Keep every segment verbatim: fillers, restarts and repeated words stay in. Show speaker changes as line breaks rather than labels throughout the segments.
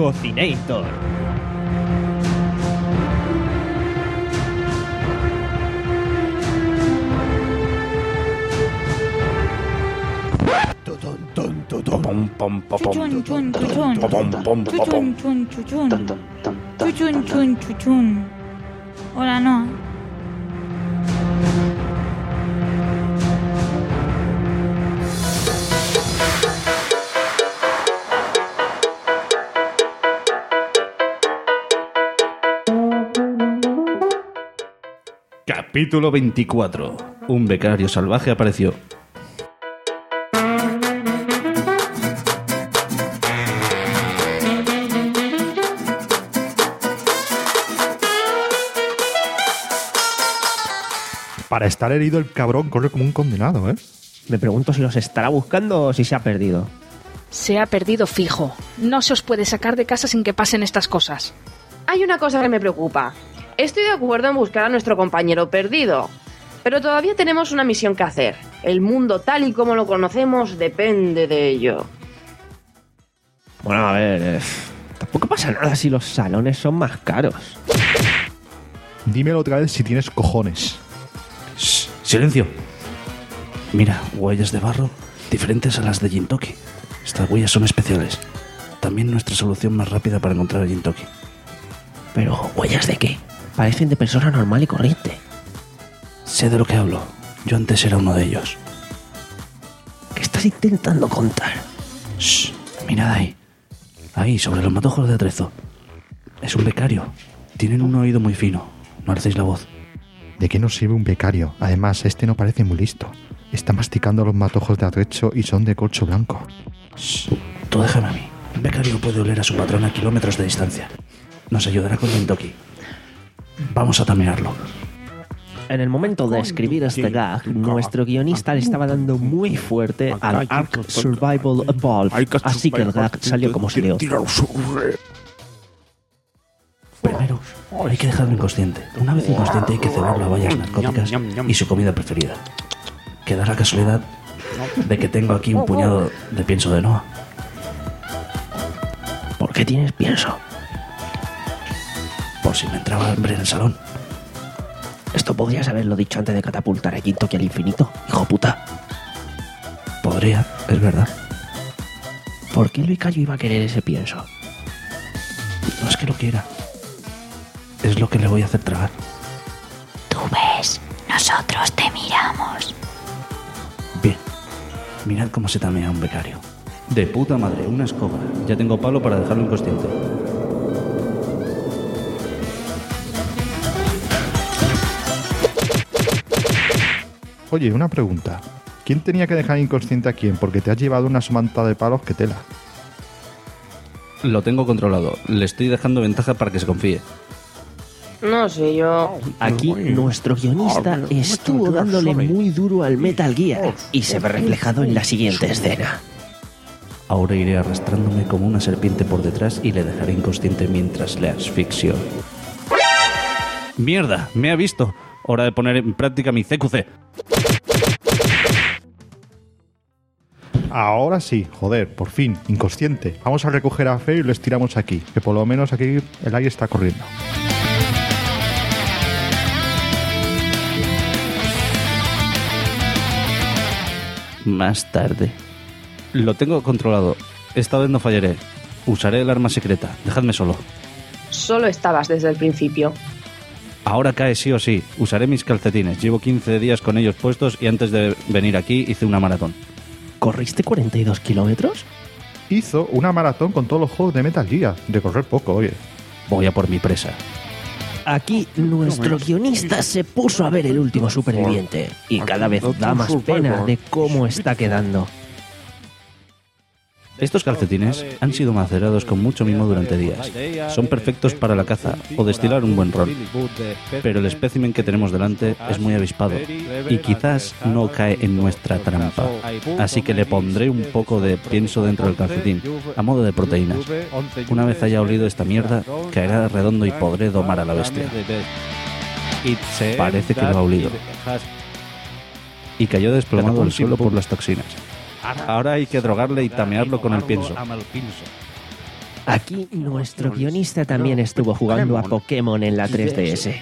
Cocinator.
Pom, pom, pom,
Chuchun, chun, chuchun.
pom, pom, pom,
Chuchun, chun, chuchun. Chuchun, chun, chuchun. Hola, no.
Capítulo veinticuatro. Un becario salvaje apareció.
Para estar herido, el cabrón corre como un condenado, ¿eh?
Me pregunto si los estará buscando o si se ha perdido.
Se ha perdido fijo. No se os puede sacar de casa sin que pasen estas cosas.
Hay una cosa que me preocupa. Estoy de acuerdo en buscar a nuestro compañero perdido, pero todavía tenemos una misión que hacer. El mundo tal y como lo conocemos depende de ello.
Bueno, a ver, eh, tampoco pasa nada si los salones son más caros.
Dímelo otra vez si tienes cojones.
Shh, silencio. Mira, huellas de barro diferentes a las de Gintoki. Estas huellas son especiales. También nuestra solución más rápida para encontrar a Gintoki.
Pero, ¿huellas de qué? Parecen de persona normal y corriente.
Sé de lo que hablo. Yo antes era uno de ellos.
¿Qué estás intentando contar?
Shh, mirad ahí. Ahí, sobre los matojos de atrezo. Es un becario. Tienen un oído muy fino. No alcéis la voz.
¿De qué nos sirve un becario? Además, este no parece muy listo. Está masticando los matojos de atrecho y son de corcho blanco.
Shh, tú déjame a mí. Un becario puede oler a su patrón a kilómetros de distancia. Nos ayudará con Gintoki. Vamos a tamearlo.
En el momento de escribir este gag, nuestro guionista le estaba dando muy fuerte al Ark Survival Evolved, así que el gag salió como salió.
Primero, hay que dejarlo inconsciente. Una vez inconsciente hay que cebarlo a bayas narcóticas y su comida preferida. Que da la casualidad de que tengo aquí un puñado de pienso de Noah.
¿Por qué tienes pienso?
Por si me entraba hambre en el salón.
Esto podrías haberlo dicho antes de catapultar a Gintoki al infinito, hijo puta.
Podría, es verdad.
¿Por qué el becario iba a querer ese pienso?
No es que lo quiera. Es lo que le voy a hacer tragar.
Tú ves, nosotros te miramos.
Bien. Mirad cómo se tamea un becario. De puta madre, una escoba. Ya tengo palo para dejarlo inconsciente.
Oye, una pregunta. ¿Quién tenía que dejar inconsciente a quién? Porque te has llevado una somanta de palos que tela.
Lo tengo controlado. Le estoy dejando ventaja para que se confíe.
No sé, yo...
Aquí nuestro guionista estuvo dándole muy duro al Metal Gear y se ve reflejado en la siguiente escena.
Ahora iré arrastrándome como una serpiente por detrás y le dejaré inconsciente mientras le asfixio. ¡Mierda! ¡Me ha visto! Hora de poner en práctica mi C Q C.
Ahora sí, joder, por fin, inconsciente. Vamos a recoger a Fer y lo estiramos aquí, que por lo menos aquí el aire está corriendo.
Más tarde. Lo tengo controlado. Esta vez no fallaré. Usaré el arma secreta. Dejadme solo.
Solo estabas desde el principio.
Ahora cae sí o sí. Usaré mis calcetines. Llevo quince días con ellos puestos y antes de venir aquí hice una maratón.
¿Corriste cuarenta y dos kilómetros?
Hizo una maratón con todos los juegos de Metal Gear. De correr poco, oye.
Voy a por mi presa.
Aquí nuestro guionista se puso a ver El último superviviente y cada vez da más pena de cómo está quedando.
Estos calcetines han sido macerados con mucho mimo durante días. Son perfectos para la caza o destilar un buen ron. Pero el espécimen que tenemos delante es muy avispado y quizás no cae en nuestra trampa. Así que le pondré un poco de pienso dentro del calcetín, a modo de proteínas. Una vez haya olido esta mierda, caerá redondo y podré domar a la bestia. Parece que lo ha olido. Y cayó desplomado al suelo por las toxinas. Ahora hay que drogarle y tamearlo con el pienso.
Aquí nuestro guionista también estuvo jugando a Pokémon en la tres D S.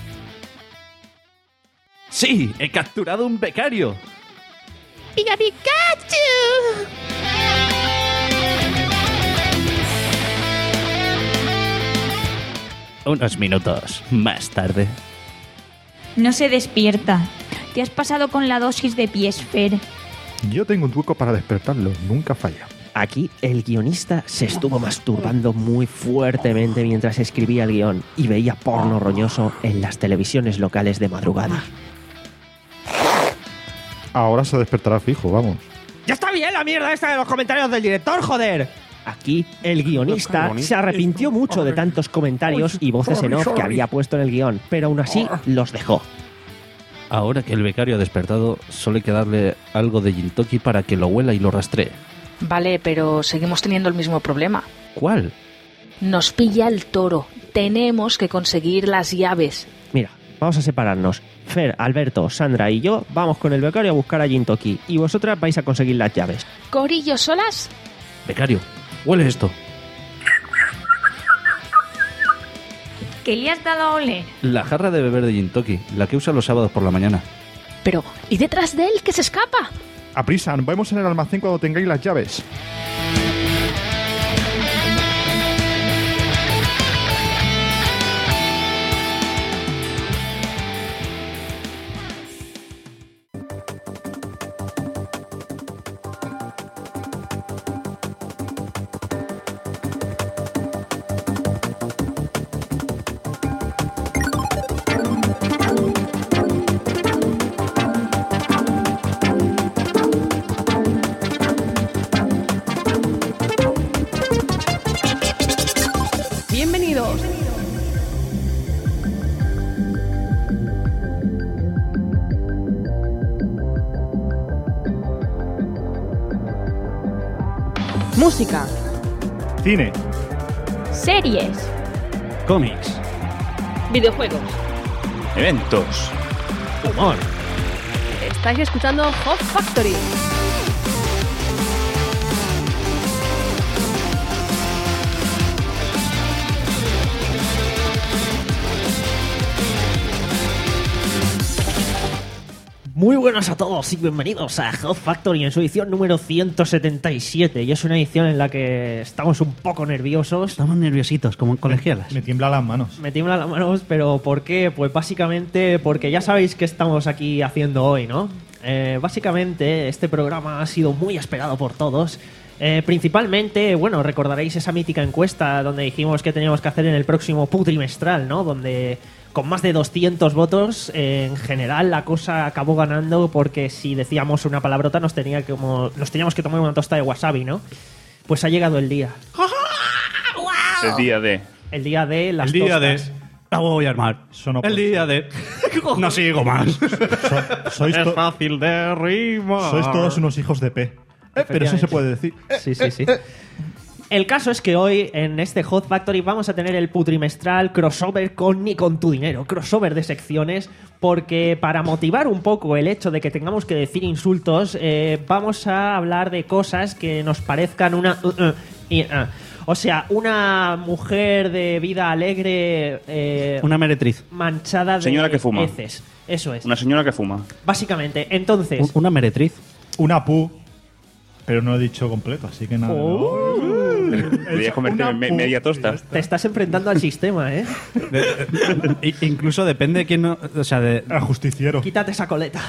¡Sí! ¡He capturado un becario!
¡Pica Pikachu!
Unos minutos más tarde.
No se despierta. Te has pasado con la dosis de Piesfer.
Yo tengo un truco para despertarlo, nunca falla.
Aquí el guionista se estuvo masturbando muy fuertemente mientras escribía el guión y veía porno roñoso en las televisiones locales de madrugada.
Ahora se despertará fijo, vamos.
¡Ya está bien la mierda esta de los comentarios del director, joder! Aquí el guionista se arrepintió mucho de tantos comentarios y voces en off que había puesto en el guión, pero aún así los dejó.
Ahora que el becario ha despertado, solo hay que darle algo de Gintoki para que lo huela y lo rastree.
Vale, pero seguimos teniendo el mismo problema.
¿Cuál?
Nos pilla el toro. Tenemos que conseguir las llaves.
Mira, vamos a separarnos. Fer, Alberto, Sandra y yo vamos con el becario a buscar a Gintoki y vosotras vais a conseguir las llaves.
¿Corillo solas?
Becario, huele esto.
¿Qué le has dado a oler?
La jarra de beber de Gintoki, la que usa los sábados por la mañana.
Pero, ¿y detrás de él que se escapa?
Aprisa, nos vemos en el almacén cuando tengáis las llaves.
Bienvenidos. Música,
Cine,
Series.
Cómics.
videojuegos.
Eventos.
Humor.
Estáis escuchando Hot Factory.
Muy buenas a todos y bienvenidos a Hot Factory en su edición número ciento setenta y siete. Y es una edición en la que estamos un poco nerviosos.
Estamos nerviositos, como en colegialas.
me tiemblan las manos.
Me tiemblan las manos, pero ¿por qué? Pues básicamente porque ya sabéis qué estamos aquí haciendo hoy, ¿no? Eh, básicamente este programa ha sido muy esperado por todos. Eh, principalmente, bueno, recordaréis esa mítica encuesta donde dijimos que teníamos que hacer en el próximo P U trimestral, ¿no? Donde con más de doscientos votos, eh, en general la cosa acabó ganando porque si decíamos una palabrota nos, tenía que, como, nos teníamos que tomar una tosta de wasabi, ¿no? Pues ha llegado el día.
El día de.
El día de las
El día
tostas.
de... La voy a armar.
Eso no
el
puede
día de... No sigo más.
So- sois, to-
fácil de rimar.
sois todos unos hijos de P. Eh, pero eso se puede decir.
Sí, sí, sí. El caso es que hoy en este Hot Factory vamos a tener el putrimestral crossover con Ni con tu dinero, crossover de secciones, porque para motivar un poco el hecho de que tengamos que decir insultos, eh, vamos a hablar de cosas que nos parezcan una... uh, uh, y, uh. O sea, una mujer de vida alegre... eh,
Una meretriz.
manchada de
Señora que fuma.
heces. Eso es.
Una señora que fuma.
Básicamente, entonces...
Un- Una meretriz.
Una pu, pero no lo he dicho completo, así que nada.
Oh.
Deberías convertir
Una
en me-
pu-
media tosta.
Te estás enfrentando al sistema, ¿eh?
I- incluso depende de quién no... O sea, de,
El justiciero.
Quítate esa coleta.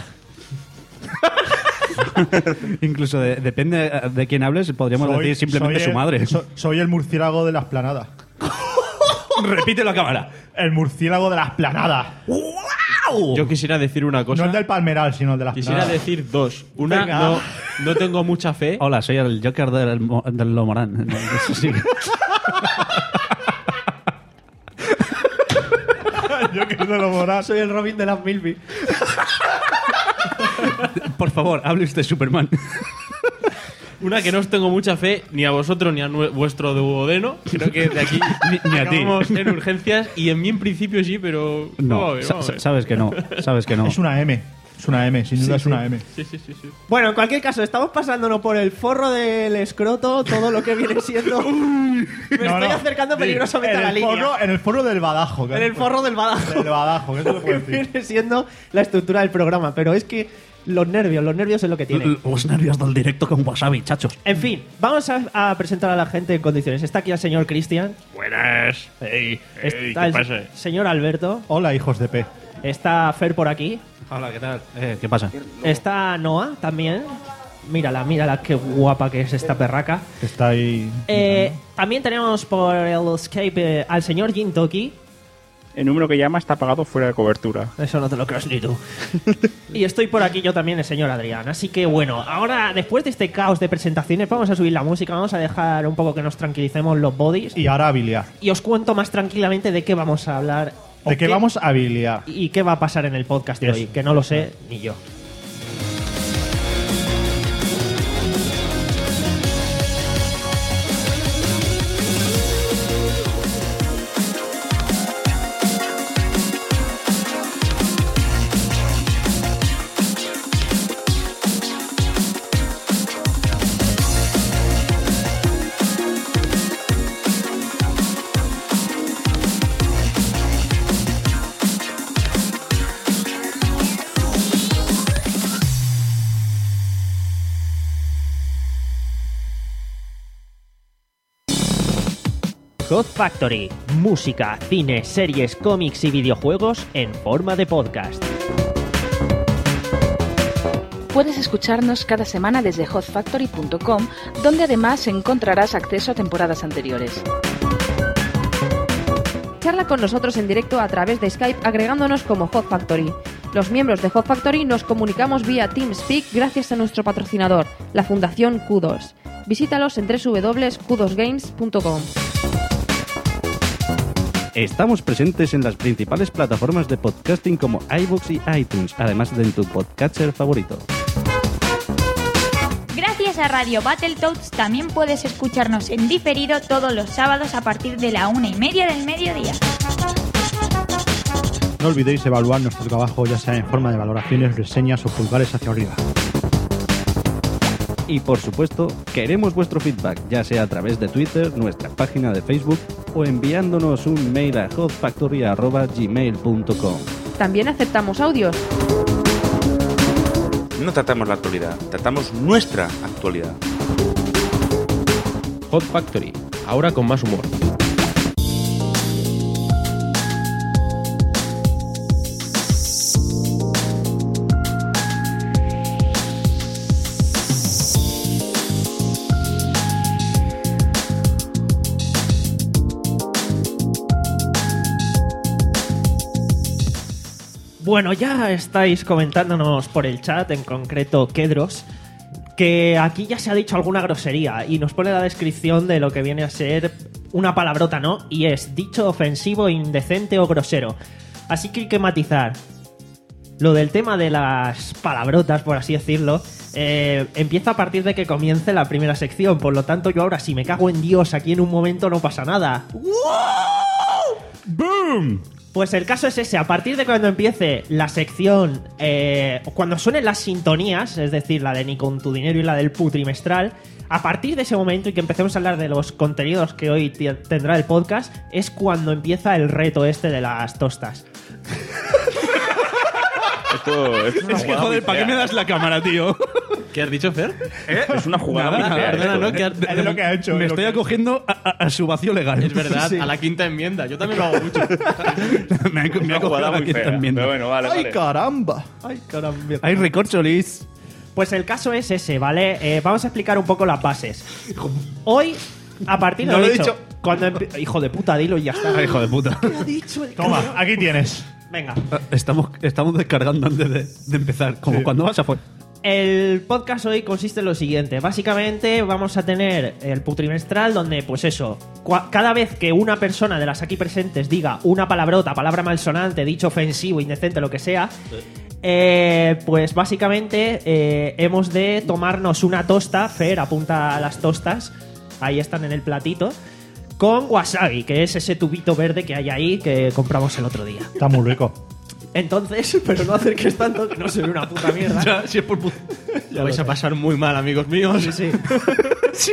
incluso de- depende de quién hables, podríamos
Soy-
decir simplemente
soy
su
el-
madre.
so- soy el murciélago de la esplanada.
Repítelo a cámara.
El murciélago de la esplanada.
Yo quisiera decir una cosa.
No el del palmeral, sino el de la
Quisiera
esplanada.
decir dos. Una,
Venga.
no, no tengo mucha fe.
Hola, soy el Joker del, Mo- del Lomorán. Eso sí.
Yo que no lo moral.
Soy el Robin de las Milby.
Por favor, hable usted, Superman.
Una que no os tengo mucha fe ni a vosotros ni a nue- vuestro duodeno. Creo que de aquí
Ni- ni a ti.
acabamos en urgencias. Y en mí en principio sí, pero...
No,
vamos a ver,
sa-
vamos a ver.
sabes que no. Sabes que no.
Es una M.
Es una M, sin duda
Sí,
es una
sí.
M.
Sí, sí, sí, sí.
Bueno, en cualquier caso, estamos pasándonos por el forro del escroto todo lo que viene siendo... Me
No,
estoy
no.
acercando peligrosamente
en
a la
el
línea.
forro, en el forro del Badajo.
En el forro del Badajo.
Del Badajo, ¿qué se le puede
que
decir?
viene siendo la estructura del programa, pero es que los nervios, los nervios es lo que tiene.
Los nervios del directo con wasabi, chachos.
En fin, vamos a, a presentar a la gente en condiciones. Está aquí el señor Cristian,
Buenas. Ey, ey,
está
¿qué
el
pasa?
señor Alberto,
Hola, hijos de P.
está Fer por aquí,
Hola, ¿qué tal? Eh, ¿Qué pasa?
está Noah también. Mírala, mírala, qué guapa que es esta perraca.
Está ahí.
Eh, también tenemos por el Skype eh, al señor Jintoki.
El número que llama está apagado fuera de cobertura.
Eso no te lo crees ni tú. Y estoy por aquí yo también, el señor Adrián. Así que bueno, ahora después de este caos de presentaciones vamos a subir la música, vamos a dejar un poco que nos tranquilicemos los bodies.
Y ahora a biliar.
Y os cuento más tranquilamente de qué vamos a hablar. o
¿De qué vamos a biliar?
y qué va a pasar en el podcast de
Yes.
hoy, que no lo sé ni yo. Hot Factory, música, cine, series, cómics y videojuegos en forma de podcast.
Puedes escucharnos cada semana desde hot factory punto com, donde además encontrarás acceso a temporadas anteriores.
Charla con nosotros en directo a través de Skype agregándonos como Hot Factory. Los miembros de Hot Factory nos comunicamos vía TeamSpeak gracias a nuestro patrocinador, la Fundación Q dos. Visítalos en doble u doble u doble u punto q dos games punto com.
Estamos presentes en las principales plataformas de podcasting como iVoox y iTunes, además de en tu podcatcher favorito.
Gracias a Radio Battletoads también puedes escucharnos en diferido todos los sábados a partir de la una y media del mediodía.
No olvidéis evaluar nuestro trabajo, ya sea en forma de valoraciones, reseñas o pulgares hacia arriba.
Y por supuesto, queremos vuestro feedback, ya sea a través de Twitter, nuestra página de Facebook o enviándonos un mail a hot factory arroba gmail punto com.
También aceptamos audios.
No tratamos la actualidad, tratamos nuestra actualidad.
Hot Factory, ahora con más humor.
Bueno, ya estáis comentándonos por el chat, en concreto Kedros, que aquí ya se ha dicho alguna grosería y nos pone la descripción de lo que viene a ser una palabrota, ¿no? Y es dicho ofensivo, indecente o grosero. Así que hay que matizar. Lo del tema de las palabrotas, por así decirlo, eh, empieza a partir de que comience la primera sección. Por lo tanto, yo ahora, si me cago en Dios aquí en un momento, no pasa nada.
¡Boom!
Pues el caso es ese, a partir de cuando empiece la sección, eh, cuando suenen las sintonías, es decir, la de Ni con tu dinero y la del putrimestral, a partir de ese momento y que empecemos a hablar de los contenidos que hoy t- tendrá el podcast, es cuando empieza el reto este de las tostas.
Esto, esto es una
Es que,
jugada
joder,
muy
¿para qué
fea.
me das la cámara, tío? ¿Qué has dicho, Fer?
Es una jugada
Nada,
muy fea.
perdona,
esto,
¿no?
¿eh?
Que has-
Es lo que ha hecho.
Me
es lo
estoy
que-
acogiendo a, a- a su vacío legal.
Es verdad,
Sí.
a la quinta enmienda. Yo también lo hago mucho.
me ha, me ha
Una
cogido
jugada
la
muy
quinta
fea.
enmienda.
Pero bueno, vale,
¡Ay,
vale.
caramba!
Ay, caramba.
Hay recorcholis.
Pues el caso es ese, ¿vale? Eh, vamos a explicar un poco las bases. Hoy, a partir de
No lo he
dicho,
dicho.
cuando empi- hijo de puta, dilo y ya está.
Ay, hijo de puta.
¿Qué ha dicho el
Toma,
cabrón?
aquí tienes.
Venga.
Estamos, estamos descargando antes de, de empezar, como
Sí.
cuando vas a fuera.
El podcast hoy consiste en lo siguiente. Básicamente vamos a tener el putrimestral donde, pues eso, cua- cada vez que una persona de las aquí presentes diga una palabrota, palabra malsonante, dicho ofensivo, indecente, lo que sea, eh, pues básicamente eh, hemos de tomarnos una tosta. Fer, apunta a las tostas. Ahí están en el platito. Con wasabi, que es ese tubito verde que hay ahí que compramos el otro día.
Está muy rico.
Entonces, pero no acerques tanto que no se ve una puta mierda.
Ya, si es por puta. Lo vais a pasar muy mal, amigos míos.
Sí, sí.
Sí.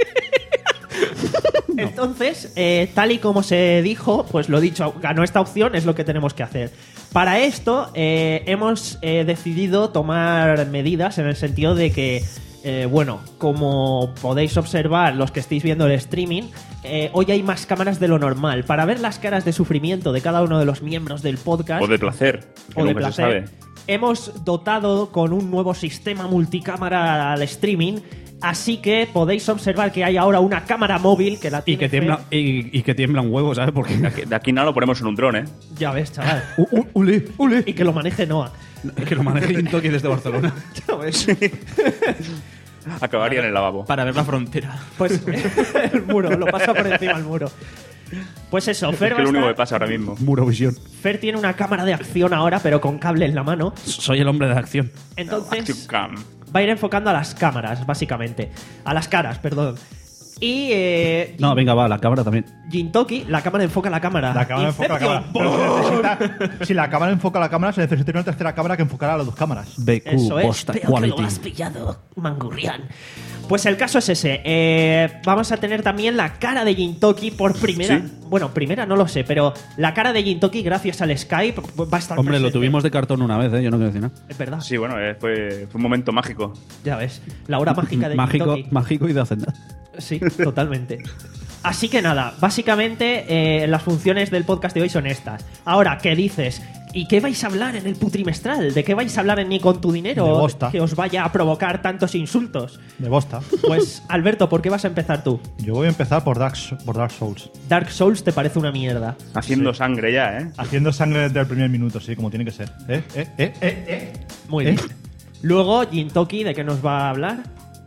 Entonces, eh, tal y como se dijo, pues lo dicho, ganó esta opción, es lo que tenemos que hacer. Para esto, eh, hemos eh, decidido tomar medidas en el sentido de que, eh, bueno, como podéis observar los que estáis viendo el streaming, eh, hoy hay más cámaras de lo normal. Para ver las caras de sufrimiento de cada uno de los miembros del podcast...
O de placer. Que
o de
nunca se
placer.
sabe.
Hemos dotado con un nuevo sistema multicámara al streaming, así que podéis observar que hay ahora una cámara móvil que la
Y
tiene
que, tiembla,
Fer.
y, y que tiemblan huevos, ¿sabes? Porque
De aquí, de aquí nada lo ponemos en un dron, ¿eh?
Ya ves, chaval.
Uh, uh, ule, ule.
Y que lo maneje Noah.
Que lo maneje Gintoki desde Barcelona.
Ya ves.
Acabaría en el lavabo.
Para ver la frontera.
Pues el muro, lo pasa por encima del muro. Pues eso, Fer,
Es
va
que
a
lo único que
estar-
pasa ahora mismo.
Murovisión.
Fer tiene una cámara de acción ahora, pero con cable en la mano.
Soy el hombre de acción.
Entonces
Active cam.
va a ir enfocando a las cámaras, básicamente. A las caras, perdón. Y eh,
No, venga, va, la cámara también.
Jintoki, la cámara enfoca la cámara.
La cámara enfoca la cámara.
Inception,
Pero se
¡boom!
necesita- si la cámara enfoca la cámara, se necesitaría una tercera cámara que enfocara las dos cámaras.
B Q,
Eso es,
posta,
veo que lo
quality.
has pillado, Mangurrián. Pues el caso es ese. Eh, vamos a tener también la cara de Jintoki por primera.
¿Sí?
Bueno, primera no lo sé, pero la cara de Jintoki, gracias al Skype, va a estar
Hombre, lo
presente.
tuvimos de cartón una vez, ¿eh? Yo no quiero decir nada.
Es verdad,
Sí, bueno, eh, fue, fue un momento mágico.
ya ves. La hora mágica de
Mágico,
Jintoki.
mágico y de hacendad.
Sí, totalmente. Así que nada, básicamente eh, las funciones del podcast de hoy son estas. Ahora, ¿qué dices? ¿Y qué vais a hablar en el putrimestral? ¿De qué vais a hablar en Ni con tu dinero?
De bosta.
Que os vaya a provocar tantos insultos.
De bosta.
Pues, Alberto, ¿por qué vas a empezar tú?
Yo voy a empezar por Dark, por Dark Souls.
Dark Souls te parece una mierda.
Haciendo sangre ya, ¿eh?
Haciendo sangre desde el primer minuto, sí, como tiene que ser. ¿Eh? ¿Eh? ¿Eh? ¿Eh? ¿Eh?
Muy
¿Eh?
bien. Luego, Jintoki, ¿de qué nos va a hablar?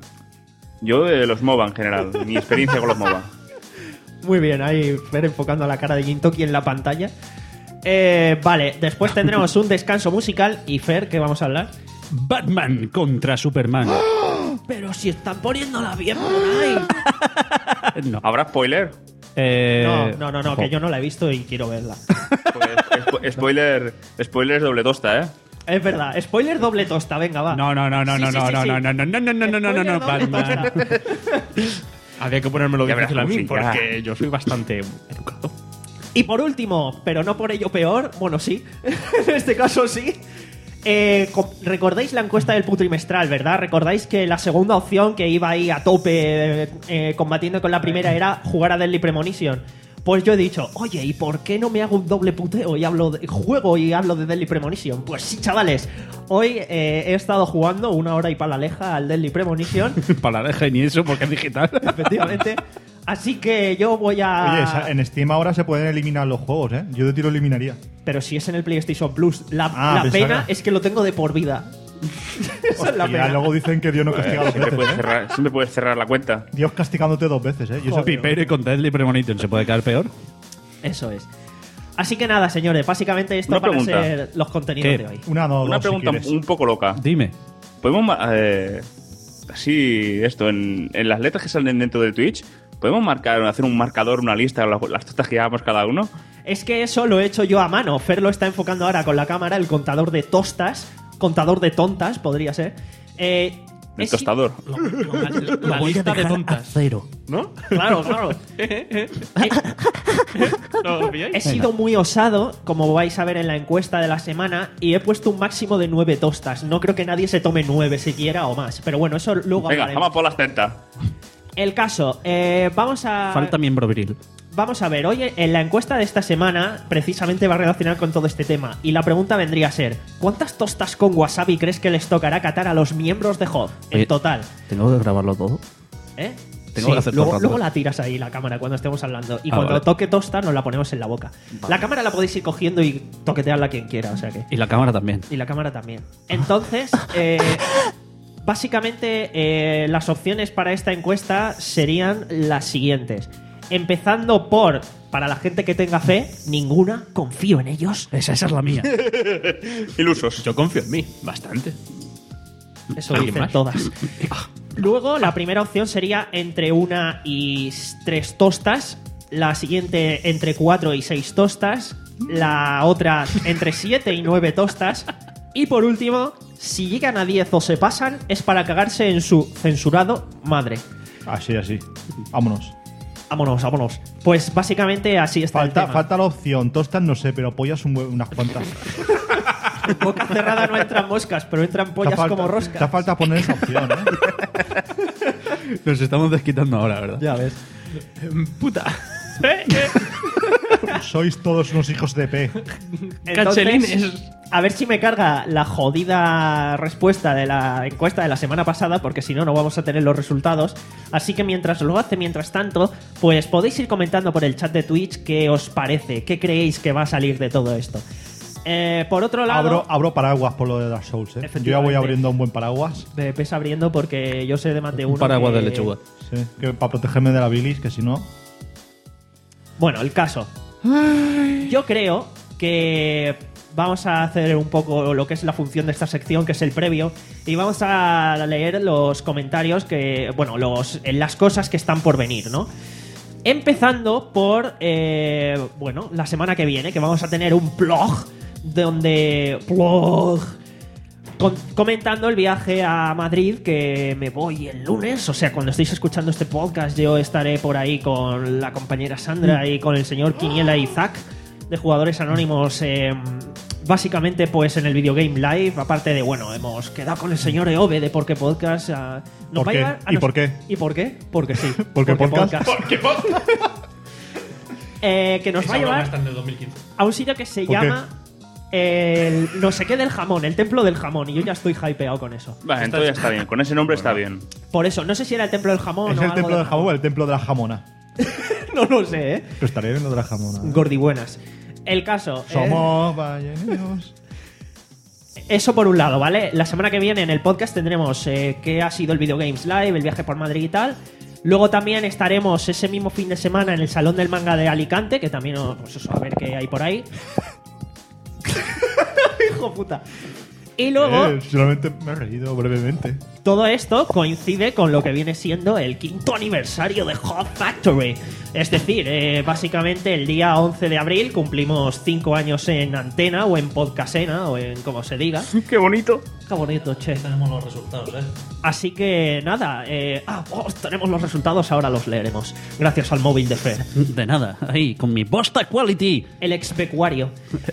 Yo de los MOBA en general. Mi experiencia con los MOBA.
Muy bien, ahí Fer enfocando la cara de Jintoki en la pantalla. Eh, vale, después tendremos un descanso musical. Y Fer, ¿qué vamos a hablar?
Batman contra Superman.
Pero si están poniéndola bien por ahí.
No.
¿Habrá spoiler?
Eh,
No, no, no, no,
jo.
que yo no la he visto y quiero verla.
Pues, spo- spoiler, spoiler doble tosta, ¿eh?
Es verdad, spoiler doble tosta, venga, va.
No, no, no, no,
Sí,
no,
sí,
no,
sí,
no,
sí.
no, no, no, no, no, no, no, no, no,
Spoiler doble
Batman.
tosta.
Había que ponérmelo
Ya
difícil a
verás
mí,
cómo sí, ya.
porque yo soy bastante educado.
Y por último, pero no por ello peor, bueno, sí, en este caso sí. Eh, co- recordáis la encuesta del putrimestral, ¿verdad? Recordáis que la segunda opción que iba ahí a tope eh, eh, combatiendo con la primera era jugar a Deadly Premonition. Pues yo he dicho, oye, ¿y por qué no me hago un doble puteo y hablo de, juego y hablo de Deadly Premonition? Pues sí, chavales, hoy eh, he estado jugando una hora y palaleja al Deadly Premonition,
Para la deja ni eso porque es digital.
efectivamente. Así que yo voy a...
Oye, esa- en Steam ahora se pueden eliminar los juegos, ¿eh? Yo de ti lo eliminaría.
Pero si es en el PlayStation Plus, la,
Ah,
la
pensaba
pena
que-
es que lo tengo de por vida. Esa es la
Y
pena.
luego dicen que Dios no castiga dos
Siempre
veces,
puedes,
¿eh?
cerrar, siempre puedes cerrar la cuenta.
Dios castigándote dos veces, ¿eh? Y eso
Joder.
Pipere contra Deadly Premonition. ¿Se puede caer peor?
Eso es. Así que nada, señores, básicamente esto
Una
van a
pregunta.
ser los contenidos
¿Qué?
de hoy.
Una, no,
Una
dos, si
pregunta
quieres.
un poco loca.
Dime.
¿Podemos, ma- eh, así, esto, en, en las letras que salen dentro de Twitch, podemos marcar, hacer un marcador, una lista, las, las tostas que llevamos cada uno?
Es que eso lo he hecho yo a mano. Fer lo está enfocando ahora con la cámara, el contador de tostas, contador de tontas, podría ser. Eh,
El
he
tostador.
La, la lista de tontas.
Cero.
¿No?
si- Claro, claro.
¿Lo pilláis?
He sido muy osado, como vais a ver en la encuesta de la semana, y he puesto un máximo de nueve tostas. No creo que nadie se tome nueve siquiera o más. Pero bueno, eso luego
Venga,
hablaremos.
vamos por las tentas.
El caso, eh, vamos a...
Falta miembro viril.
Vamos a ver, hoy en la encuesta de esta semana precisamente va a relacionar con todo este tema. Y la pregunta vendría a ser, ¿cuántas tostas con wasabi crees que les tocará catar a los miembros de H O D en
Oye,
total?
¿Tengo que grabarlo todo?
¿Eh?
Tengo
Sí,
que hacer todo
luego,
el rato.
luego la tiras ahí la cámara cuando estemos hablando. Y
Ah,
cuando
vale.
toque tosta nos la ponemos en la boca. La cámara la podéis ir cogiendo y toquetearla quien quiera, o sea que...
Y la cámara también.
Y la cámara también. Entonces, eh, básicamente eh, las opciones para esta encuesta serían las siguientes. Empezando por, para la gente que tenga fe, ninguna, confío en ellos.
Esa, esa es la mía.
Ilusos.
Yo confío en mí, bastante.
Eso
¿Alguien
dicen
más?
todas. Luego, la primera opción sería entre una y s- tres tostas. la siguiente entre cuatro y seis tostas, la otra entre siete y nueve tostas, y por último, si llegan a diez o se pasan, es para cagarse en su censurado madre.
Así, así. Vámonos.
Vámonos, vámonos. Pues básicamente así está
Falta,
el tema.
falta la opción. Tostas no sé, pero pollas un, buen- unas cuantas.
En boca cerrada no entran moscas, pero entran pollas
Te falta-
como roscas.
Te falta poner esa opción, ¿eh?
Nos estamos desquitando ahora, ¿verdad?
Ya ves.
Puta.
Sois todos unos hijos de P.
Cachelines.
A ver si me carga la jodida respuesta de la encuesta de la semana pasada, porque si no, no vamos a tener los resultados. Así que mientras lo hace, mientras tanto, pues podéis ir comentando por el chat de Twitch qué os parece, qué creéis que va a salir de todo esto. Eh, por otro lado...
Abro, abro paraguas por lo de Dark Souls, ¿eh? Yo ya voy
Efectivamente.
abriendo un buen paraguas.
Me pesa abriendo porque yo sé de más de uno.
Un paraguas
que-
de lechuga.
Sí, que para protegerme de la bilis, que si no...
Bueno, el caso. Yo creo que vamos a hacer un poco lo que es la función de esta sección, que es el previo, y vamos a leer los comentarios que, bueno, los, las cosas que están por venir, ¿no? Empezando por, eh, bueno, la semana que viene, que vamos a tener un blog donde... blog... con- comentando el viaje a Madrid, que me voy el lunes. O sea, cuando estéis escuchando este podcast, yo estaré por ahí con la compañera Sandra y con el señor Quiniela y Zack, de Jugadores Anónimos, eh, básicamente pues en el Videogame Live. Aparte de, bueno, hemos quedado con el señor Eove de Porque Podcast. ah, nos
¿Por
va a
qué?
llevar a
¿Y
nos-
por qué?
¿Y por qué? Porque sí.
Porque podcast.
Eh, que nos va a llevar
Están de dos mil quince.
a un sitio que se
¿Por qué?
llama el no sé qué del jamón, el templo del jamón, y yo ya estoy hypeado con eso.
Vale, entonces ya está bien. Con ese nombre está bien.
Por eso, no sé si era el templo del jamón
¿Es
o
el
algo
templo
de
del jamón o el templo de la jamona?
No lo sé, ¿eh?
Pero estaré viendo de la jamona.
Gordibuenas. El caso. eh,
Somos balleneros.
Eso por un lado, ¿vale? La semana que viene en el podcast tendremos eh, qué ha sido el Video Games Live, el viaje por Madrid y tal. Luego también estaremos ese mismo fin de semana en el Salón del Manga de Alicante, que también, oh, pues eso, a ver qué hay por ahí. Hijo puta. Y luego,
Eh, solamente me he reído brevemente.
todo esto coincide con lo que viene siendo el quinto aniversario de Hot Factory. Es decir, eh, básicamente el día once de abril cumplimos cinco años en antena o en podcasena o en como se diga.
¡Qué bonito!
Qué bonito, che.
Tenemos los resultados, ¿eh?
Así que nada, eh, ah, oh, tenemos los resultados, ahora los leeremos. Gracias al móvil de Fer.
De nada, ahí, con mi Bosta Quality.
El expecuario.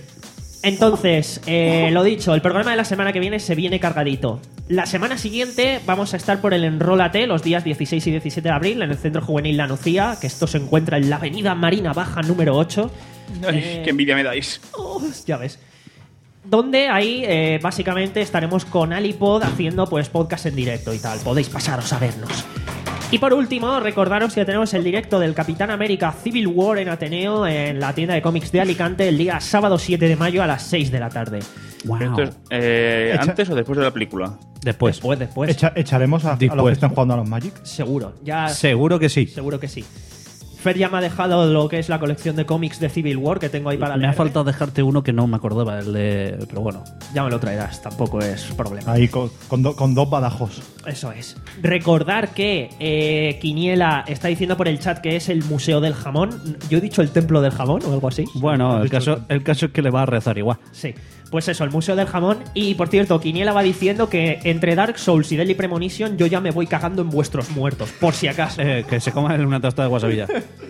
Entonces, eh, lo dicho, el programa de la semana que viene se viene cargadito. La semana siguiente vamos a estar por el Enrólate los días dieciséis y diecisiete de abril en el Centro Juvenil La Nucía, que esto se encuentra en la avenida Marina Baja número ocho.
Ay,
Eh,
qué envidia me dais.
Oh, ya ves. Donde ahí eh, básicamente estaremos con Alipod haciendo pues podcast en directo y tal. Podéis pasaros a vernos. Y por último, recordaros que tenemos el directo del Capitán América Civil War en Ateneo en la tienda de cómics de Alicante el día sábado siete de mayo a las seis de la tarde.
Wow.
Entonces, eh,
Echa-
¿antes o después de la película?
Después.
Después, después.
Echa- ¿Echaremos a, a los
Después.
que están jugando a los Magic?
Seguro. Ya
Seguro que sí.
seguro que sí. Fer ya me ha dejado lo que es la colección de cómics de Civil War que tengo ahí para
Me ha
leer.
faltado dejarte uno que no me acordaba, el de... Pero bueno.
Ya me lo traerás, tampoco es problema.
Ahí con, con, do- con dos badajos.
Eso es. Recordar que eh, Quiniela está diciendo por el chat que es el Museo del Jamón. Yo he dicho el Templo del Jamón o algo así.
Bueno, el caso, el caso es que le va a rezar igual.
Sí. Pues eso, el Museo del Jamón. Y por cierto, Quiniela va diciendo que entre Dark Souls y Deadly Premonition yo ya me voy cagando en vuestros muertos, por si acaso.
Eh, que se coma una tostada de guasabilla.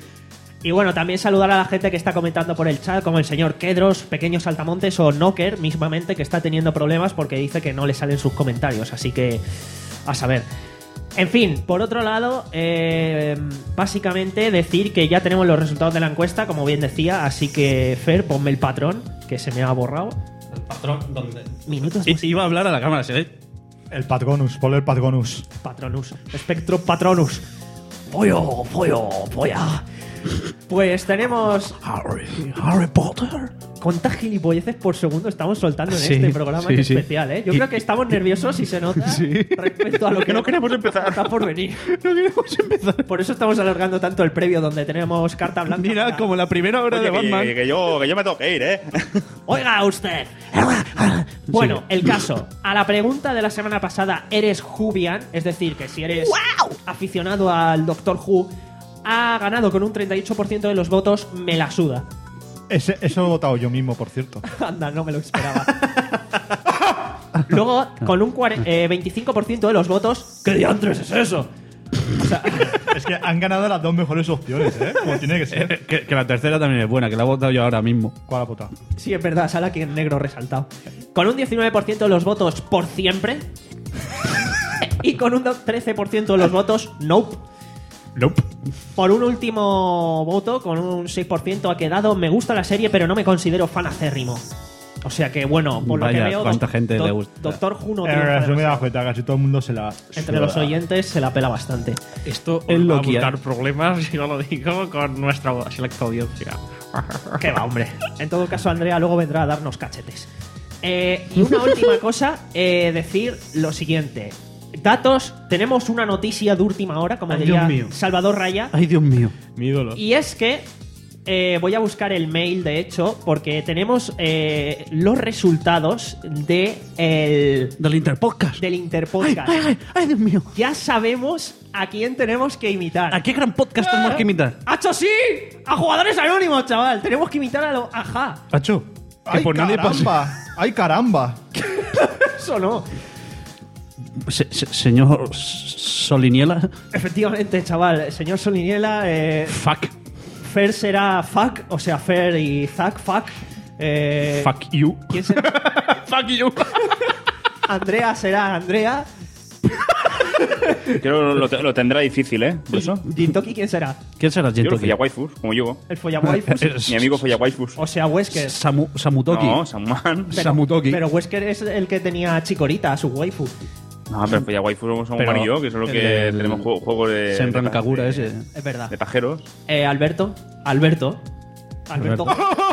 Y bueno, también saludar a la gente que está comentando por el chat, como el señor Kedros, Pequeños Saltamontes o Knocker, mismamente, que está teniendo problemas porque dice que no le salen sus comentarios. Así que, a saber. En fin, por otro lado, eh, básicamente decir que ya tenemos los resultados de la encuesta, como bien decía. Así que, Fer, ponme el patrón, que se me ha borrado.
El patrón, ¿dónde?
Minutos.
I- Iba a hablar a la cámara, ¿se ve?
El Patronus, ponle el Patronus.
Patronus. Espectro Patronus. Pollo, pollo, polla. Pues tenemos
Harry, Harry Potter.
¿Cuántas gilipolleces por segundo estamos soltando en
Sí,
este programa
sí,
en
sí.
especial, eh? Yo
Y-
creo que estamos nerviosos y se nota respecto a lo que no queremos empezar. Está por venir.
No queremos empezar.
Por eso estamos alargando tanto el previo donde tenemos carta blanca.
Mira,
para-
como la primera hora
Oye,
de
que,
Batman.
que- que yo, que yo me tengo que ir, ¿eh?
Oiga usted. Bueno, el caso. A la pregunta de la semana pasada, ¿eres Whovian? Es decir, que si eres aficionado al Doctor Who, ha ganado con un treinta y ocho por ciento de los votos Me la suda.
Ese, eso lo he votado yo mismo, por cierto.
Anda, no me lo esperaba. Luego, con un cuarenta, eh, veinticinco por ciento de los votos, ¿qué diantres es eso? O sea,
es que han ganado las dos mejores opciones, ¿eh? Como tiene que ser.
Eh, que, que la tercera también es buena, que la he votado yo ahora mismo.
¿Cuál ha votado?
Sí, es verdad, sale aquí en negro resaltado. Con un diecinueve por ciento de los votos por siempre. Y con un trece por ciento de los votos nope.
Nope.
Por un último voto, con un seis por ciento ha quedado me gusta la serie, pero no me considero fan acérrimo. O sea que, bueno, por
Vaya,
lo que veo,
cuánta
do-
gente
do-
le gusta.
Doctor Who no
En
triunfa
resumen,
demasiado.
la cuenta, casi todo el mundo se la.
Entre los oyentes se la pela bastante.
Esto
Es
os
lo
va a
que
buscar
hay.
problemas, yo lo digo, con nuestra selecta audiencia.
Que va, hombre. En todo caso, Andrea luego vendrá a darnos cachetes. Eh, y una última cosa, eh, decir lo siguiente. Datos, tenemos una noticia de última hora, como
Ay,
diría
Dios mío.
Salvador Raya.
Ay, Dios mío.
Mi ídolo.
Y es que eh, voy a buscar el mail, de hecho, porque tenemos eh, los resultados de el,
Del Interpodcast.
del Interpodcast.
Ay, ay, ay, ay, Dios mío.
Ya sabemos a quién tenemos que imitar.
¿A qué gran podcast tenemos que imitar?
¡Hacho, sí! ¡A jugadores anónimos, chaval! Tenemos que imitar a lo... ¡Ajá!
Hacho. Que
¡Ay,
por nadie pase.
caramba! ¡Ay, caramba!
Eso no.
Se- se- señor Soliniela.
Efectivamente, chaval. Señor Soliniela, eh,
Fuck.
Fer será fuck, o sea, Fer y Zack, fuck. Eh,
Fuck you.
¿Quién será?
Fuck you.
Andrea será Andrea.
Creo que lo, lo tendrá difícil, ¿eh? Por eso.
Jintoki, ¿quién será?
¿Quién será
Yo creo
Jintoki?
que Waifus, como yo.
El follawaifus.
Es-
Mi amigo Waifus.
O sea, Wesker.
Samu, Samutoki.
No, Samuman.
Pero-
Samutoki.
Pero Wesker es el que tenía a Chikorita, a su waifu.
No, pero Waifus somos
Pero
Juan y yo, que son los que
el-
tenemos juego- juegos de.
Senran
de-
Kagura
de-
ese.
Es verdad.
De pajeros.
Eh, Alberto. Alberto. Alberto.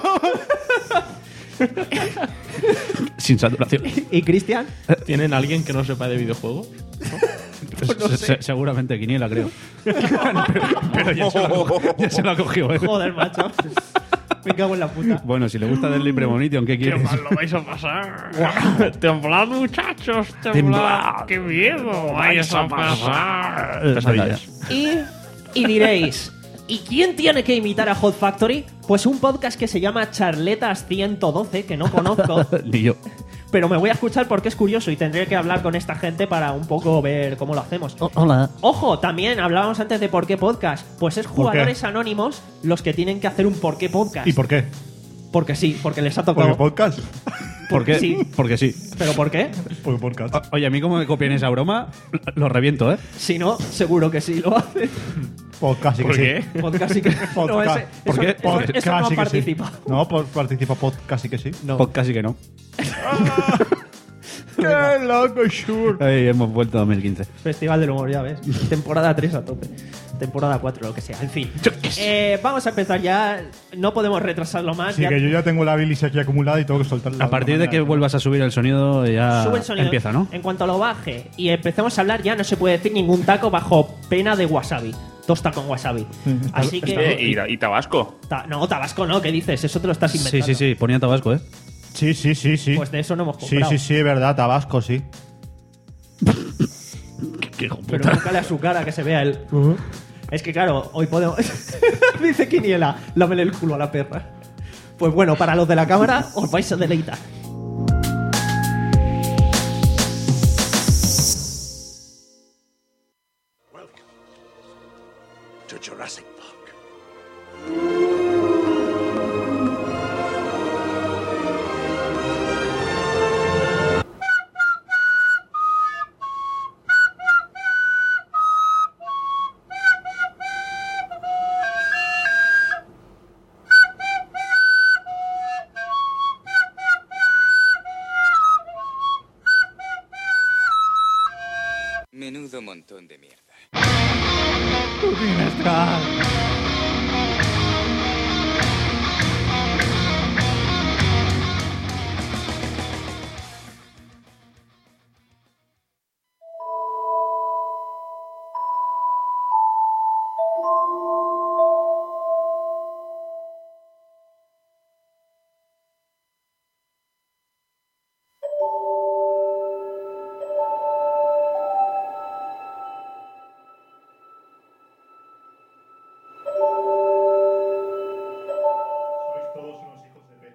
Sin saturación.
¿Y Cristian?
¿Tienen alguien que no sepa de videojuegos?
Se- se- seguramente Quiniela, creo. pero, pero ya, se lo, ya se lo ha cogido, ¿eh?
Joder, macho. Me cago en la puta.
Bueno, si le gusta del libre bonito, ¿qué
¿Qué
quieres?
mal lo vais a pasar? Temblad, muchachos, temblad.
Temblad.
¡Qué miedo vais a pasar!
Eh, venga, ya.
Y, y diréis, ¿y quién tiene que imitar a Hot Factory? Pues un podcast que se llama Charletas ciento doce, que no conozco,
Ni yo.
pero me voy a escuchar porque es curioso y tendré que hablar con esta gente para un poco ver cómo lo hacemos.
Hola.
Ojo, también hablábamos antes de por qué podcast. Pues es
qué?
jugadores anónimos los que tienen que hacer un por qué podcast.
¿Y por qué?
Porque sí, porque les ha
¿Porque
tocado.
podcast?
¿Por qué?
Sí.
Porque sí.
¿Pero por qué?
Porque podcast.
O- Oye, a mí como me copian esa broma, lo reviento, ¿eh?
Si no, seguro que sí lo hace.
Podcast sí que
¿Por
sí.
qué?
Podcast sí que... No,
Podcast.
ese-
¿Por
eso-
qué?
eso-
Podcast
eso no
sí que
participa.
sí. No, por, participa podcast sí que sí.
No.
Podcast sí que no.
¡Qué loco, sure!
Ay, hemos vuelto a dos mil quince.
Festival del Humor, ya ves. Temporada tres a tope. Temporada cuatro, lo que sea. En fin. Eh, vamos a empezar ya. No podemos retrasarlo más.
Sí,
ya-
que yo ya tengo la bilis aquí acumulada y tengo que soltarla.
A partir de que vuelvas a subir el sonido, ya
Sube el sonido.
empieza, ¿no?
En cuanto lo baje y empecemos a hablar, ya no se puede decir ningún taco bajo pena de wasabi. Tosta con wasabi. Así que.
Eh, y, y Tabasco.
Ta- no, Tabasco no, ¿qué dices? Eso te lo estás
Sí,
inventando.
sí, sí. Ponía Tabasco, ¿eh?
Sí, sí, sí, sí.
Pues de eso no hemos
sí,
comprado.
sí, sí, es verdad, Tabasco, sí.
Pero búscale a su cara que se vea el. Es que claro, hoy podemos. Dice Quiniela, lámele el culo a la perra. Pues bueno, para los de la cámara, os vais a deleitar.
To Jurassic Park.
Menudo montón de mierda.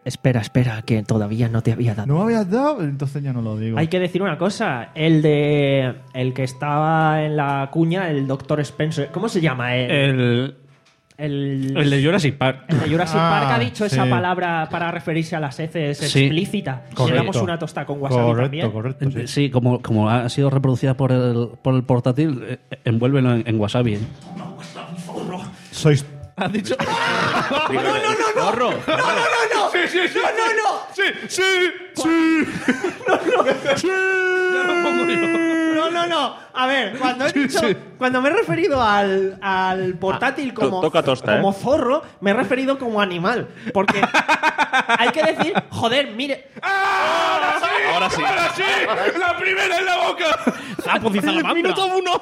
Espera, espera, que todavía no te había dado.
¿No me habías dado? Entonces ya no lo digo.
Hay que decir una cosa. El de... El que estaba en la cuña, el doctor Spencer... ¿Cómo se llama? El...
El,
el,
el de Jurassic Park.
el de Jurassic
Ah,
Park ha dicho
sí.
esa palabra para referirse a las heces
Sí.
explícita.
Correcto.
Le damos una tosta con wasabi
Correcto,
también.
correcto. Sí.
Sí, como, como ha sido reproducida por el, por el portátil, eh, envuélvelo en, en wasabi. ¿eh?
Sois.
¿Has dicho?
¡No, no, no, no!
¡Zorro!
¡No, no, no, no!
Sí, sí, sí.
¡No, no, no!
Sí, sí, sí. Sí. Ya lo pongo yo.
No, no, no. A ver, cuando he dicho,
sí.
cuando me he referido al, al portátil como,
to- toca tosta,
como
¿eh?
zorro, me he referido como animal. Porque hay que decir, joder, mire.
¡Ahora sí!
Ahora sí.
¡Ahora sí! ¡La primera en la boca!
¡Zapos y salamandra!
¡Minuto uno!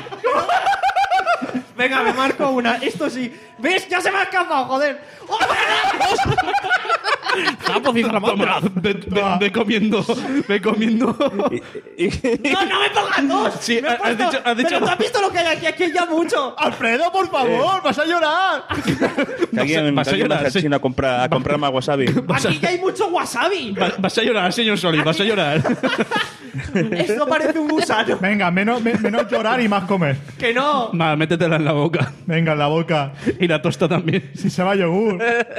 Venga, me marco una. Esto sí. ¿Ves? Ya se me ha escapado, joder.
¡Zapos y salamandra!
Toma, ve, ve- ve comiendo, ve comiendo.
No, no me pongas dos.
Sí,
Me he
has
puesto-
dicho- has dicho-
Pero tú has visto lo que hay aquí. Aquí hay ya mucho.
Alfredo, por favor, vas a llorar.
Que alguien,
vas a
que alguien
llorar,
vaya al
sí.
chino a comprar, a comprar más wasabi.
Aquí ya hay mucho wasabi.
Va- Vas a llorar, señor Soli, vas a llorar.
Esto parece un gusano.
Venga, menos, me- menos llorar y más comer.
Que no.
Va, métetela en la boca.
Venga, en la boca.
Y la tosta también.
Si se va yogur.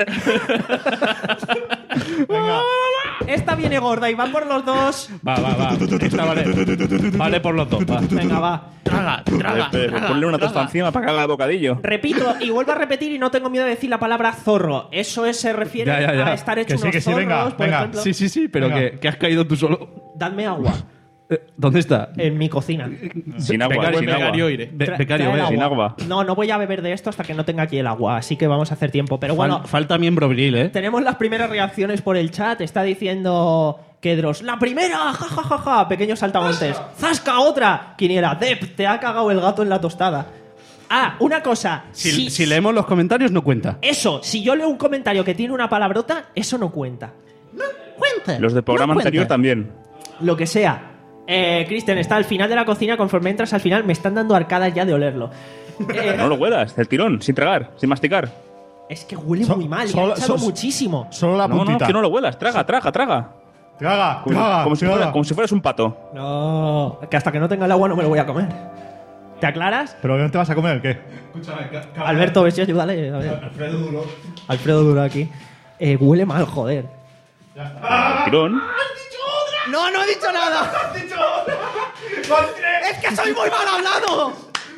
Venga.
Esta viene gorda y van por los dos.
Va, va, va. Esta vale. Vale por los dos, va.
Venga, va.
Traga, traga.
Eh, eh,
traga,
Ponle una
traga.
tosta encima para que haga bocadillo.
Repito y vuelvo a repetir y no tengo miedo de decir la palabra zorro. Eso es, se refiere
Ya, ya, ya.
a estar hecho
Que sí,
unos
que sí,
zorros,
venga,
por
venga.
ejemplo.
Sí, sí, sí, pero
Venga.
que, que has caído tú solo.
Dadme agua
Eh, ¿Dónde está?
en mi cocina.
Sin agua,
Becario,
sin agua.
becario iré.
Be-
Tra-
becario,
trae el
ve.
Sin agua.
No, no voy a beber de esto hasta que no tenga aquí el agua, así que vamos a hacer tiempo. Pero bueno,
Fal- falta miembro viril, ¿eh?
tenemos las primeras reacciones por el chat. Está diciendo Kedros, ¡la primera! ¡Ja, ja, ja, ja! Pequeños saltamontes. ¡Zasca, otra! Quiniela, Dep, te ha cagado el gato en la tostada. Ah, una cosa.
Si,
si,
si leemos los comentarios, no cuenta.
Eso, si yo leo un comentario que tiene una palabrota, eso no cuenta. No cuenta.
Los del programa
no cuenta.
anterior también.
Lo que sea. Eh, Kristen, está al final de la cocina. Conforme entras al final, me están dando arcadas ya de olerlo. Eh,
No lo huelas, del tirón, sin tragar, sin masticar.
es que huele
So-
muy mal. y
solo-
ha echado
so-
muchísimo.
Solo la
No, no,
puntita.
que no lo huelas. Traga, traga, traga.
Traga,
Como,
traga,
como si
traga.
fuera- como si fueras un pato.
No, que hasta que no tenga el agua no me lo voy a comer. ¿Te aclaras?
¿Pero no te vas a comer qué?
Alberto, ves si ayúdale. A ver.
Alfredo Duro.
Alfredo Duro aquí. Eh, huele mal, joder.
Del tirón.
No, no he dicho nada. Es que soy muy mal hablado.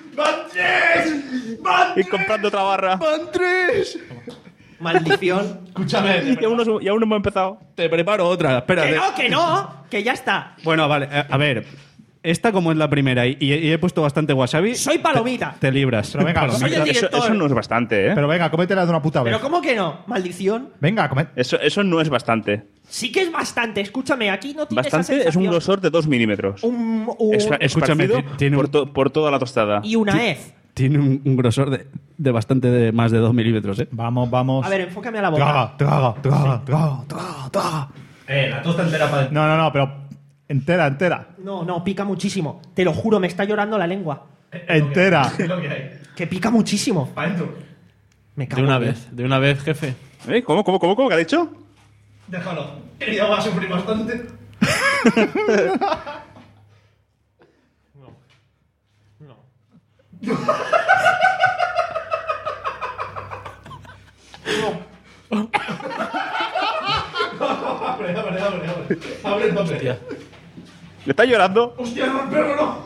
Y comprando otra barra.
¡Van tres!
Maldición.
Escúchame.
Y aún no, y aún no hemos empezado.
Te preparo otra, espérate.
Que no, que no. Que ya está.
Bueno, vale, a, a ver. Esta como es la primera y, y he puesto bastante wasabi.
Soy palomita.
Te, te libras.
Pero venga,
Palomita.
soy el
Eso,
director.
eso no es bastante, ¿eh?
Pero venga, cómetela de una puta vez.
Pero ¿cómo que no? Maldición.
Venga, comed.
Eso, eso no es bastante.
Sí que es bastante. Escúchame, aquí no tiene esa
Bastante es un
sensación.
grosor de dos milímetros.
Un, un-
Es-
Escúchame,
esparcido
ti- tiene un-
por, to- por toda la tostada.
y una hez.
Tiene un, un grosor de, de bastante de más de dos milímetros, ¿eh?
Vamos, vamos.
A ver, enfócame a la boca.
Traga, traga, traga, traga, traga, traga.
Eh, la tosta entera para
No, no, no, pero entera, entera.
No, no, pica muchísimo. Te lo juro, me está llorando la lengua.
Entera.
Que pica muchísimo. Me
De
cago
una
en Dios.
vez, de una vez, jefe.
¿Eh? ¿Cómo, cómo, cómo, cómo? ¿Qué ha dicho?
Déjalo. Ella va a sufrir bastante. Abre, abre, abre, abre. Abre entonces.
¿Le está llorando?
Hostia, no, el perro no.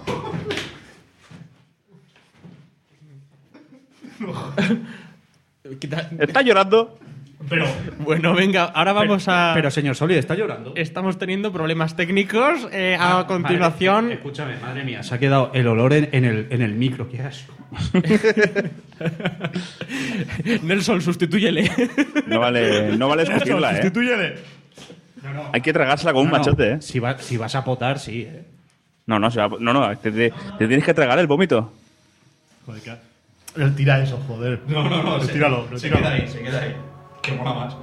Quita-
¿Está llorando?
Pero,
Bueno, venga, ahora vamos a.
pero señor Soli, ¿está llorando?
Estamos teniendo problemas técnicos. eh, a continuación.
Madre- escúchame, madre mía, se ha quedado el olor en, en el, en el micro. Qué asco.
Nelson, sustitúyele.
No vale, no vale escupirla, ¿eh?
Sustitúyele.
Hay que tragársela con un
No, no,
machote, ¿eh?
Si, va- si vas a potar, sí, ¿eh?
No, no, se va- no, no, te, te- te tienes que tragar el vómito.
Joder, ¿qué? Él tira eso, joder.
No, no, no.
Retíralo,
se, se
retíralo.
queda ahí, se queda ahí. Que mola más.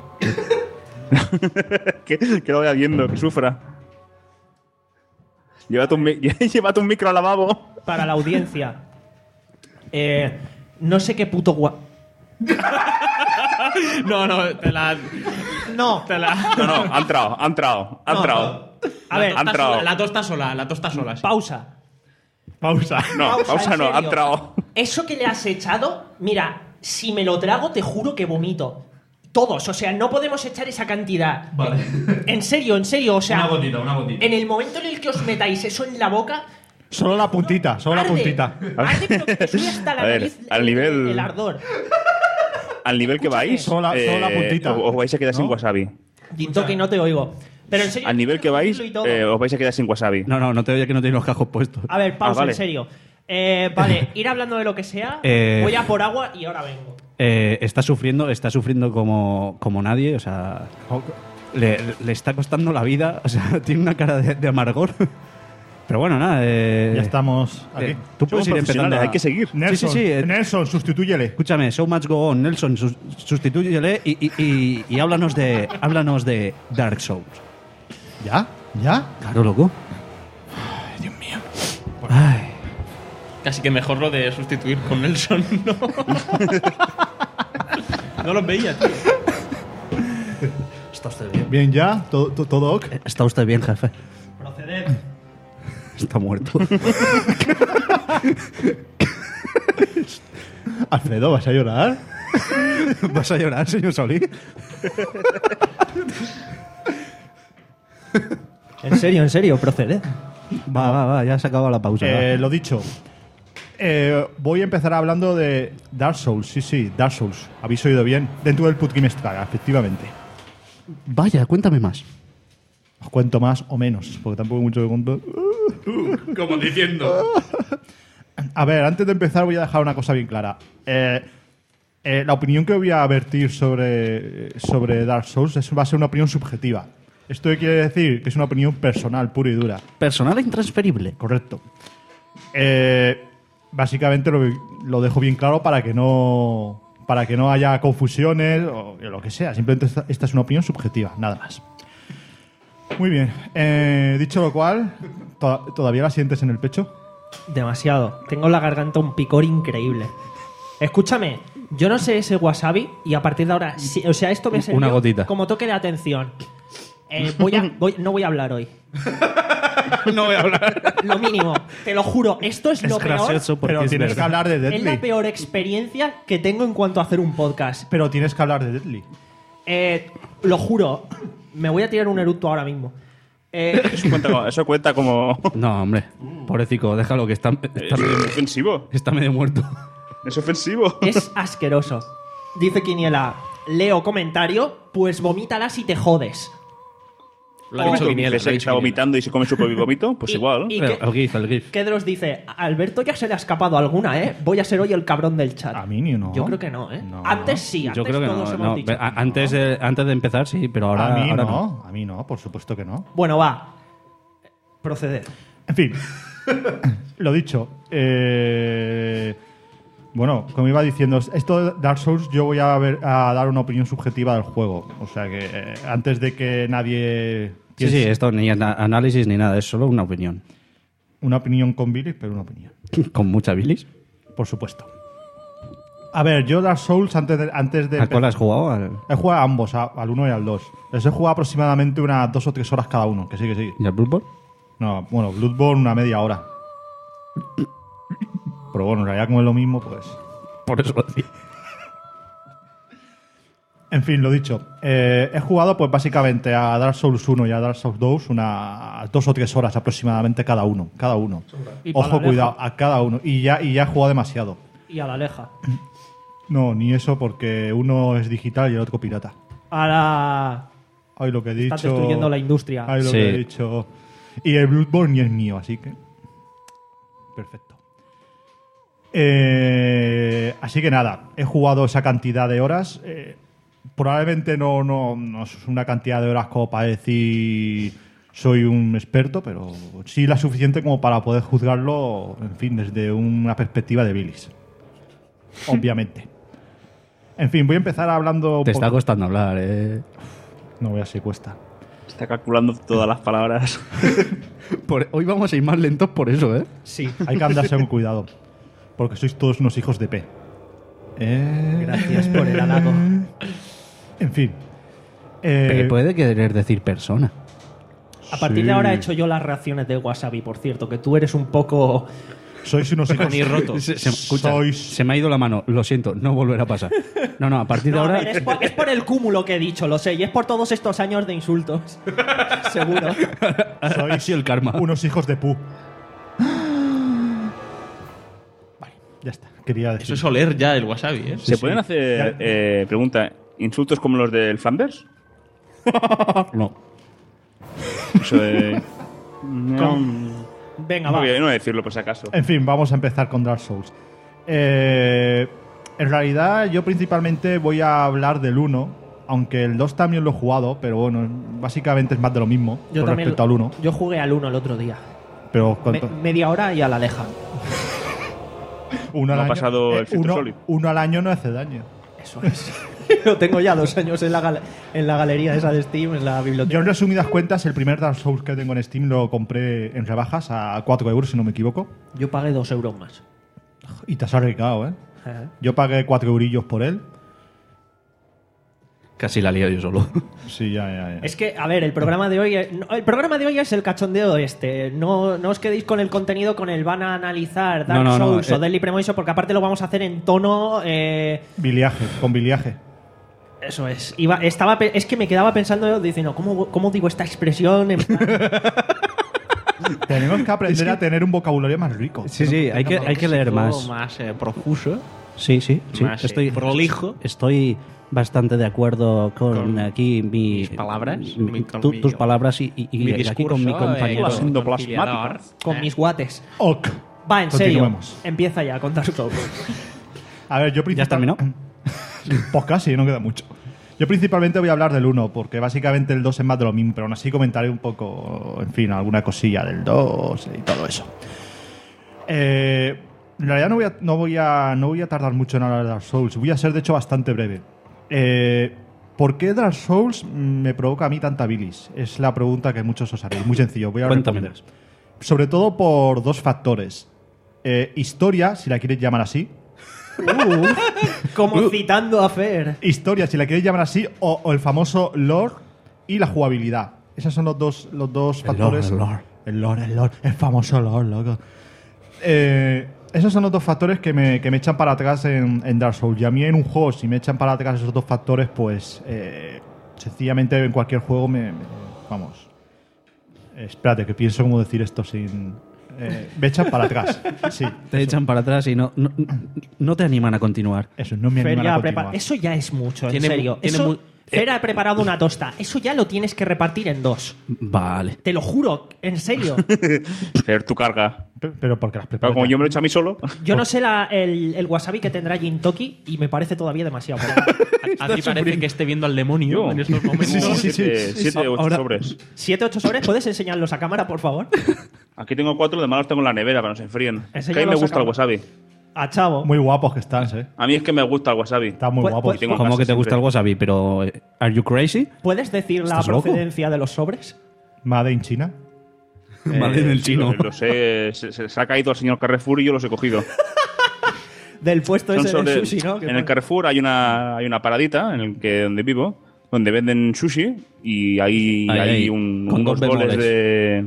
que, que lo vaya viendo, que sufra. Llévate un, mi- llévate un micro al lavabo.
Para la audiencia. Eh, no sé qué puto gua...
No, no, te la.
No.
Te la.
No, no, ha entrado, ha entrado, ha
No,
entrado.
A ver,
ha entrado.
La tosta sola, la tosta sola. Sí.
pausa.
Pausa.
No,
Pausa,
pausa
en
no, ha
serio.
entrado.
Eso que le has echado, mira, si me lo trago, te juro que vomito. Todos, o sea, no podemos echar esa cantidad.
Vale.
En serio, en serio, o sea.
Una gotita, una gotita.
En el momento en el que os metáis eso en la boca.
Solo la puntita, solo la
arde,
puntita.
Arde, pero que te sube hasta la
A ver,
nariz
al
el,
nivel-
el ardor.
Al nivel que vais,
Solo la- solo la puntita.
os vais a quedar sin
¿No?
wasabi.
Dinto que no te oigo. Pero en serio.
Al nivel que vais,
y todo.
eh, os vais a quedar sin wasabi.
No, no, no te oye que no tienes los cajos puestos.
A ver, pausa,
Ah, vale.
en serio. Eh, vale, ir hablando de lo que sea.
Eh,
Voy a por agua y ahora vengo.
Eh, está sufriendo, está sufriendo como, como nadie, o sea, le, le está costando la vida, o sea, tiene una cara de, de amargor. Pero bueno, nada. Eh,
Ya estamos aquí.
eh, tú puedes ir empezando. a-
hay que seguir.
Nelson,
Sí, sí, sí, eh.
Nelson, sustitúyele.
Escúchame, Show Must Go On, Nelson, sus- sustitúyele y, y, y, y háblanos de, háblanos de Dark Souls.
¿Ya? ¿Ya?
Claro, loco.
Ay, Dios mío.
Ay.
Casi que mejor lo de sustituir con Nelson, ¿no? No los veía, tío.
Está usted bien.
Bien, ya. ¿Todo, todo, todo ok?
Está usted bien, jefe.
Proceder.
Está muerto.
Alfredo, ¿vas a llorar?
¿Vas a llorar, señor Solí?
En serio, en serio, proceder.
Va, va, va, ya se ha acabado la pausa.
Eh,
va.
lo dicho. Eh, voy a empezar hablando de Dark Souls. Sí, sí, Dark Souls. Habéis oído bien. Dentro del Putgame Estraga, efectivamente.
Vaya, cuéntame más.
Os cuento más o menos, porque tampoco hay mucho que contar.
Como diciendo.
A ver, antes de empezar voy a dejar una cosa bien clara. Eh, eh, la opinión que voy a vertir sobre, sobre Dark Souls es, va a ser una opinión subjetiva. Esto quiere decir que es una opinión personal, pura y dura.
Personal e intransferible.
Correcto. Eh, básicamente lo, lo dejo bien claro para que no para que no haya confusiones o lo que sea. Simplemente esta, esta es una opinión subjetiva, nada más. Muy bien. Eh, dicho lo cual, to- ¿todavía la sientes en el pecho?
Demasiado. Tengo en la garganta un picor increíble. Escúchame, yo no sé ese wasabi y a partir de ahora, sí, o sea, esto me sirvió
Una gotita.
como toque de atención. Eh, voy a, voy- no voy a hablar hoy.
No voy a hablar.
Lo mínimo, te lo juro, esto es,
Es
lo peor.
gracioso porque
Pero
es
tienes que
verdad.
hablar de
Es la
Deadly.
peor experiencia que tengo en cuanto a hacer un podcast.
Pero tienes que hablar de Deadly.
Eh, lo juro, me voy a tirar un eructo ahora mismo. Eh,
Eso cuenta, como- eso cuenta como.
No, hombre. Pobrecito, déjalo que está, está,
Es
medio,
ofensivo.
está medio muerto.
Es ofensivo.
es asqueroso. Dice Quiniela, leo comentario, pues vomítala si te jodes.
Lo ha dicho
Que
Guiniela.
se está vomitando y se come su propio vómito, pues
Y-
igual.
y
Pero,
que-
el GIF, el GIF.
Kedros dice, a Alberto ya se le ha escapado alguna, ¿eh? Voy a ser hoy el cabrón del chat.
A mí ni no.
Yo creo que no, ¿eh?
No.
Antes sí, antes
Yo creo que
todos
no.
hemos
no.
dicho.
A- Antes, de, antes de empezar, sí, pero ahora,
a mí
ahora
no,
no.
A mí no, por supuesto que no.
Bueno, va. Proceder.
En fin, lo dicho. eh, bueno, como iba diciendo, esto de Dark Souls yo voy a, ver, a dar una opinión subjetiva del juego. O sea que eh, antes de que nadie...
Sí, sí, esto ni ana- análisis ni nada, es solo una opinión.
Una opinión con bilis, pero una opinión.
Con mucha bilis.
Por supuesto. A ver, yo Dark Souls antes de... Antes de
¿A cuál has jugado? Al-
He jugado a ambos, a- al uno y al dos. Les he jugado aproximadamente unas dos o tres horas cada uno. Que sí, que sí.
¿Y al Bloodborne?
No, bueno, Bloodborne una media hora. Pero bueno, en realidad como es lo mismo, pues...
Por eso lo decía.
En fin, lo dicho. Eh, he jugado pues básicamente a Dark Souls uno y a Dark Souls dos unas dos o tres horas aproximadamente cada uno. Cada uno.
Y para
Ojo,
la
cuidado,
leja.
a cada uno. Y ya, y ya he jugado demasiado.
Y a la leja.
No, ni eso porque uno es digital y el otro pirata.
A la...
Ay, lo que he dicho.
Estás destruyendo la industria.
Ay, lo
Sí.
que he dicho. Y el Bloodborne ni es mío, así que... Perfecto. Eh, así que nada, he jugado esa cantidad de horas. Eh, probablemente no, no, no es una cantidad de horas como para decir soy un experto, pero sí la suficiente como para poder juzgarlo, en fin, desde una perspectiva de bilis. Obviamente. En fin, voy a empezar hablando... un
Te está
poco-
costando hablar, eh.
No voy a ser cuesta.
Está calculando todas las palabras.
Por- hoy vamos a ir más lentos por eso, ¿eh?
Sí.
Hay que andarse con cuidado. Porque sois todos unos hijos de P. Eh...
Gracias por el halago.
En fin. Eh...
Puede querer decir persona.
A partir
Sí.
de ahora he hecho yo las reacciones de Wasabi, por cierto, que tú eres un poco...
Sois unos hijos
Ni roto.
Se, se- escucha,
Sois-
se me ha ido la mano. Lo siento, no volverá a pasar. No, no, a partir de
No, a
ahora...
ver, es, por, es por el cúmulo que he dicho, lo sé, y es por todos estos años de insultos. Seguro.
ha sido el karma.
unos hijos de pu. Vale, ya está. Quería decir.
Eso es oler ya el wasabi, ¿eh?
¿Se pueden hacer, eh, pregunta, insultos como los del Flanders?
No.
Eso de... No,
Venga,
no
va.
voy a no voy a decirlo por si acaso.
En fin, vamos a empezar con Dark Souls. Eh, en realidad, yo principalmente voy a hablar del uno, aunque el dos también lo he jugado, pero bueno, básicamente es más de lo mismo
Yo
con
también
respecto al uno.
Yo jugué al uno el otro día.
Pero
Me-
¿cuánto?
media hora y a la leja.
uno, al
no ha
año,
pasado el
eh,
filtro
uno,
Solid.
uno al año no hace daño.
Eso es. Lo tengo ya dos años en la, gal- en la galería esa de Steam, en la biblioteca.
Yo en resumidas cuentas, el primer Dark Souls que tengo en Steam lo compré en rebajas a cuatro euros, si no me equivoco.
Yo pagué dos euros más.
Y te has arriesgado, ¿eh?
Eh.
Yo pagué cuatro eurillos por él.
Casi la lío yo solo.
Sí, ya, ya, ya.
Es que, a ver, el programa de hoy es, no, el programa de hoy es el cachondeo este. No, no os quedéis con el contenido, con el van a analizar Dark
No, no, no,
Souls
eh.
o Deadly Premonition, porque aparte lo vamos a hacer en tono. Eh,
Biliaje, con biliaje.
eso es. Iba, estaba, pe- es que me quedaba pensando, diciendo, ¿cómo, cómo digo esta expresión? En plan,
Tenemos que aprender a tener un vocabulario más rico.
Sí, sí, hay que, hay que leer más.
Más eh, profuso.
Sí, sí, sí.
Más, eh,
Estoy
prolijo.
Estoy bastante de acuerdo con,
Con
aquí mi,
mis palabras,
mi-
mi- con
tu-
mi-
tus palabras y, y- y
mi
aquí con mi
discurso,
compañero.
eh,
Siendo
conciliador.
plasmática.
con
Eh.
mis guates.
Ok.
Va, en serio.
Continuemos.
Empieza ya con Dark Souls.
A ver, yo
¿Ya has terminado?
Pues casi, no queda mucho. Yo principalmente voy a hablar del uno, porque básicamente el dos es más de lo mismo, pero aún así comentaré un poco, en fin, alguna cosilla del dos y todo eso. Eh, en realidad no voy, a, no, voy a, no voy a tardar mucho en hablar de Dark Souls, voy a ser de hecho bastante breve. Eh, ¿Por qué Dark Souls me provoca a mí tanta bilis? Es la pregunta que muchos os haréis. Muy sencillo, voy a
Cuéntame.
responder. Sobre todo por dos factores. Eh, historia, si la quieres llamar así.
Como citando a Fer.
Historia, si la queréis llamar así, o, o el famoso lore y la jugabilidad. Esos son los dos, los dos
El
factores.
lore, el lore.
El lore, el lore, el famoso lore, loco. Eh, esos son los dos factores que me, que me echan para atrás en, en Dark Souls. Y a mí en un juego, si me echan para atrás esos dos factores, pues eh, sencillamente en cualquier juego me... me- vamos. Eh, espérate, que pienso cómo decir esto sin... Eh, me echan para atrás. Sí,
Te
eso.
echan para atrás y no, no, no te animan a continuar.
Eso, no me
Fer
animan
ya
a
ha prepar-
continuar.
Eso ya es mucho, en
Tiene mu-
serio.
tiene
Eso-
mu-
Fer ha preparado una tosta. Eso ya lo tienes que repartir en dos.
Vale.
Te lo juro, en serio.
Hacer tu carga.
Pe- Pero porque las
Claro,
preparas.
como yo me lo he hecho a mí solo.
Yo no sé la- el, el wasabi que tendrá Jintoki y me parece todavía demasiado.
A ti parece que esté viendo al demonio
Yo.
en estos momentos.
Tengo
sí, sí,
siete,
sí.
siete, ocho
Ahora-
sobres.
¿Siete, ocho sobres? ¿Puedes enseñarlos a cámara, por favor?
Aquí tengo cuatro, de malos tengo en la nevera para que no se enfríen. Es que a mí me
Enséñalos a
gusta el
cámara.
wasabi.
A Chavo.
Muy guapos que están, ¿eh?
A mí es que me gusta el wasabi.
Están muy
Pues-
guapos.
pues-
Tengo en
Como
casa
que te gusta
siempre.
el wasabi, pero eh, ¿are you crazy?
¿Puedes decir la
¿Estás loco?
procedencia de los sobres?
Made in China.
Madre del
sí,
chino.
Lo, lo sé, se, se- se ha caído al señor Carrefour y yo los he cogido.
Del puesto
Son
ese
sobre-
de sushi, ¿no? Que
en el
pone-
Carrefour hay una, hay una paradita en el que donde vivo, donde venden sushi y hay,
Ahí,
hay
ahí,
un-
con
unos
dos
boles
bemoles.
de,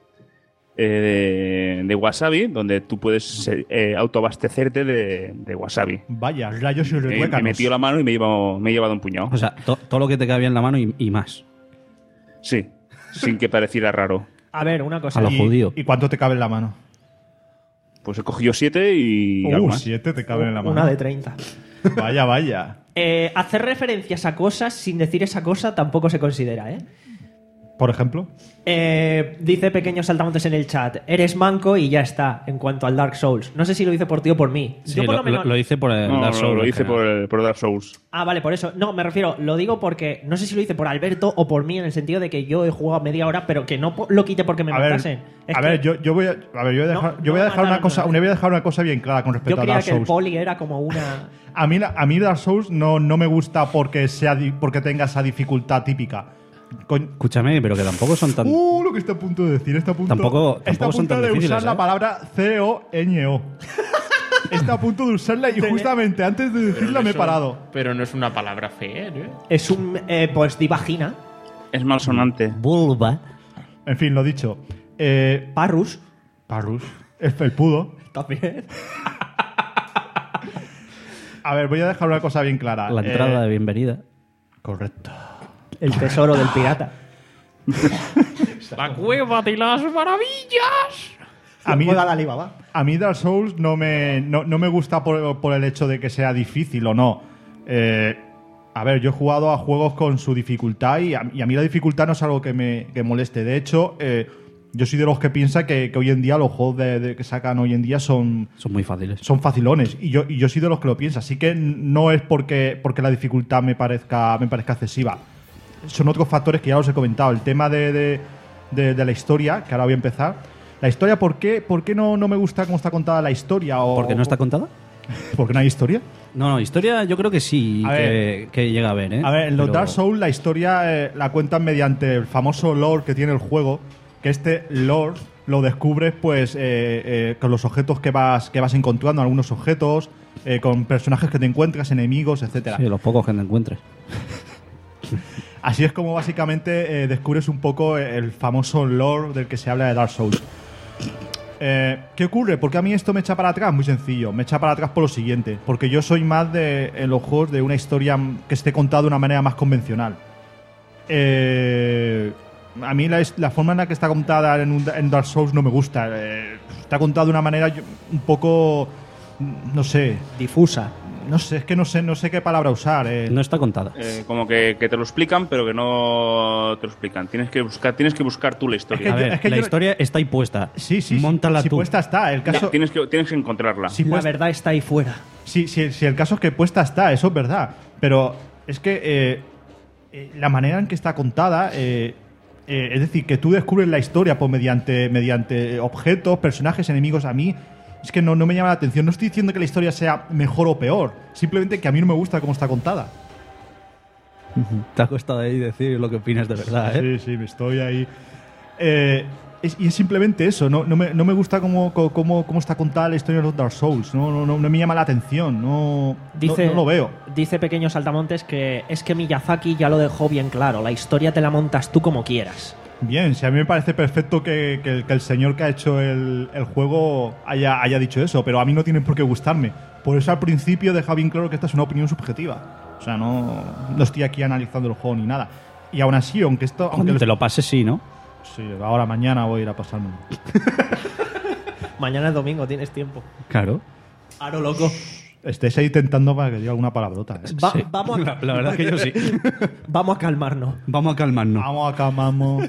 eh, de, de wasabi donde tú puedes eh, autoabastecerte de, de wasabi.
Vaya, rayos y
Me, me he
retuécanos.
metido la mano y me he llevado, me he llevado un puñado.
O sea, to- todo lo que te cabe en la mano y, y más.
Sí, sin que pareciera raro.
A ver, una cosa.
A lo
¿Y,
judío.
¿Y cuánto te cabe en la mano?
Pues he cogido siete y algo
Uh,
más.
siete te caben en la mano.
Una de treinta.
Vaya, vaya.
Eh, hacer referencias a cosas sin decir esa cosa tampoco se considera, ¿eh?
Por ejemplo.
Eh, dice Pequeños Saltamontes en el chat, eres manco y ya está, en cuanto al Dark Souls. No sé si lo dice por ti o por mí.
Sí,
Yo por
lo,
lo menos...
lo- lo hice por el
No,
Dark
no,
Souls.
lo
en
hice
general.
por, el, por Dark Souls.
Ah, vale, por eso. No, me refiero, lo digo porque no sé si lo hice por Alberto o por mí, en el sentido de que yo he jugado media hora, pero que no po- lo quite porque me
A ver,
matasen. Es
a
que
ver yo, yo voy a, a ver, yo voy a
No,
dejar, yo
no
voy a
me
dejar una
mataron
cosa,
una vez.
voy a dejar una cosa bien clara con
yo
respecto a
creía
Dark
que el
Souls.
poli era como una...
A mí, la- a mí Dark Souls no, no me gusta porque sea di- porque tenga esa dificultad típica. Coñ-
Escúchame, pero que tampoco son tan...
Uh, lo que está a punto de decir. Está a punto,
Tampoco-
está a
tampoco son
punto
tan
de
difíciles,
usar la
¿eh?
palabra C O Ñ O. Está a punto de usarla y justamente antes de decirla me he
eso-
parado.
Pero no es una palabra fea, ¿no?
Es un. Eh, pues di vagina.
Es malsonante.
Vulva.
En fin, lo dicho. Eh,
Parrus.
Parrus. El felpudo.
También.
A ver, voy a dejar una cosa bien clara.
La entrada
Eh,
de bienvenida.
Correcto.
El tesoro del pirata.
La cueva de las maravillas.
A mí,
Juega la Alibaba.
a mí Dark Souls no me, no, no me gusta por, por el hecho de que sea difícil o no. Eh, a ver, yo he jugado a juegos con su dificultad y a, y a mí la dificultad no es algo que me que moleste. De hecho, eh, yo soy de los que piensa que, que hoy en día los juegos de, de- que sacan hoy en día son,
Son muy fáciles.
son facilones. Y yo, y yo soy de los que lo piensa. Así que no es porque, porque la dificultad me parezca, me parezca excesiva. Son otros factores que ya os he comentado. El tema de, de, de- de la historia, que ahora voy a empezar. La historia, ¿por qué, por qué no, no me gusta cómo está contada la historia? O,
¿Porque no está contada?
¿Porque no hay historia?
No, no, historia yo creo que sí,
A
que,
ver.
que llega a ver, ¿eh?
A ver, en los
Pero-
Dark Souls la historia eh, la cuentan mediante el famoso lore que tiene el juego, que este lore lo descubres pues eh, eh, con los objetos que vas, que vas encontrando, algunos objetos, eh, con personajes que te encuentras, enemigos, etcétera.
Sí, los pocos que te encuentres.
Así es como básicamente eh, descubres un poco el famoso lore del que se habla de Dark Souls. Eh, ¿Qué ocurre? ¿Por qué a mí esto me echa para atrás? Muy sencillo. Me echa para atrás por lo siguiente. Porque yo soy más de, en los juegos, de una historia que esté contada de una manera más convencional. Eh, a mí la, la forma en la que está contada en, un- en Dark Souls no me gusta. Eh, está contada de una manera yo- un poco... No sé.
Difusa.
No sé, es que no sé, no sé qué palabra usar. eh.
No está contada.
Eh, como que, que te lo explican, pero que no te lo explican. Tienes que buscar, tienes que buscar tú la historia.
que
A
yo-
ver,
es que
la
yo-
historia está ahí puesta.
Sí, sí.
Móntala
si
tú.
puesta está. El caso...
Tienes que, tienes que encontrarla.
Si
La
puesta-
verdad está ahí fuera.
Sí, sí, sí, el caso es que puesta está, eso es verdad. Pero es que eh, eh, la manera en que está contada, eh, eh, es decir, que tú descubres la historia pues, mediante, mediante objetos, personajes, enemigos, a mí es que no, no me llama la atención. No estoy diciendo que la historia sea mejor o peor, simplemente que a mí no me gusta cómo está contada.
Te ha costado ahí decir lo que opinas de verdad, ¿eh?
Sí, sí, me estoy ahí. Eh, es- y es simplemente eso, no, no, me, no me gusta cómo, cómo, cómo está contada la historia de los Dark Souls, no, no, no, no me llama la atención, no,
Dice,
no, no lo veo.
Dice Pequeño Saltamontes que es que Miyazaki ya lo dejó bien claro. La historia te la montas tú como quieras.
Bien, si a mí me parece perfecto que, que el, que el señor que ha hecho el, el juego haya, haya dicho eso, pero a mí no tiene por qué gustarme. Por eso al principio deja bien claro que esta es una opinión subjetiva. O sea, no, no estoy aquí analizando el juego ni nada. Y aún así, aunque esto... Aunque
Cuando te lo pases, sí, ¿no?
Sí, ahora mañana voy a ir a pasármelo.
Mañana es domingo, tienes tiempo.
Claro.
Aro loco.
Estés ahí intentando para que diga alguna palabrota. ¿eh?
Va-
Sí.
vamos a,
La, la verdad es que yo sí.
vamos a calmarnos.
Vamos a calmarnos.
Vamos acá, vamos.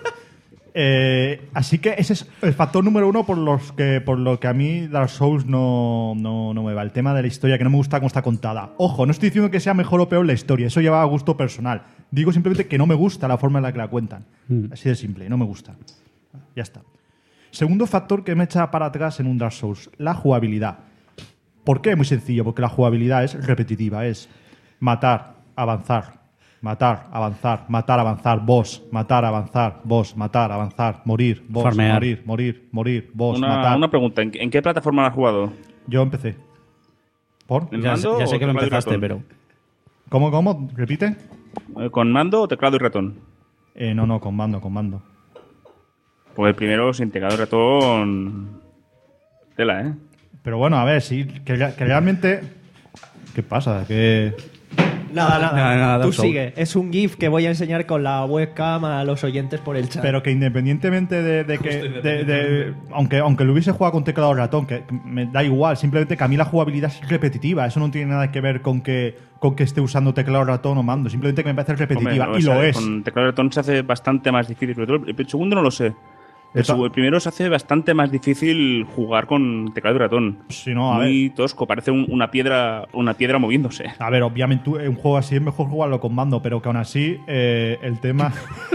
Eh, así que ese es el factor número uno por los que por lo que a mí Dark Souls no, no, no me va. El tema de la historia, que no me gusta cómo está contada. Ojo, no estoy diciendo que sea mejor o peor la historia, eso lleva a gusto personal. Digo simplemente que no me gusta la forma en la que la cuentan.
Mm.
Así de simple, no me gusta. Ya está. Segundo factor que me echa para atrás en un Dark Souls, la jugabilidad. ¿Por qué? Muy sencillo, porque la jugabilidad es repetitiva, es matar, avanzar, matar, avanzar, matar, avanzar, boss, matar, avanzar, boss, matar, avanzar, morir, boss,
Farmear.
morir, morir, morir, boss,
Una,
matar.
una pregunta, ¿en, qué- en qué plataforma la has jugado?
Yo empecé. ¿Por?
¿En
Ya,
mando
ya sé
o
que lo
teclado y
empezaste,
ratón?
pero...
¿Cómo, cómo? ¿Repite?
Eh, ¿Con mando o teclado y ratón?
Eh, no, no, con mando, con mando.
Pues el primero sin teclado y ratón... Tela, ¿eh?
Pero bueno, a ver, sí, que, que realmente... ¿Qué pasa? Que...
Nada, nada.
Nada, nada,
Tú
Dark Souls.
sigue. Es un GIF que voy a enseñar con la webcam a los oyentes por el chat.
Pero que independientemente de, de que. de- de- aunque, aunque lo hubiese jugado con teclado ratón, que que me da igual, simplemente que a mí la jugabilidad es repetitiva. Eso no tiene nada que ver con que, con que esté usando teclado ratón o mando. Simplemente que me parece repetitiva.
Hombre,
y
o sea,
lo es.
Con teclado y ratón se hace bastante más difícil. Sobre todo el, el segundo no lo sé. El,
Esta-
seg- el primero se hace bastante más difícil jugar con teclado y ratón.
Si no, a
Muy tosco, parece un- una piedra una piedra moviéndose.
A ver, obviamente tú- en un juego así es mejor jugarlo con mando, pero que aún así eh, el tema.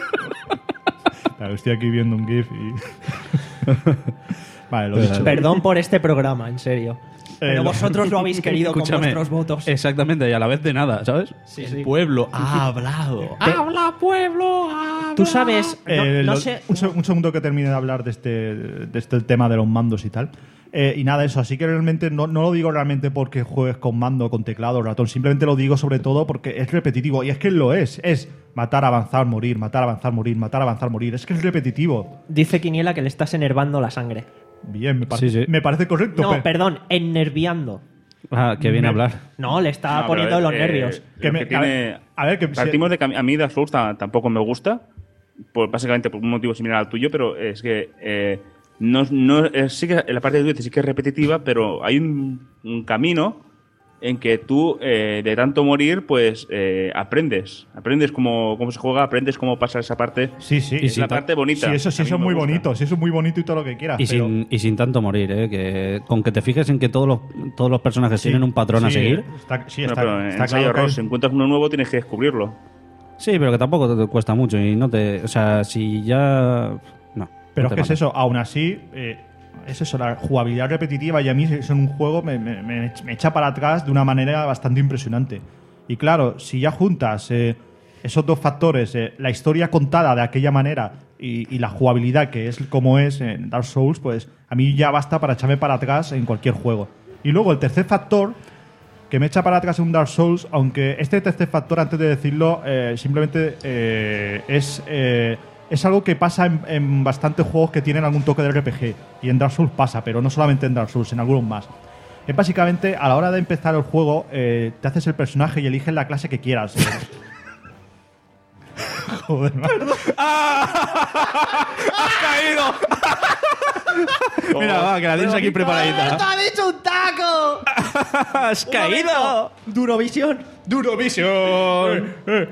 Claro, estoy aquí viendo un GIF y. Vale, lo he dicho.
Perdón por este programa, en serio. Pero
Eh,
vosotros lo habéis querido con
Escúchame,
vuestros votos.
Exactamente, y a la vez de nada, ¿sabes?
Sí,
El
sí.
pueblo ha hablado. ¡Habla, pueblo! ¡Habla!
Tú sabes, no,
Eh,
no
lo-
sé...
un, se- un segundo que termine de hablar de este, de este tema de los mandos y tal. Eh, y nada, eso. Así que realmente no, no lo digo realmente porque juegues con mando, con teclado o ratón. Simplemente lo digo sobre todo porque es repetitivo. Y es que lo es. Es matar, avanzar, morir, matar, avanzar, morir, matar, avanzar, morir. Es que es repetitivo.
Dice Quiniela que le estás enervando la sangre.
Bien, me, par-
Sí, sí.
me parece correcto.
No,
pe-
perdón, enerviando.
Ah, que viene a
Me-
hablar.
No, le está
No,
poniendo
pero,
los
eh,
nervios.
lo
Que me-
que tiene-
a ver, que-
Partimos de que a mí- a mí Dark Souls ta- tampoco me gusta, por, básicamente por un motivo similar al tuyo, pero es que eh, no, no, eh, sí que la parte de tú sí que es repetitiva, pero hay un, un camino en que tú, eh, de tanto morir, pues eh, aprendes. Aprendes cómo, cómo se juega, aprendes cómo pasa esa parte.
Sí, sí.
Es la parte bonita.
Sí, eso sí,
A mí
eso es
me
muy
gusta.
bonito. Sí, eso es muy bonito y todo lo que quieras.
Y
pero-
sin, y sin tanto morir, ¿eh? Que con que te fijes en que todos los, todos los personajes
Sí,
tienen un patrón a
sí,
seguir.
Está, sí,
Bueno,
está,
pero en
está
ensayo
claro que
error,
es-
si encuentras uno nuevo tienes que descubrirlo.
Sí, pero que tampoco te, te cuesta mucho y no te... O sea, si ya... No.
Pero
no
es que
te
es
mata.
eso, aún así, eh, es eso, la jugabilidad repetitiva y a mí eso en un juego me, me- me- me echa para atrás de una manera bastante impresionante. Y claro, si ya juntas eh, esos dos factores, eh, la historia contada de aquella manera y, y la jugabilidad que es como es en Dark Souls, pues a mí ya basta para echarme para atrás en cualquier juego. Y luego el tercer factor que me echa para atrás en un Dark Souls, aunque este tercer factor, antes de decirlo, eh, simplemente eh, es, eh, es algo que pasa en, en bastantes juegos que tienen algún toque de R P G. Y en Dark Souls pasa, pero no solamente en Dark Souls, en algunos más. Es básicamente, a la hora de empezar el juego, eh, te haces el personaje y eliges la clase que quieras. Joder, man.
¡Has caído! Mira, va, que la tienes aquí preparadita.
¡Ha dicho un taco!
¡Has caído!
Durovisión.
¡Durovisión!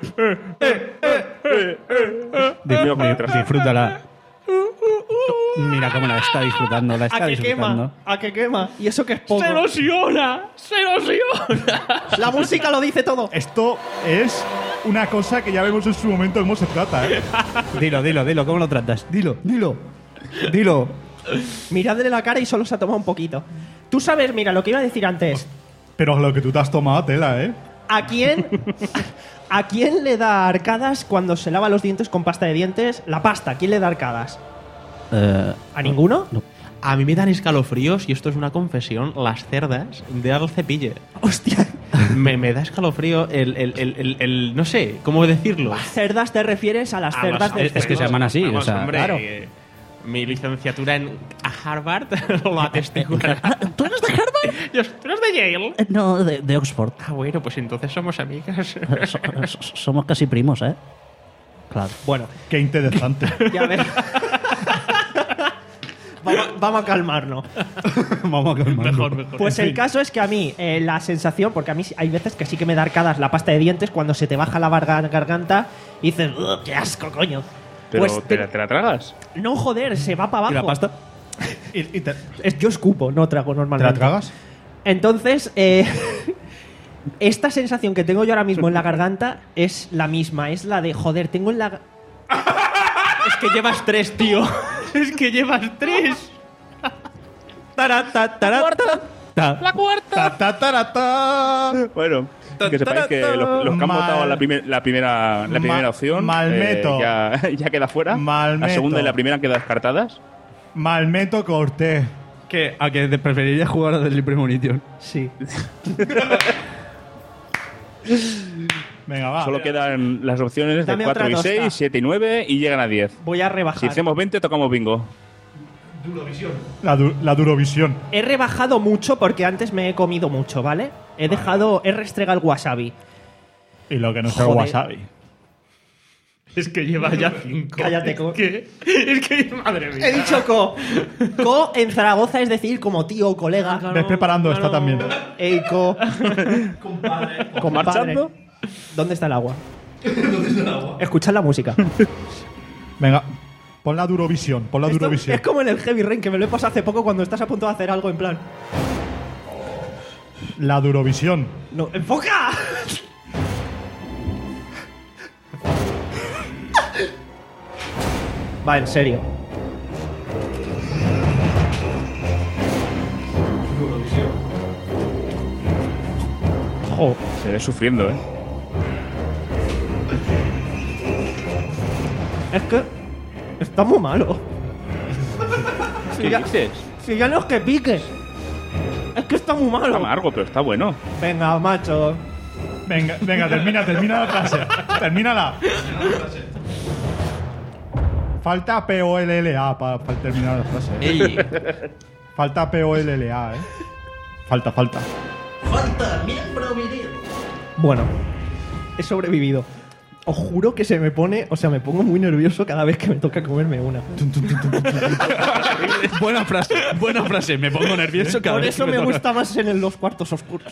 Dios mío, con el
Di-
traje.
Disfrútala. Mira cómo la está disfrutando, la está
A que
disfrutando.
quema, a que quema. Y eso que es poco.
¡Se erosiona! ¡Se erosiona!
La música lo dice todo.
Esto es una cosa que ya vemos en su momento cómo se trata, ¿eh?
Dilo, dilo, dilo, ¿cómo lo tratas? Dilo, dilo. Dilo.
Miradle la cara y solo se ha tomado un poquito. Tú sabes, mira, lo que iba a decir antes.
Pero lo que tú te has tomado, tela, ¿eh?
¿A quién, ¿A quién le da arcadas cuando se lava los dientes con pasta de dientes? La pasta, ¿a quién le da arcadas?
Eh,
¿A ninguno?
A mí me dan escalofríos, y esto es una confesión, las cerdas de al cepille.
Hostia.
Me, me da escalofrío el, el, el, el, el- no sé, ¿cómo decirlo?
Cerdas te refieres a las
A
cerdas
los-
del
es que se llaman así,
Vamos,
o sea,
hombre,
claro.
eh, mi licenciatura en Harvard lo atestigura.
¿Tú eres de Harvard?
Yo- ¿Tú eres de Yale?
No, de, de Oxford.
Ah, bueno, pues entonces somos amigas.
So- so- somos casi primos, ¿eh? Claro.
Bueno,
Qué interesante.
ya ves. vamos, vamos a calmarnos.
Vamos a calmarnos.
Mejor, mejor.
Pues
En
el
fin.
caso es que a mí eh, la sensación, porque a mí hay veces que sí que me da arcadas la pasta de dientes cuando se te baja la varga- garganta y dices, "Ugh, qué asco, coño".
Pero
Pues
te,
te-
la- te la tragas.
no, joder, se va para abajo.
¿Y la pasta?
¿Y, y te,
Es- yo escupo, no trago
¿Te
normalmente.
la tragas?
Entonces, eh, esta sensación que tengo yo ahora mismo en la garganta es la misma. Es la de, joder, tengo en la... ga-
Es que llevas tres, tío. Es que llevas tres.
Tara, ta, tara, ta.
La cuarta.
Ta, ta, ta, ta.
Bueno, que sepáis que los, los que han
Mal.
votado la, primer- la primera, la primera
Ma-
opción
Malmeto.
eh, ya, ya queda fuera.
Malmeto.
La segunda y la primera han quedado descartadas.
Malmeto Cortés.
¿Qué? ¿A que te preferirías jugar a Deadly Premonition?
Sí.
Venga, va.
Solo quedan las opciones de
Dame
cuatro
otra
y
tosta.
seis, siete y nueve y llegan a diez.
Voy a
Si
rebajar.
hacemos veinte, tocamos bingo.
La, du- la Durovisión.
He rebajado mucho porque antes me he comido mucho, ¿vale? He dejado, he restregado el wasabi.
Y lo que no sea
Joder.
wasabi.
Es que lleva ya cinco.
Cállate, Co.
Es que, es que madre mía.
He dicho co. Co en Zaragoza es decir como tío o colega.
Ves preparando esta también.
Ey, co. Compadre.
¿Marchando?
¿Dónde está el agua? ¿Dónde está el agua? Escuchad la música.
Venga, pon la Durovisión. Pon la
Esto
Durovisión.
es como en el Heavy Rain, que me lo he pasado hace poco cuando estás a punto de hacer algo en plan.
La Durovisión.
No, ¡enfoca! Va, en serio.
Oh, se ve sufriendo, ¿eh?
Es que está muy malo.
¿Qué
ya,
dices?
Si ya no es que pique. Es que está muy malo.
Está amargo, pero está bueno.
Venga, macho.
Venga, venga, termina, termina la frase. Termínala. Falta P O L L A para, para terminar la frase.
Ey.
Falta P O L L A, ¿eh? Falta, falta.
Falta miembro viril. Bueno, he sobrevivido. Os juro que se me pone, o sea, me pongo muy nervioso cada vez que me toca comerme una.
Buena frase, buena frase. Me pongo nervioso cada
Por
vez
eso
que
me,
me toca.
gusta más en el- los cuartos oscuros.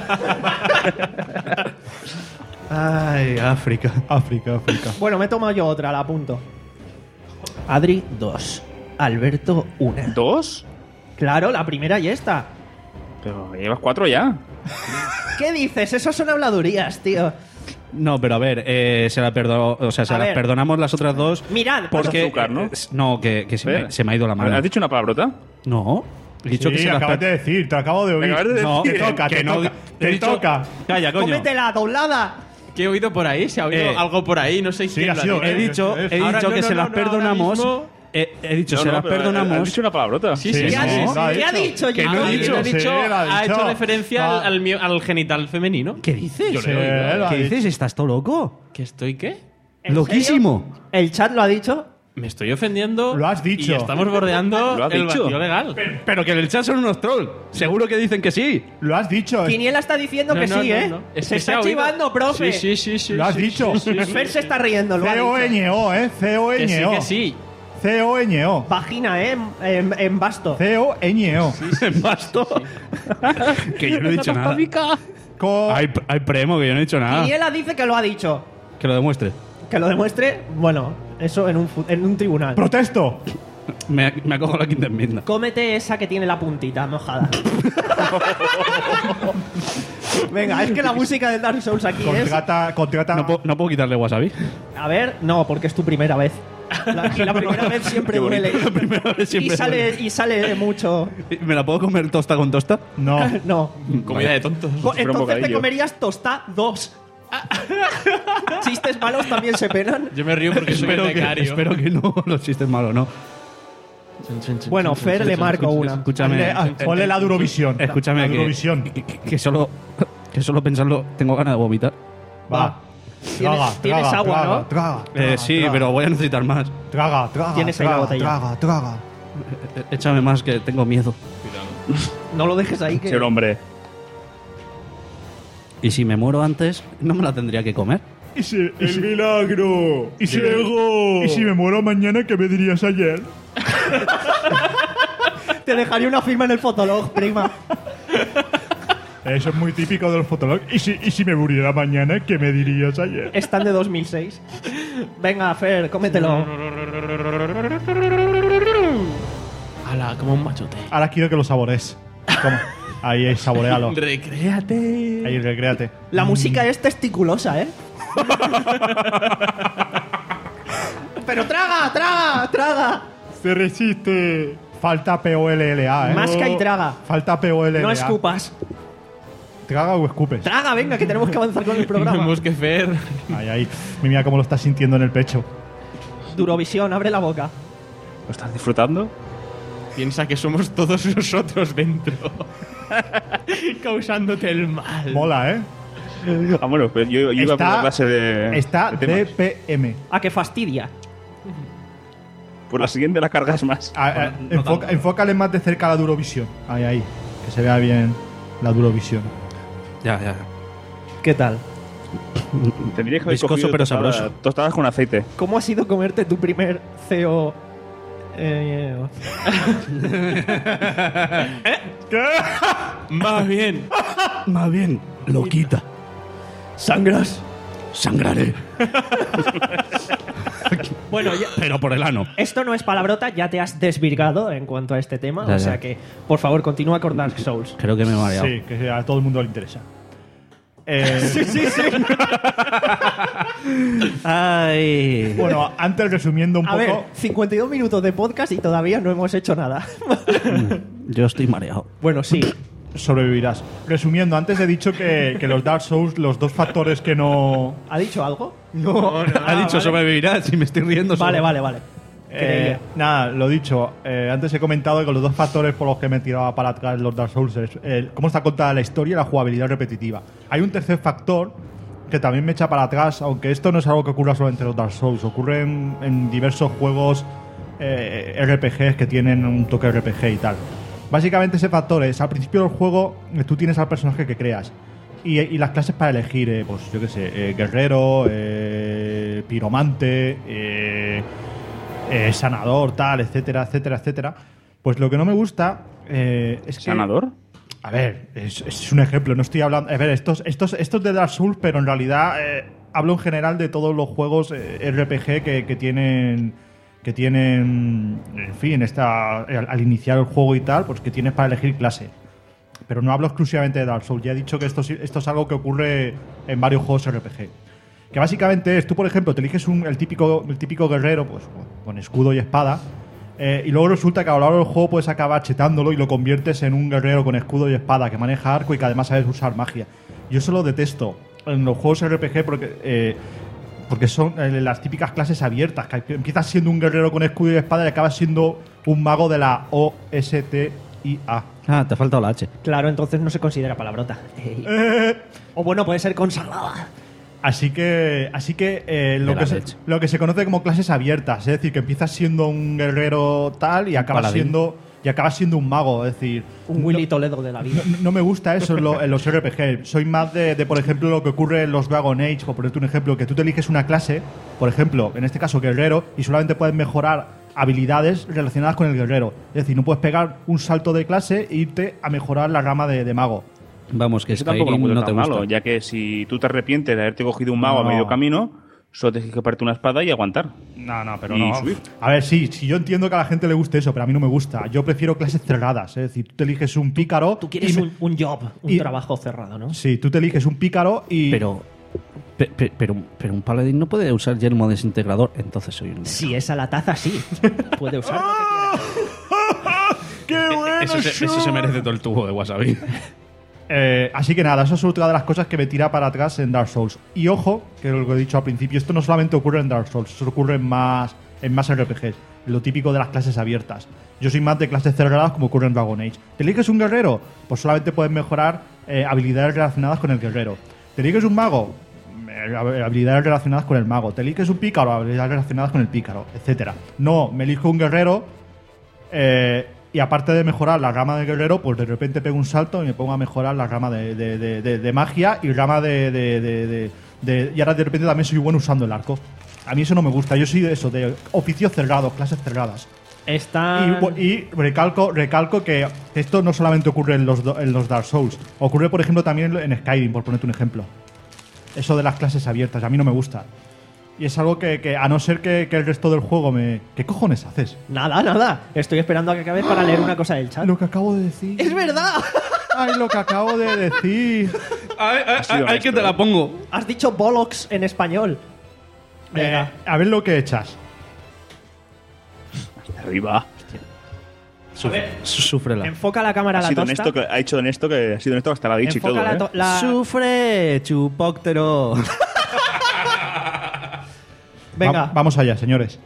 Ay, África.
África, África.
Bueno, me he tomado yo otra, la apunto. Adri, dos. Alberto, una.
¿Dos?
Claro, la primera y esta.
Pero llevas cuatro ya.
¿Qué dices? Esas son habladurías, tío.
No, pero a ver, eh, se la perdo- o sea, se
A
las
ver.
perdonamos las otras dos.
Mirad,
porque
azúcar, ¿no?
eh, no, que, que se,
¿Eh?
me, se me ha ido la mano.
¿Has dicho una palabrota?
No, he dicho
Sí,
que se las
acabas
per-
de decir, te lo acabo de oír.
Acabas de
No,
Te toca,
que
te
no,
toca.
he
Te
dicho-
toca.
Calla, coño.
¡Cómetela, doblada!
¿Qué he oído por ahí? ¿Se ha oído
Eh,
algo por ahí? No sé
sí,
quién
ha
lo
sido,
dicho.
He
eh,
dicho,
es-
he
Ahora,
dicho
no,
que
no,
se
no,
las
no, ahora
perdonamos.
mismo-
He, he dicho,
No,
se
no,
las
pero, eh,
perdonamos.
¿Has dicho una palabrota?
Sí,
Sí,
sí,
¿Qué ha,
sí,
sí,
dicho?
lo ha
¿Qué ha
dicho.
dicho?
Que
ya?
no he
Ah,
dicho.
lo ha
Sí,
dicho,
lo ha
ha
dicho.
hecho referencia
Ah.
al, al mio- al genital femenino.
¿Qué dices?
Yo le he oído.
Sí, lo ha
¿Qué
dicho.
dices? ¿Estás todo loco?
¿Que estoy qué?
¿En
¡Loquísimo!
serio? ¿El chat lo ha dicho?
Me estoy ofendiendo.
Lo has dicho.
Y estamos bordeando
Lo has
el
dicho.
vacío legal.
Pero que en el chat son unos trolls. Seguro que dicen que sí.
Lo has dicho. eh.
Quiniela está diciendo
No,
que
no,
sí,
no,
¿eh?
no. Es
Se
que se
está
ha oído.
chivando, profe.
Sí, sí, sí, sí.
Lo has
sí,
dicho.
sí, sí, sí.
Fer se está riendo, lo ha
C O
dicho.
N O, ¿eh? C O
Que
N
sí,
O.
que sí.
C O N O.
Vagina, ¿eh? En, en basto.
C O N O.
En basto. Que yo no he dicho nada.
Co-
Hay, hay premo, que yo no he dicho nada.
Quiniela dice que lo ha dicho.
Que lo demuestre.
Que lo demuestre, bueno, eso en un, fu- en un tribunal.
Protesto.
Me, me acojo la quinta enmienda.
Cómete esa que tiene la puntita mojada. Venga, es que la música de Dark Souls aquí es...
Contrata, contrata.
No, puedo- no puedo quitarle wasabi.
A ver, no, porque es tu primera vez. La, y la primera vez siempre
Qué bonito.
duele.
La primera vez siempre
y sale,
duele.
y sale mucho.
¿Me la puedo comer tosta con tosta?
No.
No.
Comida de tontos.
Co-
fuera un
Entonces te
bocadillo.
comerías tosta dos. Chistes malos también se penan.
Yo me río porque soy
espero,
el
que,
becario.
espero que no los chistes malos, no.
Bueno, Fer le marco una.
Escúchame.
Ponle, ah, ponle la Durovisión.
Escúchame
La
que,
Durovisión.
que, que- que solo que solo pensarlo tengo ganas de vomitar.
Va.
Tienes-
Traga,
tienes
traga,
agua,
traga,
¿no?
Traga,
Eh,
traga,
sí,
traga.
pero voy a necesitar más.
Traga, traga.
Tienes ahí la
traga,
botella.
Traga, traga.
Eh, Échame más, que tengo miedo.
No lo dejes ahí que...
Ser hombre.
Y si me muero antes, no me la tendría que comer.
¿Y si, el milagro. ¿Y si, ¿Y si me muero mañana, qué me dirías ayer?
Te dejaría una firma en el fotolog, prima.
Eso es muy típico de los fotólogos. ¿Y si, ¿Y si me muriera mañana, qué me dirías ayer?
Están de dos mil seis. Venga, Fer, cómetelo.
Ala, como un machote.
Ahora quiero que lo sabores. Toma. Ahí, ahí, saborealo.
Recréate.
Ahí, recréate.
La música es testiculosa, ¿eh? Pero traga, traga, traga.
Se resiste. Falta P O L L A, ¿eh?
Masca y traga.
Falta P O L L A.
No escupas.
¿Traga o escupes?
Traga, venga, que tenemos que avanzar con el programa.
Tenemos que Fer.
Ahí, ahí. Mira cómo lo estás sintiendo en el pecho.
Durovisión, abre la boca.
¿Lo estás disfrutando?
Piensa que somos todos nosotros dentro. Causándote el mal.
Mola, ¿eh?
Ah, bueno, pues yo, yo iba por la
Está,
clase de.
está
de temas.
D P M.
Ah, que fastidia.
Por la siguiente la cargas más.
Ah, ah, enfoca- enfócale más de cerca la Durovisión. Ahí, ahí. Que se vea bien la Durovisión.
Ya, ya.
¿Qué tal?
Tendrías que haber
Viscoso,
cogido
pero
tostadas-
sabroso.
Tostadas con aceite.
¿Cómo ha sido comerte tu primer C O? Eh,
Más bien.
Más bien, lo quita.
¿Sangras?
Sangraré.
Bueno, ya-
Pero por el ano.
esto no es palabrota, ya te has desvirgado en cuanto a este tema.
Ya,
o sea
ya.
que, por favor, continúa con Dark Souls.
Creo que me he mareado.
Sí, que a todo el mundo le interesa. Eh,
Sí, sí, sí.
Ay.
Bueno, antes resumiendo un
A
poco.
ver, cincuenta y dos minutos de podcast y todavía no hemos hecho nada.
Yo estoy mareado.
Bueno, sí.
sobrevivirás. Resumiendo, antes he dicho que, que los Dark Souls, los dos factores que no...
¿Ha dicho algo?
No, no, ha dicho
vale.
sobrevivirás y me estoy riendo.
Vale,
solo.
vale, vale.
Eh, nada, lo dicho. Eh, antes he comentado que los dos factores por los que me tiraba para atrás los Dark Souls es eh, cómo está contada la historia y la jugabilidad repetitiva. Hay un tercer factor que también me echa para atrás, aunque esto no es algo que ocurra solamente en los Dark Souls, ocurre en, en diversos juegos eh, R P Gs que tienen un toque R P G y tal. Básicamente ese factor es, al principio del juego eh, tú tienes al personaje que creas y, y las clases para elegir, eh, pues yo qué sé, eh, guerrero, eh, piromante, eh, eh, sanador, tal, etcétera, etcétera, etcétera. Pues lo que no me gusta eh, es que...
¿Sanador?
A ver, es, es un ejemplo, no estoy hablando... A ver, estos, estos, estos de Dark Souls, pero en realidad eh, hablo en general de todos los juegos eh, R P G que, que tienen... que tienen, en fin, esta, al, al iniciar el juego y tal, pues que tienes para elegir clase. Pero no hablo exclusivamente de Dark Souls. Ya he dicho que esto, esto es algo que ocurre en varios juegos R P G. Que básicamente es, tú por ejemplo, te eliges un, el, típico, el típico guerrero pues con escudo y espada, eh, y luego resulta que a lo largo del juego puedes acabar chetándolo y lo conviertes en un guerrero con escudo y espada que maneja arco y que además sabes usar magia. Yo eso lo detesto en los juegos R P G porque... Eh, Porque son eh, las típicas clases abiertas, que empiezas siendo un guerrero con escudo y espada y acabas siendo un mago de la O S T I A.
Ah, te ha faltado la H.
Claro, entonces no se considera palabrota.
Eh.
O bueno, puede ser consagrada.
Así que, así que eh, lo,
De
que
la
se,
leche.
lo que se conoce como clases abiertas, es decir, que empiezas siendo un guerrero tal y acabas
paladín.
siendo y acabas siendo un mago, es decir,
Un Willy Toledo de la vida.
no, no me gusta eso en, lo- en los R P G. Soy más de, de, por ejemplo, lo que ocurre en los Dragon Age, por ponerte un ejemplo, que tú te eliges una clase, por ejemplo, en este caso guerrero, y solamente puedes mejorar habilidades relacionadas con el guerrero. Es decir, no puedes pegar un salto de clase e irte a mejorar la rama de, de mago.
Vamos, que
Eso tampoco lo
Skyrim
encuentro
no
tan
te gusta.
malo, ya que si tú te arrepientes de haberte cogido un mago
No.
a medio camino, solo tienes que parte una espada y aguantar.
No, no, pero
Y
no.
subir.
A ver, sí, sí, yo entiendo que a la gente le guste eso, pero a mí no me gusta. Yo prefiero clases cerradas, es decir, tú te eliges un pícaro.
Tú quieres
y me-
un, un job, un
y-
trabajo cerrado, ¿no?
Sí, tú te eliges un pícaro y.
Pero, pe- pe- pero, pero un paladín no puede usar yelmo desintegrador, entonces soy un...
Si es a la taza, sí. Puede usar lo que quiera.
¡Qué bueno!
Eso se, eso se merece todo el tubo de wasabi.
Eh, así que nada, eso es otra de las cosas que me tira para atrás en Dark Souls. Y ojo, que lo que he dicho al principio, esto no solamente ocurre en Dark Souls, eso ocurre en más, en más R P Gs, lo típico de las clases abiertas. Yo soy más de clases cerradas como ocurre en Dragon Age. ¿Te eliges un guerrero? Pues solamente puedes mejorar eh, habilidades relacionadas con el guerrero. ¿Te eliges un mago? Eh, habilidades relacionadas con el mago. ¿Te eliges un pícaro? Habilidades relacionadas con el pícaro, etcétera. No, me elijo un guerrero eh, y aparte de mejorar la rama de guerrero, pues de repente pego un salto y me pongo a mejorar la rama de, de- de- de- de magia y rama de, de- de- de- de- Y ahora de repente también soy bueno usando el arco. A mí eso no me gusta. Yo soy de eso, de oficios cerrados, clases cerradas.
Está...
Y, y recalco, recalco que esto no solamente ocurre en los, do- en los Dark Souls. Ocurre, por ejemplo, también en Skyrim, por ponerte un ejemplo. Eso de las clases abiertas, a mí no me gusta. Y es algo que, que a no ser que, que el resto del juego me... ¿Qué cojones haces?
Nada, nada. Estoy esperando a que acabe para leer una cosa del chat.
Lo que acabo de decir.
¡Es verdad!
Ay, lo que acabo de decir.
Ay, ay,
sido
ay, que
esto,
te la
¿eh?
pongo.
Has dicho bollocks en español. Venga.
Eh, a ver lo que echas.
Arriba.
Sufre, Súfrela.
Enfoca la cámara a
Ha
la
sido
tosta.
honesto, que, ha dicho honesto que ha sido honesto hasta la ha dicho y
Enfoca
todo,
la,
¿eh?
to- la-
¡Sufre, chupóctero!
Venga.
Va- vamos allá, señores.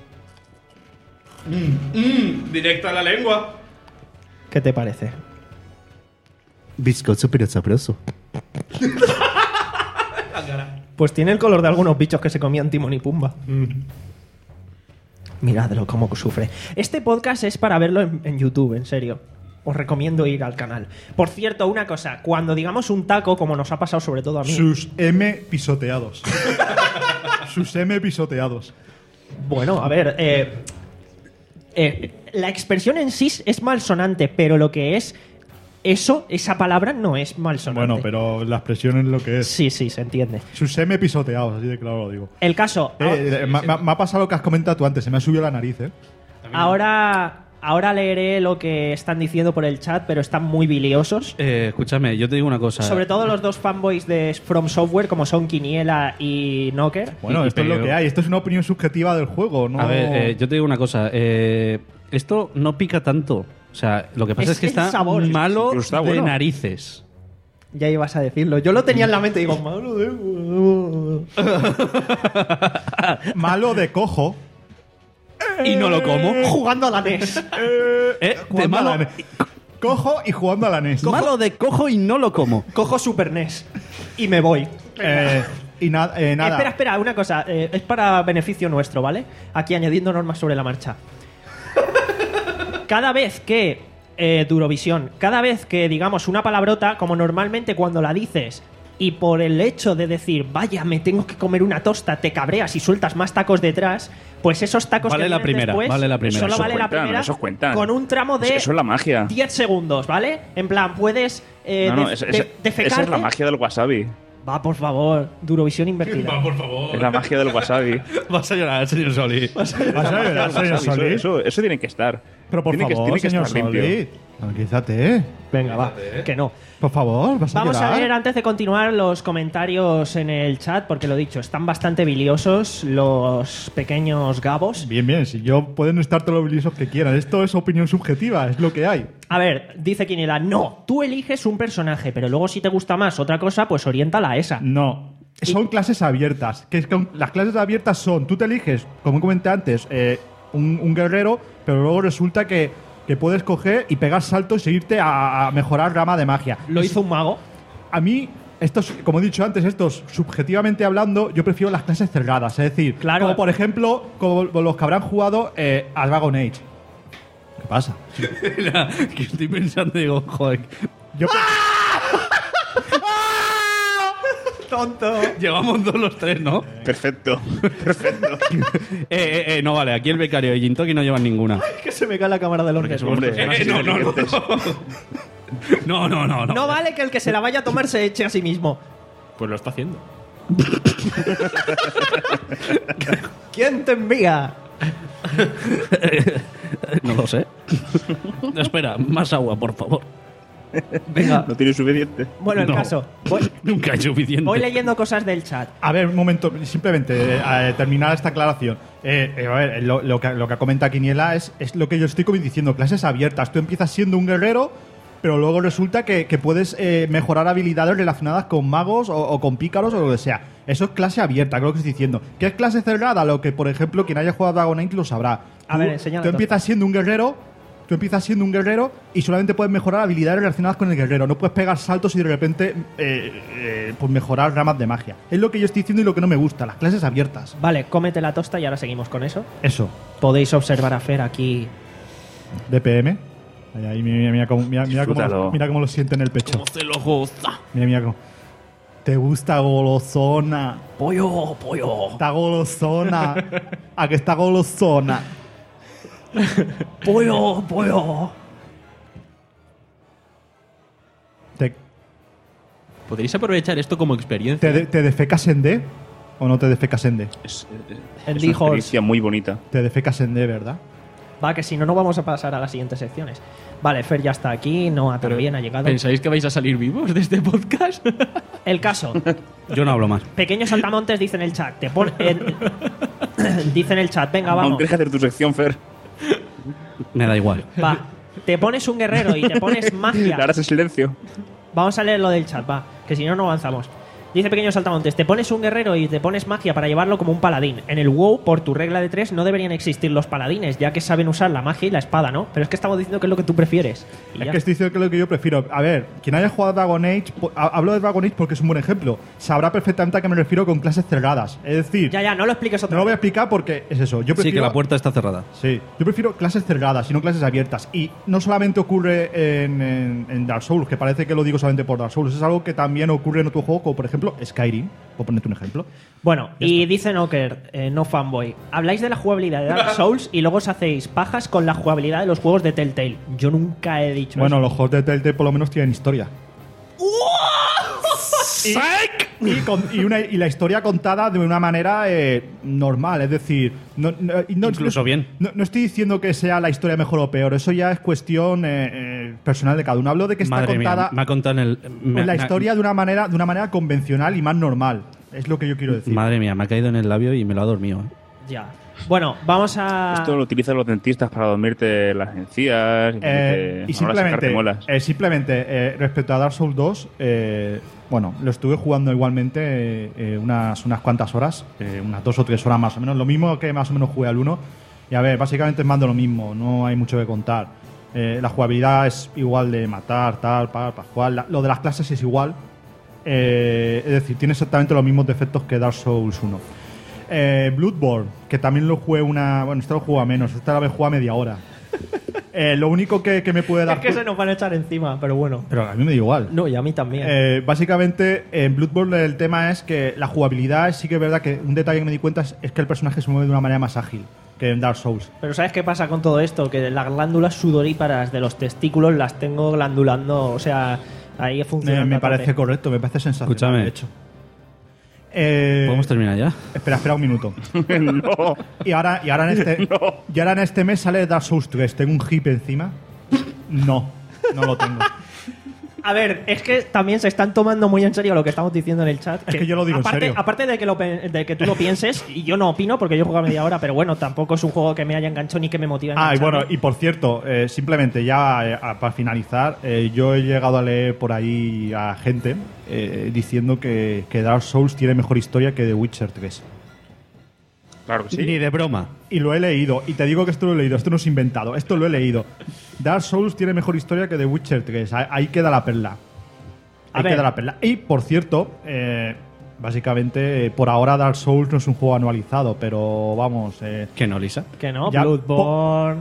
Directo a la lengua.
¿Qué te parece?
Bizcocho pero sabroso.
Pues tiene el color de algunos bichos que se comían Timón y Pumba. Miradlo cómo sufre. Este podcast es para verlo en, en YouTube, en serio. Os recomiendo ir al canal. Por cierto, una cosa. Cuando digamos un taco, como nos ha pasado sobre todo a mí...
Sus M pisoteados. Sus M pisoteados.
Bueno, a ver... eh, eh, la expresión en sí es malsonante, pero lo que es... Eso, esa palabra no es malsonante.
Bueno, pero la expresión es lo que es.
Sí, sí, se entiende.
Sus M pisoteados, así de claro lo digo.
El caso...
Eh, eh, me, me- me ha pasado lo que has comentado tú antes, se me ha subido la nariz, ¿eh?
Ahora... Ahora leeré lo que están diciendo por el chat, pero están muy biliosos.
Eh, escúchame, yo te digo una cosa.
Sobre todo los dos fanboys de From Software, como son Quiniela y Knocker.
Bueno,
Y-
esto es
pero-
lo que hay. Esto es una opinión subjetiva del juego, ¿no?
A ver, eh, yo te digo una cosa. eh, esto no pica tanto. O sea, lo que pasa es,
Es
que
el
está
sabor.
malo
Incluso está
de
bueno.
narices.
Ya ibas a decirlo. Yo lo tenía en la mente y digo, malo de...
Malo de cojo.
Y no lo como.
Jugando a la N E S.
Eh, de
Jugando a
malo,
la N E S. Cojo y jugando a la N E S.
malo de cojo y no lo como.
Cojo Super N E S y me voy.
Eh, y na- eh, nada.
Espera, espera, una cosa. eh, es para beneficio nuestro, ¿vale? Aquí añadiendo normas sobre la marcha. Cada vez que... Eh, Durovisión, cada vez que digamos una palabrota, como normalmente cuando la dices y por el hecho de decir, vaya, me tengo que comer una tosta, te cabreas y sueltas más tacos detrás, pues esos tacos
Vale
que
la
vienen
primera,
después,
vale la primera.
solo
Eso
vale la
cuentan,
primera
eso cuentan.
con un tramo de
Eso es la magia.
diez segundos, ¿vale? En plan, puedes eh,
No, no,
def-
es-
de-
es- esa
defecarte.
es la magia del wasabi.
Va, por favor, Durovisión invertida.
por favor.
Es la magia del wasabi.
Vas a llorar, señor Soli.
¿Vas a llorar, señor
Eso,
Solís?
eso, eso tiene que estar.
Pero por
tiene que,
favor,
tiene que
señor
estar limpio.
Solís. Tranquilízate.
Venga, va, que no.
Por favor, vas a
Vamos
llorar.
a ver, antes de continuar, los comentarios en el chat, porque lo dicho, están bastante biliosos los pequeños gabos.
Bien, bien. Si yo pueden estar todos los biliosos que quieran. Esto es opinión subjetiva, es lo que hay.
A ver, dice Quiniela, no, tú eliges un personaje, pero luego si te gusta más otra cosa, pues oriéntala a esa.
No. Son clases abiertas. Que es que las clases abiertas son, tú te eliges, como comenté antes, eh, un, un guerrero, pero luego resulta que, que puedes coger y pegar saltos e irte a, a mejorar rama de magia.
Lo hizo un mago.
A mí, estos, como he dicho antes, estos, subjetivamente hablando, yo prefiero las clases cerradas. Es decir,
Claro.
como por ejemplo, como los que habrán jugado eh, a Dragon Age. ¿Qué pasa?
Que estoy pensando y digo, joder.
Yo
Tonto.
Llevamos dos los tres, ¿no?
Perfecto. Perfecto.
eh, eh, eh, no vale, aquí el becario y Jintoki no llevan ninguna.
Que se me cae la cámara del orden.
Hombre,
Eh,
más
eh, no, no, no.
inteligentes.
No, no, no, no.
No vale que el que se la vaya a tomar se eche a sí mismo.
Pues lo está haciendo.
¿Quién te envía?
No lo sé. Espera, más agua, por favor.
Venga.
No tiene suficiente.
Bueno, el
No.
caso. Voy,
Nunca hay suficiente.
voy leyendo cosas del chat.
A ver, un momento, simplemente eh, terminar esta aclaración. Eh, eh, a ver, lo, lo que, lo que comenta Quiniela es, es lo que yo estoy diciendo, clases abiertas. Tú empiezas siendo un guerrero, pero luego resulta que, que puedes eh, mejorar habilidades relacionadas con magos o, o con pícaros o lo que sea. Eso es clase abierta, creo que estoy diciendo. ¿Qué es clase cerrada? Lo que, por ejemplo, quien haya jugado a Dragon Age lo sabrá.
A
Tú-
ver, enséñalo
Tú
todo.
empiezas siendo un guerrero. Tú empiezas siendo un guerrero y solamente puedes mejorar habilidades relacionadas con el guerrero. No puedes pegar saltos y de repente eh, eh, pues mejorar ramas de magia. Es lo que yo estoy diciendo y lo que no me gusta, las clases abiertas.
Vale, cómete la tosta y ahora seguimos con eso.
Eso.
Podéis observar a Fer aquí.
D P M. Ahí, ahí, mira, mira, cómo, mira, mira, cómo,
Disfrútalo.
mira cómo lo siente en el pecho.
Se lo goza.
Mira, mira cómo. ¿Te gusta golosona?
Pollo, pollo.
Está golosona. ¿A que está golosona?
Pollo, pollo.
¿Te,
¿Podréis aprovechar esto como experiencia?
te, te defecas en D o no te defecas en D?
Es, es-
El
es
D-Horse.
una experiencia muy bonita.
Te defecas en D, ¿verdad?
Va, que si no, no vamos a pasar a las siguientes secciones. Vale, Fer ya está aquí, Noah también ha llegado.
¿Pensáis que vais a salir vivos de este podcast?
El caso.
Yo no hablo más.
Pequeños saltamontes dice en el chat. Te pon- eh, dice en el chat, venga, vamos.
Aunque dejes de hacer tu sección, Fer.
Me da igual.
Va. Te pones un guerrero y te pones magia.
Le harás en silencio.
Vamos a leer lo del chat, va. Que si no, no avanzamos. Dice Pequeños Saltamontes, te pones un guerrero y te pones magia para llevarlo como un paladín. En el WoW, por tu regla de tres, no deberían existir los paladines, ya que saben usar la magia y la espada, ¿no? Pero es que estamos diciendo que es lo que tú prefieres. Y
Es
ya.
que estoy diciendo que es lo que yo prefiero. A ver, quien haya jugado a Dragon Age, po- ha- hablo de Dragon Age porque es un buen ejemplo. Sabrá perfectamente a qué me refiero con clases cerradas. Es decir,
Ya, ya, no lo expliques otra
no lo voy a
vez.
explicar porque es eso. Yo prefiero,
Sí, que la puerta está cerrada.
Sí, yo prefiero clases cerradas y no clases abiertas. Y no solamente ocurre en, en- en Dark Souls, que parece que lo digo solamente por Dark Souls. Es algo que también ocurre en otro juego, como por ejemplo Skyrim. Por ponerte un ejemplo.
Bueno, y dice Noker, eh, no fanboy, habláis de la jugabilidad de Dark Souls y luego os hacéis pajas con la jugabilidad de los juegos de Telltale. Yo nunca he dicho
Bueno,
eso.
los juegos de Telltale por lo menos tienen historia. Y, y con- y una- y la historia contada de una manera eh, normal, es decir, no, no- y no-
Incluso
no-
bien.
No, no estoy diciendo que sea la historia mejor o peor, eso ya es cuestión eh, eh, personal de cada uno. Hablo de que está
Madre
contada
mía, me ha contado en el... me-
en la
me-
historia de una manera de una manera convencional y más normal. Es lo que yo quiero decir.
Madre mía, me ha caído en el labio y me lo ha dormido. ¿eh?
Ya. Bueno, vamos a...
Esto lo utilizan los dentistas para dormirte las encías y,
Eh, y simplemente,
muelas.
eh, simplemente eh, respecto a Dark Souls dos, eh, bueno, lo estuve jugando igualmente eh, unas, unas cuantas horas, eh, unas dos o tres horas más o menos, lo mismo que más o menos jugué al uno. Y a ver, básicamente es más de lo mismo, no hay mucho que contar. Eh, la jugabilidad es igual de matar, tal, para, para jugar. La- lo de las clases es igual. Eh, es decir, tiene exactamente los mismos defectos que Dark Souls uno. Eh, Bloodborne, que también lo jugué una... Bueno, este lo jugué a menos, esta la vez jugué a media hora. Eh, lo único que, que me puede dar...
Es que se nos van a echar encima, pero bueno.
Pero a mí me da igual.
No, y a mí también.
Eh, básicamente, en Bloodborne el tema es que la jugabilidad sí que es verdad que un detalle que me di cuenta es, es que el personaje se mueve de una manera más ágil que en Dark Souls.
Pero ¿sabes qué pasa con todo esto? Que las glándulas sudoríparas de los testículos las tengo glandulando, o sea, ahí funciona.
Me, me parece correcto, me parece sensacional,
Escúchame.
de hecho. Eh,
¿Podemos terminar ya?
Espera, espera un minuto.
No.
Y ahora, y, ahora en este,
No.
y ahora en este mes sale Dark Souls tres. ¿Tengo un hip encima? No, no lo tengo.
A ver, es que también se están tomando muy en serio lo que estamos diciendo en el chat.
Es que yo lo digo en
aparte,
serio.
Aparte de que, lo, pe- de que tú lo pienses, y yo no opino porque yo juego a media hora, pero bueno, tampoco es un juego que me haya enganchado ni que me motive a
Ah, y
engancharme.
bueno, y por cierto, eh, simplemente ya eh, a- para finalizar, eh, yo he llegado a leer por ahí a gente eh, diciendo que, que Dark Souls tiene mejor historia que The Witcher tres.
Claro que sí.
Ni de broma.
Y lo he leído, y te digo que esto lo he leído, esto no es inventado, esto lo he leído. Dark Souls tiene mejor historia que The Witcher tres, ahí, ahí queda la perla.
A
Ahí
ver.
queda la perla. Y por cierto, eh, básicamente, eh, por ahora Dark Souls no es un juego anualizado, pero vamos. Eh,
¿Qué no, Lisa?
Que no,
Ya-
Bloodborne,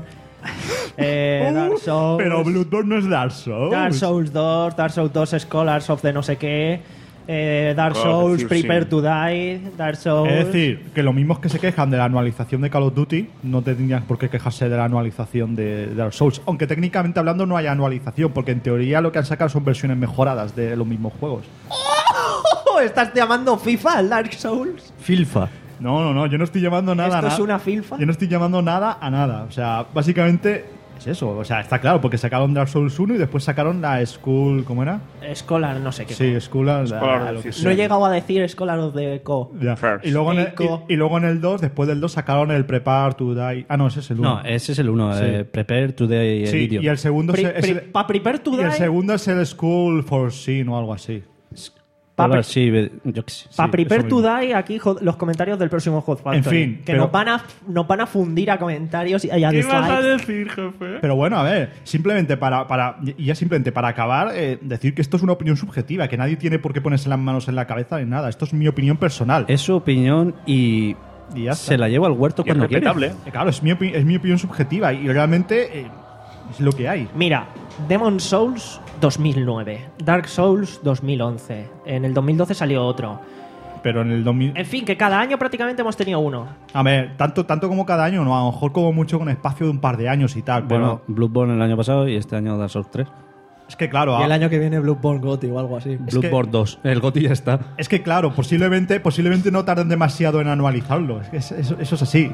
eh,
Uh,
Dark Souls,
pero Bloodborne no es Dark Souls.
Dark Souls dos, Dark Souls dos Scholars of the no sé qué, eh, Dark
Claro,
Souls
decir,
Prepare
sí.
to Die, Dark Souls...
Es decir, que lo mismos que se quejan de la anualización de Call of Duty, no tendrían por qué quejarse de la anualización de, de Dark Souls. Aunque técnicamente hablando no hay anualización, porque en teoría lo que han sacado son versiones mejoradas de los mismos juegos.
¡Oh! ¿Estás llamando FIFA al Dark Souls?
Filfa.
No, no, no, yo no estoy llamando nada a
¿Esto
nada.
es una filfa?
Yo no estoy llamando nada a nada. O sea, básicamente es eso. O sea, está claro, porque sacaron Dark Souls uno y después sacaron la School. ¿Cómo era?
Scholar no sé qué.
Sí, School. la-
Scholar
lo que
of the
sea.
No he llegado a decir Scholar of the Co.
Ya.
First.
Y luego, en el,
Eco.
y, y luego en el dos, después del dos, sacaron el Prepare to Die. Ah, no, ese es el uno.
No, ese es el uno.
Sí.
eh, Prepare Today
Sí,
Video.
y el segundo
Pri-
es, es
pri-
el,
pa Prepare to
y el
Die,
segundo es el School for Sin o algo así.
pa
Ahora
pre-
sí, ve- yo qué sé.
pa
sí,
Prepare
eso
to
mismo.
Die, aquí jo- los comentarios del próximo Hot Factory.
En fin,
que
pero-
nos, van a, nos van a fundir a comentarios y a
¿Qué vas a
dislikes.
decir, jefe?
Pero bueno, a ver, simplemente para, para y ya simplemente para acabar, eh, decir que esto es una opinión subjetiva, que nadie tiene por qué ponerse las manos en la cabeza ni nada. Esto es mi opinión personal.
Es su opinión y
Y ya está.
se la lleva al huerto
Y es
cuando quiere.
respetable.
Eh, Claro, es mi, opi- es mi opinión subjetiva y realmente eh, es lo que hay.
Mira, Demon Souls dos mil nueve, Dark Souls dos mil once, en el dos mil doce salió otro.
Pero en el dos mil...
En fin, que cada año prácticamente hemos tenido uno.
A ver, tanto, tanto como cada año, no, a lo mejor como mucho con espacio de un par de años y tal,
Bueno,
pero
Bloodborne el año pasado y este año Dark Souls tres.
es que claro,
Y el
a-
año que viene Bloodborne Gotti o algo así.
Es que-
Bloodborne dos. El G O T Y ya está.
es que claro, posiblemente, posiblemente no tarden demasiado en anualizarlo, es que es- eso, eso es así.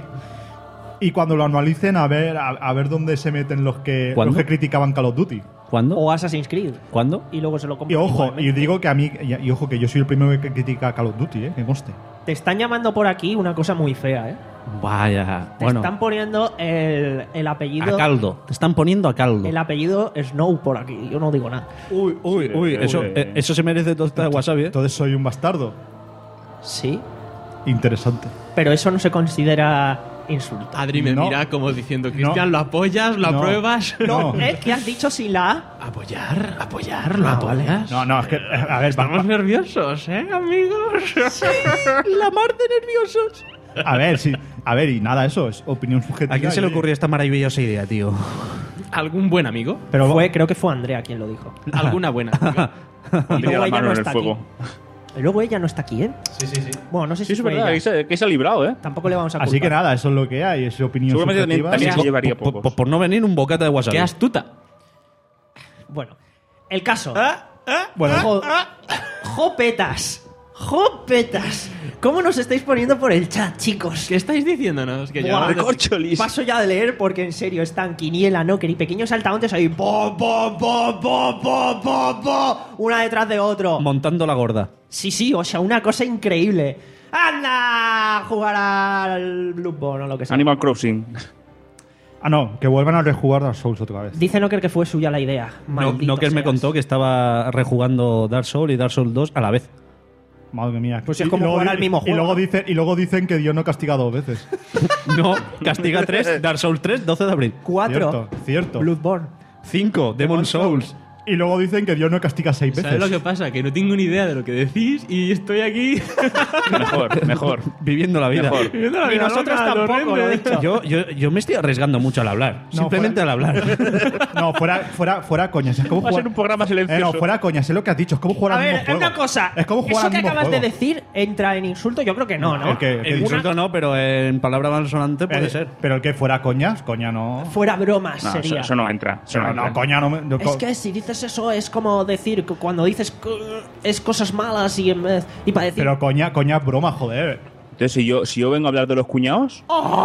Y cuando lo anualicen, a ver, a, a ver dónde se meten los que,
¿Cuándo?
los que criticaban Call of Duty.
¿Cuándo?
O Assassin's Creed.
¿Cuándo?
Y luego se lo
Y
compran
ojo,
igualmente.
y digo que a mí, y, y ojo, que yo soy el primero que critica Call of Duty, eh, que conste.
Te están llamando por aquí una cosa muy fea, ¿eh?
Vaya.
Te
Bueno,
están poniendo el, el apellido...
a caldo. Te están poniendo a caldo.
El apellido Snow por aquí. Yo no digo nada.
Uy, uy,
Uy, eso, eh, eso se merece toda wasabi, ¿eh?
Entonces soy un bastardo.
Sí,
Interesante.
pero eso no se considera insulto.
Adri me
No.
mira como diciendo, Cristian, ¿lo apoyas? ¿lo
No.
apruebas?
No,
No.
¿eh? ¿Qué has dicho sin la A?
¿Apoyar? ¿Apoyar? ¿Lo
Ah, vale.
apoyas?
No, no, es que, eh, a ver,
Estamos
va-
nerviosos, ¿eh, amigos?
La mar de nerviosos.
a ver, sí, a ver, y nada, eso es opinión subjetiva.
¿A quién se le
y-
ocurrió esta maravillosa idea, tío?
¿Algún buen amigo?
Pero
Fue, creo que fue Andrea quien lo dijo.
¿Alguna buena amiga?
Y
Tenía
luego
la
ella
mano
no
en el
está
fuego.
aquí. Y luego ella no está aquí, ¿eh?
Sí, sí, sí.
Bueno, no sé
Sí,
si
es
fue
verdad,
ella.
que se, que se ha librado, ¿eh?
Tampoco le vamos a culpar.
Así que nada, eso es lo que hay, es opinión
Seguramente también-
subjetiva.
también
O
se
sea,
llevaría
Por,
pocos.
por- por no venir un bocata de wasabi.
¡Qué astuta!
Bueno, el caso.
Bueno,
Jo- Jopetas. Jopetas. ¿Cómo nos estáis poniendo por el chat, chicos?
¿Qué estáis diciéndonos? Que
Buah.
llevamos-
Recorcholis.
Paso ya de leer porque en serio están Quiniela, Knocker y pequeños saltamontes ahí. Po, po, po, po, po, po, po, una detrás de otro.
Montando la gorda.
Sí, sí, o sea, una cosa increíble. ¡Anda! A jugar al Bloodborne o lo que sea.
Animal Crossing.
Ah, no, que vuelvan a rejugar Dark Souls otra vez.
Dice Nocker que fue suya la idea.
No,
Maldito
Knocker me
seas.
contó que estaba rejugando Dark Souls y Dark Souls dos a la vez.
Madre mía.
Pues es
Y
como
luego
jugar
di-
al mismo
Y
juego.
luego, dice, y luego dicen que Dios no castiga dos veces.
No, Castiga tres, Dark Souls tres, doce de abril.
Cuatro.
Cierto, cierto.
Bloodborne.
cinco, Demon Souls.
Y luego dicen que Dios no castiga seis veces.
¿Sabes lo que pasa? Que no tengo ni idea de lo que decís y estoy aquí.
Mejor, mejor.
Viviendo la vida.
Mejor.
viviendo la
Y
vida
nosotros
loca,
tampoco,
torrente.
lo he dicho.
Yo, yo, yo me estoy arriesgando mucho al hablar.
No,
Simplemente
fuera-
al hablar.
No, fuera, fuera, fuera coñas. Es como
Va a
jugar...
ser un programa
Eh,
silencioso.
no, fuera coñas. Es lo que has dicho. Es como jugar
A
al
ver,
mismo juego.
una cosa.
Es como jugar
¿Eso
al
que
mismo
acabas
juego.
de decir entra en insulto? Yo creo que no, ¿no?
El que, el que
En
dice-
insulto no, pero en palabra malsonante puede
eh,
ser.
Pero el que fuera coñas, coña no.
Fuera bromas
No, eso,
sería.
eso no entra. Eso no,
No, no,
entra.
coña no me. no,
Es que si dices eso es como decir que cuando dices co- es cosas malas y en vez y para decir
Pero coña, coña es broma, joder.
Entonces, si yo, si yo vengo a hablar de los cuñados,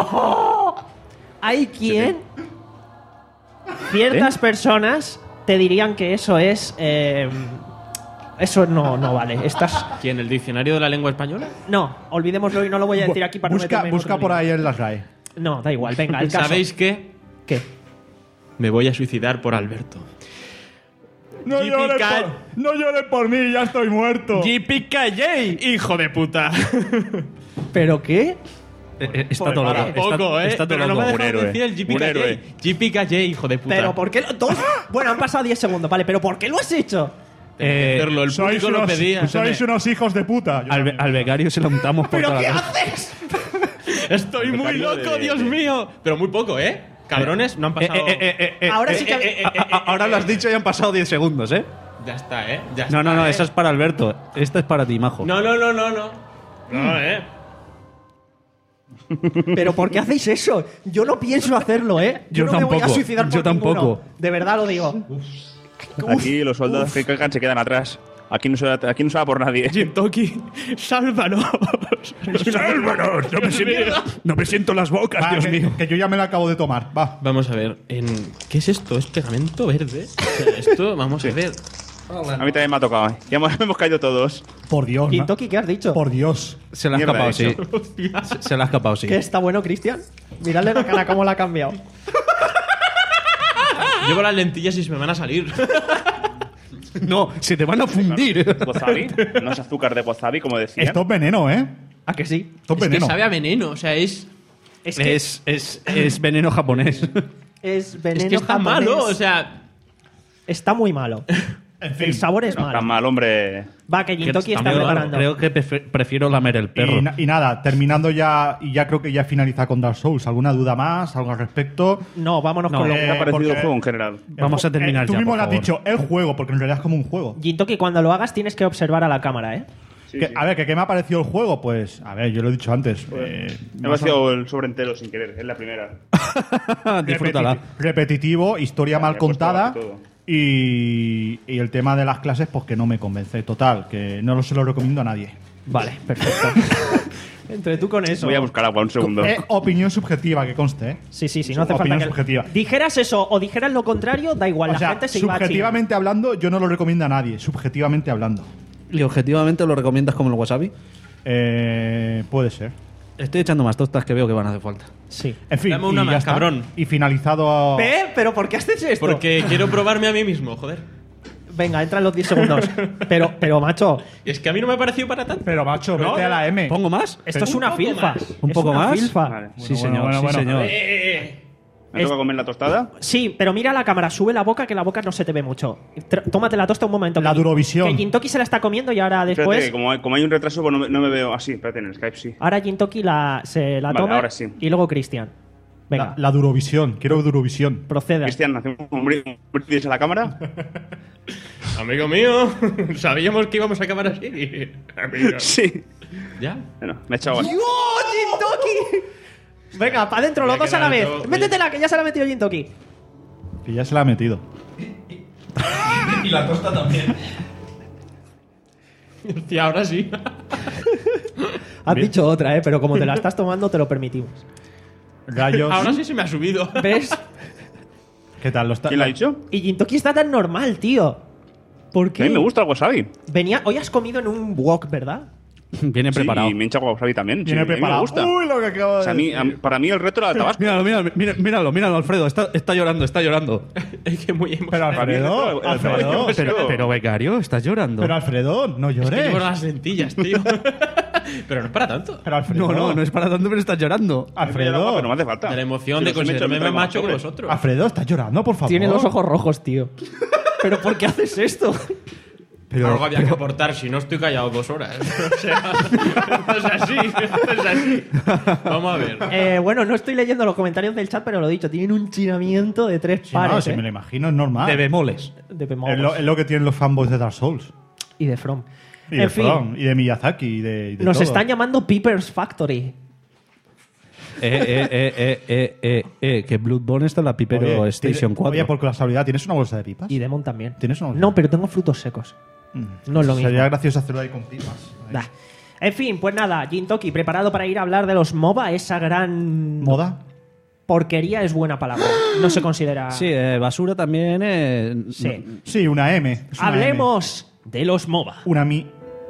hay quien ciertas personas te dirían que eso es eh, eso no no vale. Estás
¿Quién? ¿El diccionario de la lengua española?
no, olvidémoslo y no lo voy a decir aquí para no
Busca,
meterme en
busca
otro
por
lío.
ahí en las R A E.
No, da igual, venga, el caso.
¿Sabéis qué?
¿Qué?
Me voy a suicidar por Alberto.
No
G P
llores,
K.
por, no llores por mí, ya estoy muerto.
G P K J, hijo de puta.
¿Pero qué?
Eh, eh, Está
Pues
todo
para
loco.
Poco,
Está,
¿eh?
está todo
Pero no me ha
loco.
dejado
Un héroe.
decir el G P
Un
K J.
héroe.
G P K J, hijo de puta.
Pero ¿por qué lo dos? Bueno, han pasado diez segundos, vale, pero ¿por qué lo has hecho?
Eh,
Hacerlo, el
Sois
público lo
unos,
pedía.
sois unos hijos de puta. Yo
al,
también.
al becario se lo untamos por
¿Pero
toda
qué
la
haces?
Estoy muy
becario
loco,
de-
Dios
de-
mío. Pero muy poco, ¿eh? Cabrones, no han
Eh,
pasado.
eh, eh, eh, eh,
Ahora
eh,
sí que-
eh, eh, eh, Ahora lo has dicho y han pasado diez segundos, ¿eh?
Ya está, ¿eh? Ya
No,
está,
no, no,
¿eh?
esa es para Alberto. Esta es para ti, majo.
No, no, no, no, no. No, ¿eh?
¿Pero por qué hacéis eso? Yo no pienso hacerlo, ¿eh?
Yo
no me voy a
tampoco,
suicidar por
yo tampoco.
ninguno. De verdad lo digo.
aquí los soldados que cagan se quedan atrás. Aquí no se va, aquí no se va por nadie.
Toki, sálvanos.
¡Sálvanos! No me siento, no me siento las bocas,
Va,
Dios
que,
mío.
que yo ya me la acabo de tomar. Va.
Vamos a ver, en... ¿qué es esto? ¿Es pegamento verde? O sea, esto, vamos a ver.
A mí también me ha tocado. ¿eh? Ya hemos, hemos caído todos.
Por Dios. ¿no?
Kintoki, ¿qué has dicho?
Por Dios.
Se la ha
Mierda,
escapado,
he
sí.
hecho.
Se, se la ha escapado, sí.
¿Qué está bueno, Cristian? Miradle la cara cómo la ha cambiado.
Llevo las lentillas y se me van a salir.
No, se te van a fundir.
Wasabi. No es azúcar de wasabi, como decían.
Esto es veneno, ¿eh?
¿A que sí?
Esto es
Es que
veneno.
sabe a veneno, o sea, es...
Es que
Es, es, es veneno japonés.
es veneno
Es que está
japonés.
malo, o sea...
Está muy malo. El sabor es
No,
malo.
tan mal, hombre.
Va, que Jintoki está
Creo-
preparando.
Creo que prefe- prefiero lamer el perro.
Y, na- y nada, terminando ya, y ya creo que ya finaliza con Dark Souls. ¿Alguna duda más? ¿Algo al respecto?
No, vámonos
No,
con lo
¿Qué te ha
Eh,
parecido
porque-
el juego en general?
Vamos a terminar
Eh, tú
ya,
mismo
por
le has
favor.
dicho el juego, porque en realidad es como un juego.
Jintoki, cuando lo hagas tienes que observar a la cámara, ¿eh?
Sí,
Que-
sí.
A ver, ¿que ¿qué me ha parecido el juego? Pues, a ver, yo lo he dicho antes. eh,
Me ha parecido el sobre entero sin querer. Es la primera.
Disfrútala.
repeti- repetitivo, historia mal
me he puesto
contada.
abajo todo.
Y, y el tema de las clases, pues que no me convence. Total, que no lo se lo recomiendo a nadie.
Vale, perfecto. Entre tú con eso.
Voy a buscar agua un segundo.
Eh, opinión subjetiva, que conste, ¿eh?
Sí, sí, sí, no hace falta
Opinión
que
subjetiva.
dijeras eso o dijeras lo contrario, da igual,
O
la
sea,
gente se iba a chingar.
subjetivamente hablando, yo no lo recomiendo a nadie. Subjetivamente hablando.
¿Y objetivamente lo recomiendas como el wasabi?
Eh, puede ser.
Estoy echando más tostas que veo que van a hacer falta.
Sí.
En fin,
Dame una
y ya
más,
está.
cabrón.
Y finalizado.
¿Ve? ¿Pero por qué haces esto?
Porque quiero probarme a mí mismo, joder.
Venga, entra en los diez segundos. Pero, pero macho,
Y es que a mí no me ha parecido para tanto.
Pero macho,
No,
vete a la M.
¿Pongo más?
esto es
Un
una
poco
filfa.
más.
¿Un
Es
poco
una
más?
filfa.
Vale.
Sí,
Bueno,
señor,
bueno,
sí,
bueno.
señor.
Eh, eh, eh.
¿Me toca comer la tostada?
Sí, pero mira la cámara, sube la boca, que la boca no se te ve mucho. Tr- Tómate la tosta un momento.
La
que-
Durovisión.
Que Jintoki se la está comiendo y ahora
Espérate,
después.
que como, hay- como hay un retraso, pues no me, no me veo así. Espérate, en el Skype sí.
Ahora Jintoki la, se la
Vale,
toma
ahora sí.
y luego Cristian. Venga,
La, la Durovisión. Quiero Durovisión.
proceda.
Cristian, ¿hacemos un bri- un brindis a la cámara?
Amigo mío, sabíamos que íbamos a acabar así. Amigo.
Sí.
¿Ya?
Bueno, me he echado agua.
¡Yo, Jintoki! Venga, para adentro, los
Voy a
dos a la
quedar
vez.
todo-
Métetela, que ya se la ha metido Jintoki.
Que ya se la ha metido.
Y la tosta también.
Y ahora sí.
Has dicho otra, ¿eh? Pero como te la estás tomando, te lo permitimos.
Rayos.
Ahora sí se me ha subido.
¿Ves?
¿Qué tal? Lo está-
¿Quién lo ha dicho?
Y Jintoki está tan normal, tío. ¿Por
A
qué?
mí me gusta el wasabi.
Venía, hoy has comido en un wok, ¿verdad?
Viene preparado.
Sí, y me hincha wasabi también.
Viene
sí, a mí
preparado.
me gusta.
Uy, lo que acabo de
O sea, a mí-
decir.
a mí- para mí el reto era Tabasco.
Míralo, míralo, míralo, míralo, míralo, Míralo, Alfredo. Está, está llorando, está llorando.
Es que muy
Pero Alfredo,
Para mí el reto-
Alfredo,
el
Pero,
reto-
pero becario, estás llorando.
pero Alfredo, no
Es que
llores.
llevo las lentillas, tío. Pero no es para tanto.
Pero Alfredo,
No, no, no es para tanto, pero estás llorando.
Alfredo,
Pero no me hace falta.
De la emoción
Si
de
los he hecho,
considerarme
me
más
traigo
macho que
sobre.
vosotros.
Alfredo, estás llorando, por favor.
Tiene los ojos rojos, tío. ¿Pero por qué haces esto?
Pero,
Algo había
pero-
que aportar, si no estoy callado dos horas. O sea, esto es así, esto es así. Vamos a ver.
Eh, bueno, no estoy leyendo los comentarios del chat, pero lo dicho, tienen un chinamiento de tres
Sí, no,
pares.
si
¿eh?
me lo imagino, es normal.
De bemoles.
De Pemogos.
Es lo, es lo que tienen los fanboys de Dark Souls.
Y de From.
Y
en
de
fin,
From, y de Miyazaki, y de, y de
nos
todo.
están llamando Peepers Factory.
Eh, eh, eh, eh, eh, eh, eh, que Bloodborne está en la Pipero
Oye,
Station
tiene-
cuatro.
Oye, por casualidad, ¿tienes una bolsa de pipas?
Y Demon también.
¿Tienes una bolsa?
No, pero tengo frutos secos.
Mm.
No es lo mismo.
Sería gracioso hacerlo ahí con pipas.
Da. En fin, pues nada, Jintoki, preparado para ir a hablar de los MOBA, esa gran
¿Moda?
porquería es buena palabra. No se considera.
Sí, eh, basura también. Eh,
Sí.
Sí, una M. es una
Hablemos de los MOBA.
M. Una Mi.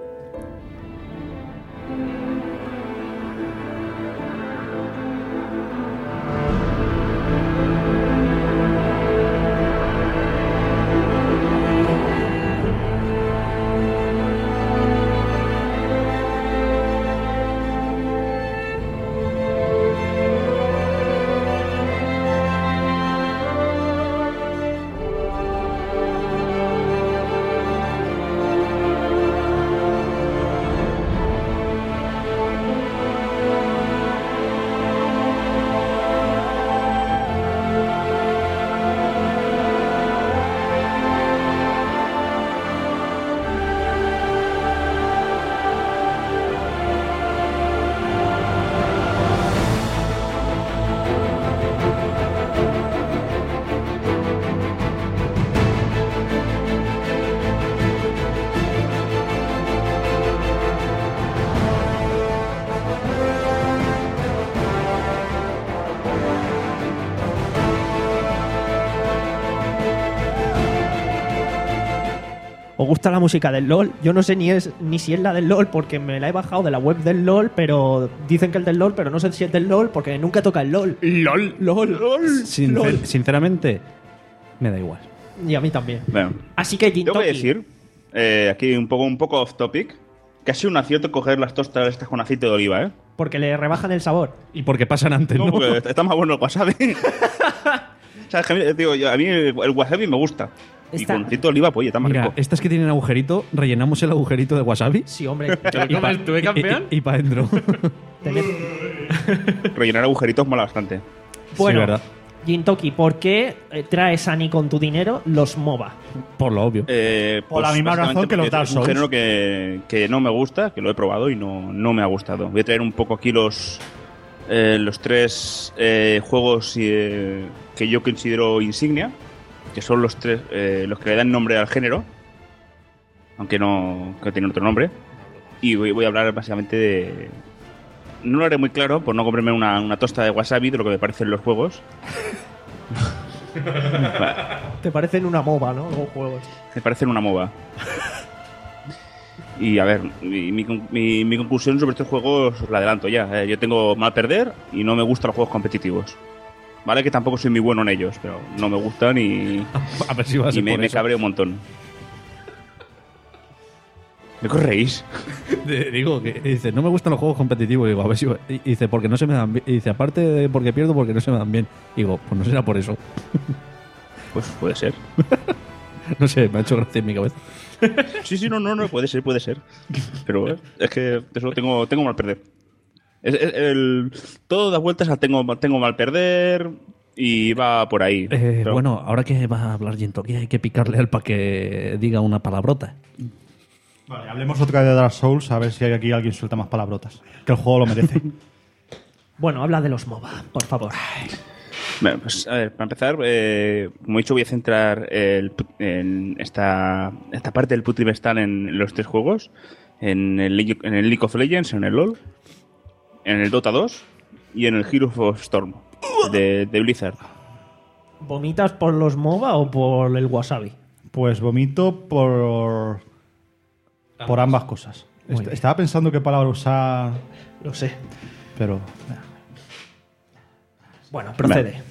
¿Os gusta la música del LOL? Yo no sé ni es ni si es la del LOL porque me la he bajado de la web del LOL, pero dicen que es del LOL, pero no sé si es del LOL porque nunca toca el LOL. LOL, LOL, LOL.
Sincer-
LOL.
Sinceramente, me da igual.
Y a mí también.
Bueno,
Así que
tengo que
Jintoki,
decir, eh, aquí un poco, un poco off topic, que ha sido un acierto coger las tostas estas con aceite de oliva, ¿eh?
porque le rebajan el sabor.
Y porque pasan antes, ¿no?
No, porque está más bueno el wasabi. O sea, es que a mí, digo, yo- a mí el, el wasabi me gusta. Y
Está-
con aceite de oliva, pues oye, está más
Mira,
rico.
estas que tienen agujerito, rellenamos el agujerito de wasabi.
Sí, hombre.
¿Te lo comes tú, eh, campeón?
Y, para adentro.
Te met-
Rellenar agujeritos mola bastante.
Bueno,
verdad.
Jintoki, ¿por qué eh, traes a ni con tu dinero los MOBA?
Por lo obvio.
Eh,
Por la misma
básicamente
razón que los
porque
Dark
es un
Souls.
género que, que no me gusta, que lo he probado y no, no me ha gustado. Voy a traer un poco aquí los, eh, los tres eh, juegos eh, que yo considero insignia, que son los tres eh, los que le dan nombre al género, aunque no que tienen otro nombre. Y voy, voy a hablar básicamente de... No lo haré muy claro por no comerme una, una tosta de wasabi de lo que me parecen los juegos.
Te parecen una MOBA, ¿no? Los juegos.
Me parecen una MOBA. Y a ver, mi, mi, mi- mi conclusión sobre estos juegos la adelanto ya. Eh, yo tengo mal perder y no me gustan los juegos competitivos. Vale que tampoco soy muy bueno en ellos, pero no me gustan y,
A ver si va a
y
ser
me,
por
me
eso.
cabreo un montón. ¿Me corréis?
De- Digo, que dice, no me gustan los juegos competitivos. Digo, a ver si va- y dice, porque no se me dan bien. Y dice, aparte de porque pierdo, porque no se me dan bien. Digo, pues no será por eso.
Pues puede ser.
No sé, me ha hecho gracia en mi cabeza.
Sí, sí, no, no, no, puede ser, puede ser. Pero eh, es que eso tengo, tengo mal perder. Es, es- el, todo da vueltas a tengo, tengo mal perder y va por ahí.
Eh,
Pero-
bueno, ahora que va a hablar Jintoki, hay que picarle al para que diga una palabrota.
Vale, hablemos otra vez de Dark Souls, a ver si hay aquí alguien suelta más palabrotas. Que el juego lo merece.
Bueno, habla de los MOBA, por favor.
Bueno, pues a ver, para empezar, eh, como he dicho, voy a centrar el put- en esta, esta parte del Putrimestal en los tres juegos: en el, League- en el League of Legends, en el LoL, en el Dota dos y en el Heroes of Storm de, de Blizzard.
¿Vomitas por los MOBA o por el wasabi?
Pues vomito por. Por ambas cosas. Est- estaba pensando qué palabra usar.
Lo sé.
Pero.
Bueno, procede.
Vale.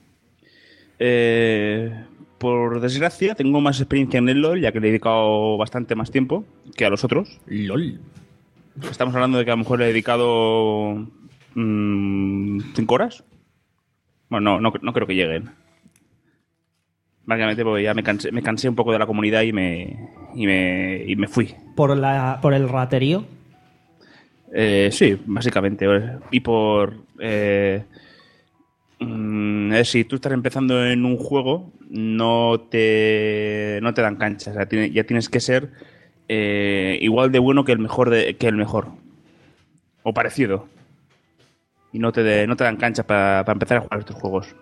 Eh, por desgracia, tengo más experiencia en el LoL, ya que le he dedicado bastante más tiempo que a los otros.
LoL.
Estamos hablando de que a lo mejor le he dedicado mmm, cinco horas. Bueno, no, no, no creo que lleguen. Básicamente porque ya me cansé, me cansé un poco de la comunidad y me, y me, y me fui.
¿Por, la, por el raterío?
Eh, sí, básicamente. Y por... Eh, mm, es si tú estás empezando en un juego, no te, no te dan cancha. O sea, tiene, ya tienes que ser eh, igual de bueno que el mejor. De, que el mejor. O parecido. Y no te, de, no te dan cancha para pa empezar a jugar estos juegos.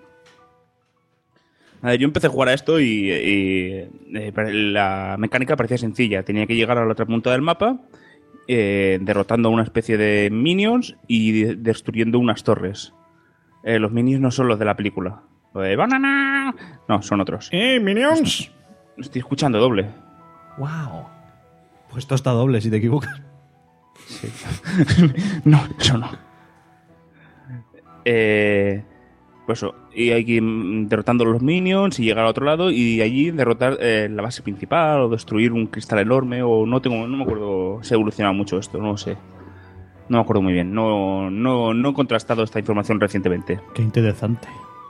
A ver, yo empecé a jugar a esto y, y eh, la mecánica parecía sencilla. Tenía que llegar a la otra punta del mapa, eh, derrotando a una especie de minions y de, destruyendo unas torres. Eh, los minions no son los de la película. Lo de ¡Banana! No, son otros.
¡Eh, minions!
Estoy, estoy escuchando doble.
¡Wow!
Pues esto está doble si te equivocas.
Sí. No, eso no. Eh... Pues eso, y hay que ir derrotando los minions y llegar al otro lado y allí derrotar eh, la base principal o destruir un cristal enorme o no tengo no me acuerdo si ha evolucionado mucho esto, no lo sé. No me acuerdo muy bien, no, no, no he contrastado esta información recientemente.
Qué interesante.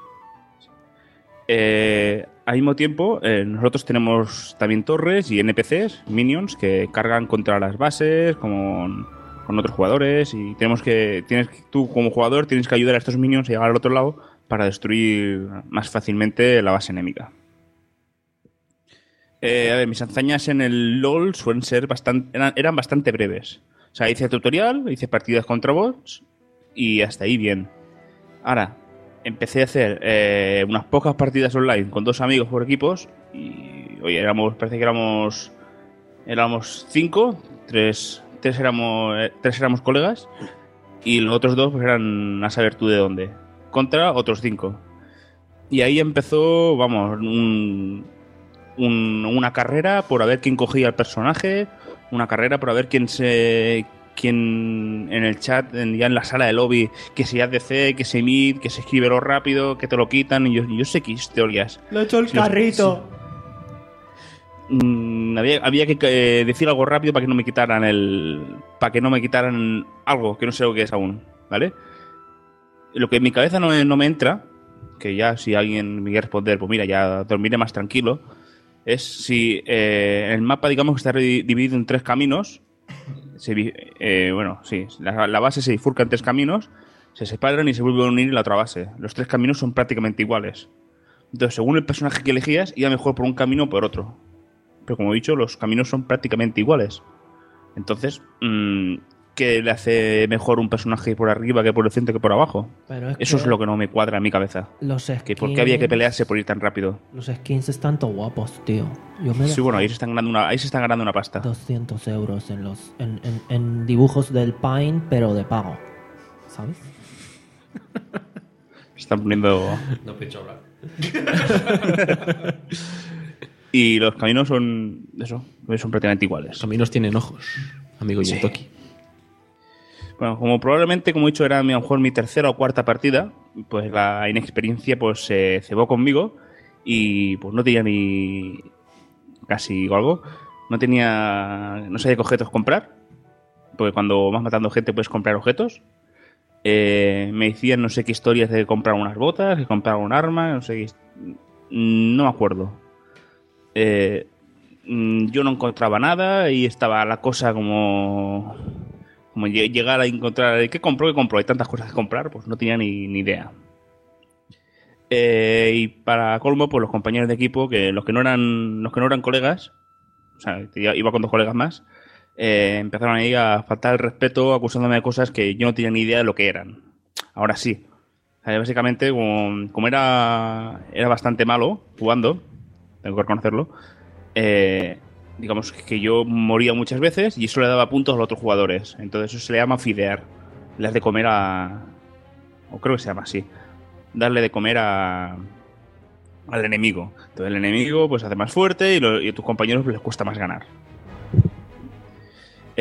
Eh, al mismo tiempo, eh, nosotros tenemos también torres y N P Cs, minions, que cargan contra las bases con, con otros jugadores y tenemos que, tienes tú como jugador tienes que ayudar a estos minions a llegar al otro lado para destruir más fácilmente la base enemiga. Eh, a ver, mis hazañas en el LoL suelen ser bastante, eran, eran bastante breves. O sea, hice tutorial, hice partidas contra bots y hasta ahí bien. Ahora, empecé a hacer eh, unas pocas partidas online con dos amigos por equipos y, oye, éramos, parece que éramos éramos cinco, tres, tres, éramos, eh, tres éramos colegas y los otros dos pues eran a saber tú de dónde. Contra otros cinco. Y ahí empezó, vamos, un, un, una carrera por a ver quién cogía el personaje, una carrera por a ver quién se... quién en el chat, en, ya en la sala de lobby, que si A D C, que si mid, que se escribe lo rápido, que te lo quitan, y yo, yo sé qué teorías.
Lo he hecho el
Si los-
carrito.
si- mm, había, había que eh, decir algo rápido para que no me quitaran el... para que no me quitaran algo, que no sé lo que es aún, ¿vale? Lo que en mi cabeza no, me- no me entra, que ya si alguien me quiere responder, pues mira, ya dormiré más tranquilo, es si eh, el mapa, digamos, que está re- dividido en tres caminos. Se, vi- eh, bueno, sí, la, la base se bifurca en tres caminos, se separan y se vuelven a unir en la otra base. Los tres caminos son prácticamente iguales. Entonces, según el personaje que elegías, iba mejor por un camino o por otro. Pero como he dicho, los caminos son prácticamente iguales. Entonces, mmm, ¿qué le hace mejor un personaje por arriba que por el centro que por abajo?
Pero es
Eso
que
es lo que no me cuadra en mi cabeza.
Los
Que ¿por qué había que
skins-
pelearse por ir tan rápido?
Los skins están tan guapos, tío. Yo me
Sí,
dejo
bueno, ahí se están ganando una, ahí se están ganando una pasta.
doscientos euros en los en, en, en dibujos del Pine, pero de pago. ¿Sabes?
Se están poniendo...
No pienso hablar.
Y los caminos son eso, son prácticamente iguales.
Los caminos tienen ojos, amigo
Sí.
Yentoki.
Bueno, como probablemente, como he dicho, era a lo mejor mi tercera o cuarta partida, pues la inexperiencia pues se cebó conmigo y pues no tenía ni casi o algo, no tenía, no sabía qué objetos comprar, porque cuando vas matando gente puedes comprar objetos. Eh, me decían no sé qué historias de comprar unas botas, de comprar un arma, no sé qué, no me acuerdo. Eh, mm, yo no encontraba nada y estaba la cosa como como lle- llegar a encontrar ¿qué compro? ¿Qué compro? Hay tantas cosas que comprar, pues no tenía ni, ni idea. Eh, y para colmo, pues los compañeros de equipo, que los que no eran los que no eran colegas, o sea, iba con dos colegas más, eh, empezaron ahí a faltar el respeto, acusándome de cosas que yo no tenía ni idea de lo que eran. Ahora sí. O sea, básicamente, como, como era, era bastante malo jugando, tengo que reconocerlo, eh, digamos que yo moría muchas veces y eso le daba puntos a los otros jugadores. Entonces eso se le llama fidear. Le das de comer a... o creo que se llama así. Darle de comer a... al enemigo. Entonces el enemigo pues hace más fuerte y, lo- y a tus compañeros pues, les cuesta más ganar.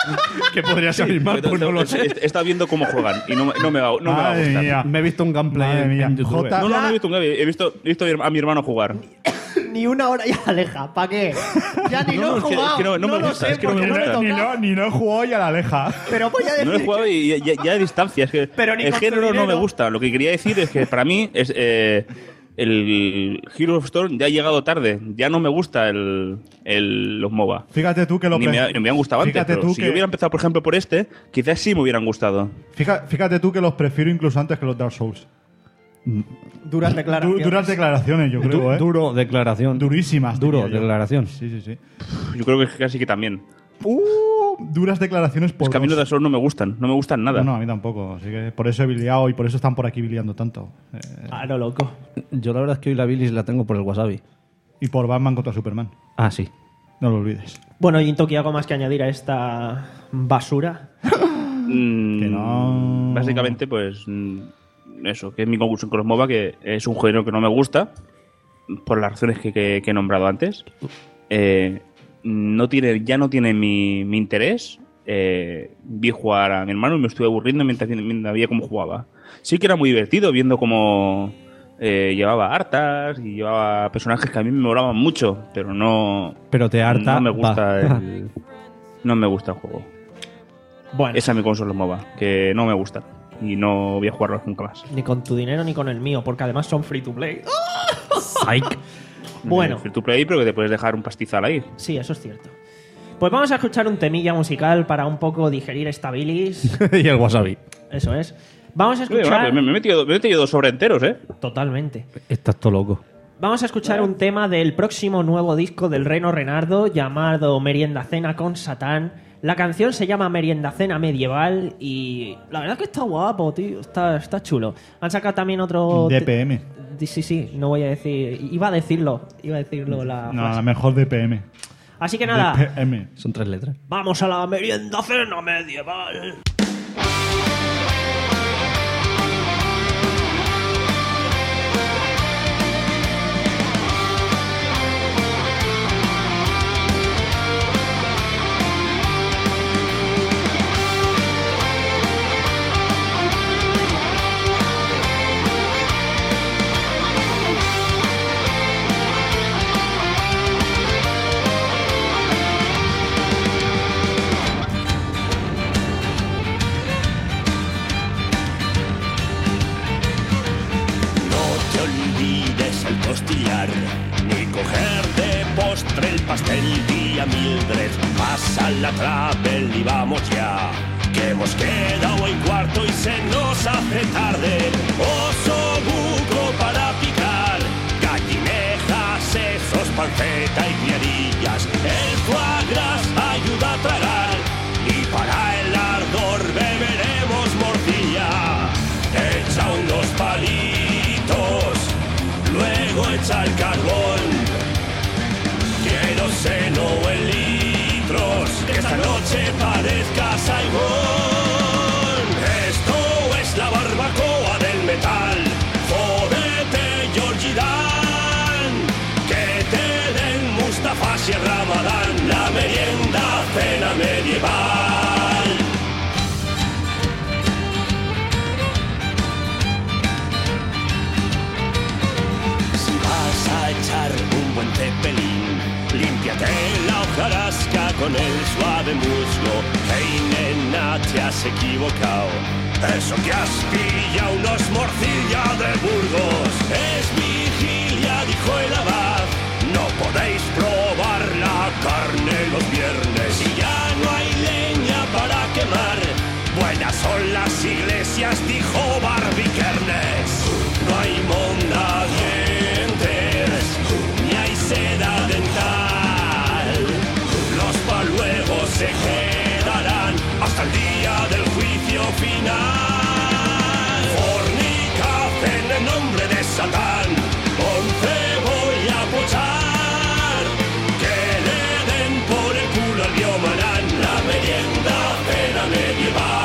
Que podría salir mal, pues no lo sé.
He estado viendo cómo juegan y no, me- no me va, no me va a
Madre
gustar.
mía.
Me he visto un gameplay
Madre
en,
mía.
en YouTube.
Jota-
No, no, no he visto un gameplay. He visto, he visto a mi hermano jugar.
Ni una hora ya aleja. ¿Para qué? Ya ni
No,
lo
no,
he
es que-
jugado.
es que no- no me
lo
gusta,
sé
es que no me
porque
gusta.
he
Ni
tocado.
no, ni no he jugado y a la aleja.
Pero voy a decir
No he jugado
que-
y ya, ya, ya a distancia. Es que
Pero ni
el
con tu
género no me
dinero.
gusta. Lo que quería decir es que para mí es eh, el Hero of Storm ya ha llegado tarde. Ya no me gusta el, el- los MOBA.
Fíjate tú que lo
Ni
pre-
me, ha- ni me han gustado antes.
Fíjate
Pero
tú
si
que-
yo hubiera empezado, por ejemplo, por este, quizás sí me hubieran gustado.
Fija- Fíjate tú que los prefiero incluso antes que los Dark Souls.
Duras
Du-
declaraciones.
duras declaraciones, yo creo,
Du-
¿eh?
Duro declaración.
Durísimas.
Duro
diría yo.
declaración.
Sí, sí, sí.
Yo creo que casi que también.
Uh, duras declaraciones por
Los caminos de
dos.
Sol no me gustan. No me gustan nada.
No, no, a mí tampoco. Así que por eso he biliado y por eso están por aquí biliando tanto. Eh,
Ah, no, loco.
Yo la verdad es que hoy la bilis la tengo por el wasabi.
y por Batman contra Superman.
Ah, sí.
No lo olvides.
Bueno, Jintoki, ¿algo más que añadir a esta basura?
Mm,
Que no.
Básicamente, pues mm, eso, que es mi conclusión con los MOBA, que es un género que no me gusta, por las razones que, que- que he nombrado antes. Eh, no tiene, ya no tiene mi, mi interés. Eh, vi jugar a mi hermano y me estuve aburriendo mientras, mientras veía cómo jugaba. Sí que era muy divertido viendo cómo eh, llevaba hartas y llevaba personajes que a mí me molaban mucho, pero no,
Pero te harta.
no me gusta
va.
el, no me gusta el juego.
Bueno,
Esa es mi consola MOBA, que no me gusta. Y no voy a jugarlos nunca más.
ni con tu dinero ni con el mío, porque además son free to play.
Psych.
Bueno.
Eh, Free to play, pero que te puedes dejar un pastizal ahí.
Sí, eso es cierto. Pues vamos a escuchar un temilla musical para un poco digerir esta bilis.
Y el wasabi.
Eso es. Vamos a
Oye, bueno,
escuchar...
pues me, me he metido, me he metido dos sobreenteros, ¿eh?
Totalmente.
Estás todo loco.
Vamos a escuchar un tema del próximo nuevo disco del Reno Renardo llamado Merienda Cena con Satán. La canción se llama Merienda Cena Medieval y la verdad que está guapo, tío. Está, está chulo. Han sacado también otro...
D P M.
Di- Sí, sí, no voy a decir... Iba a decirlo. Iba a decirlo la
No,
frase.
la mejor D P M.
Así que nada,
D P M.
Son tres letras.
vamos a la Merienda Cena Medieval.
No te olvides el costillar, ni coger de postre el pastel día Mildred. Pasa la travel y vamos ya, que hemos quedado en cuarto y se nos hace tarde. Oso buco para picar, gallinejas, sesos, panceta y criadillas. El foie gras ayuda a tragar y para el ardor beberemos morcilla. Echa unos palitos, luego echa el carbón. Quiero seno en litros, que esta noche parezca Saigón. Esto es la barbacoa del metal. Jódete, Georgie Dan, que te den Mustafa y Ramadán. La merienda cena medieval. Si vas a echar un buen cepelín, límpiate la hojarasca con el suave muslo. Hey, nena, te has equivocado. Eso que has pillado no es morcilla de Burgos, es vigilia, dijo el abad. No podéis probar la carne los viernes y ya no hay leña para quemar. Buenas son las iglesias, dijo Barbikernes. No hay mondadientes, ni hay seda dental. Los paluegos se quedarán hasta el día del juicio final. Fornicad en el nombre de Satán, con cebolla pochar. Que le den por el culo al biomanán, la merienda cena medieval.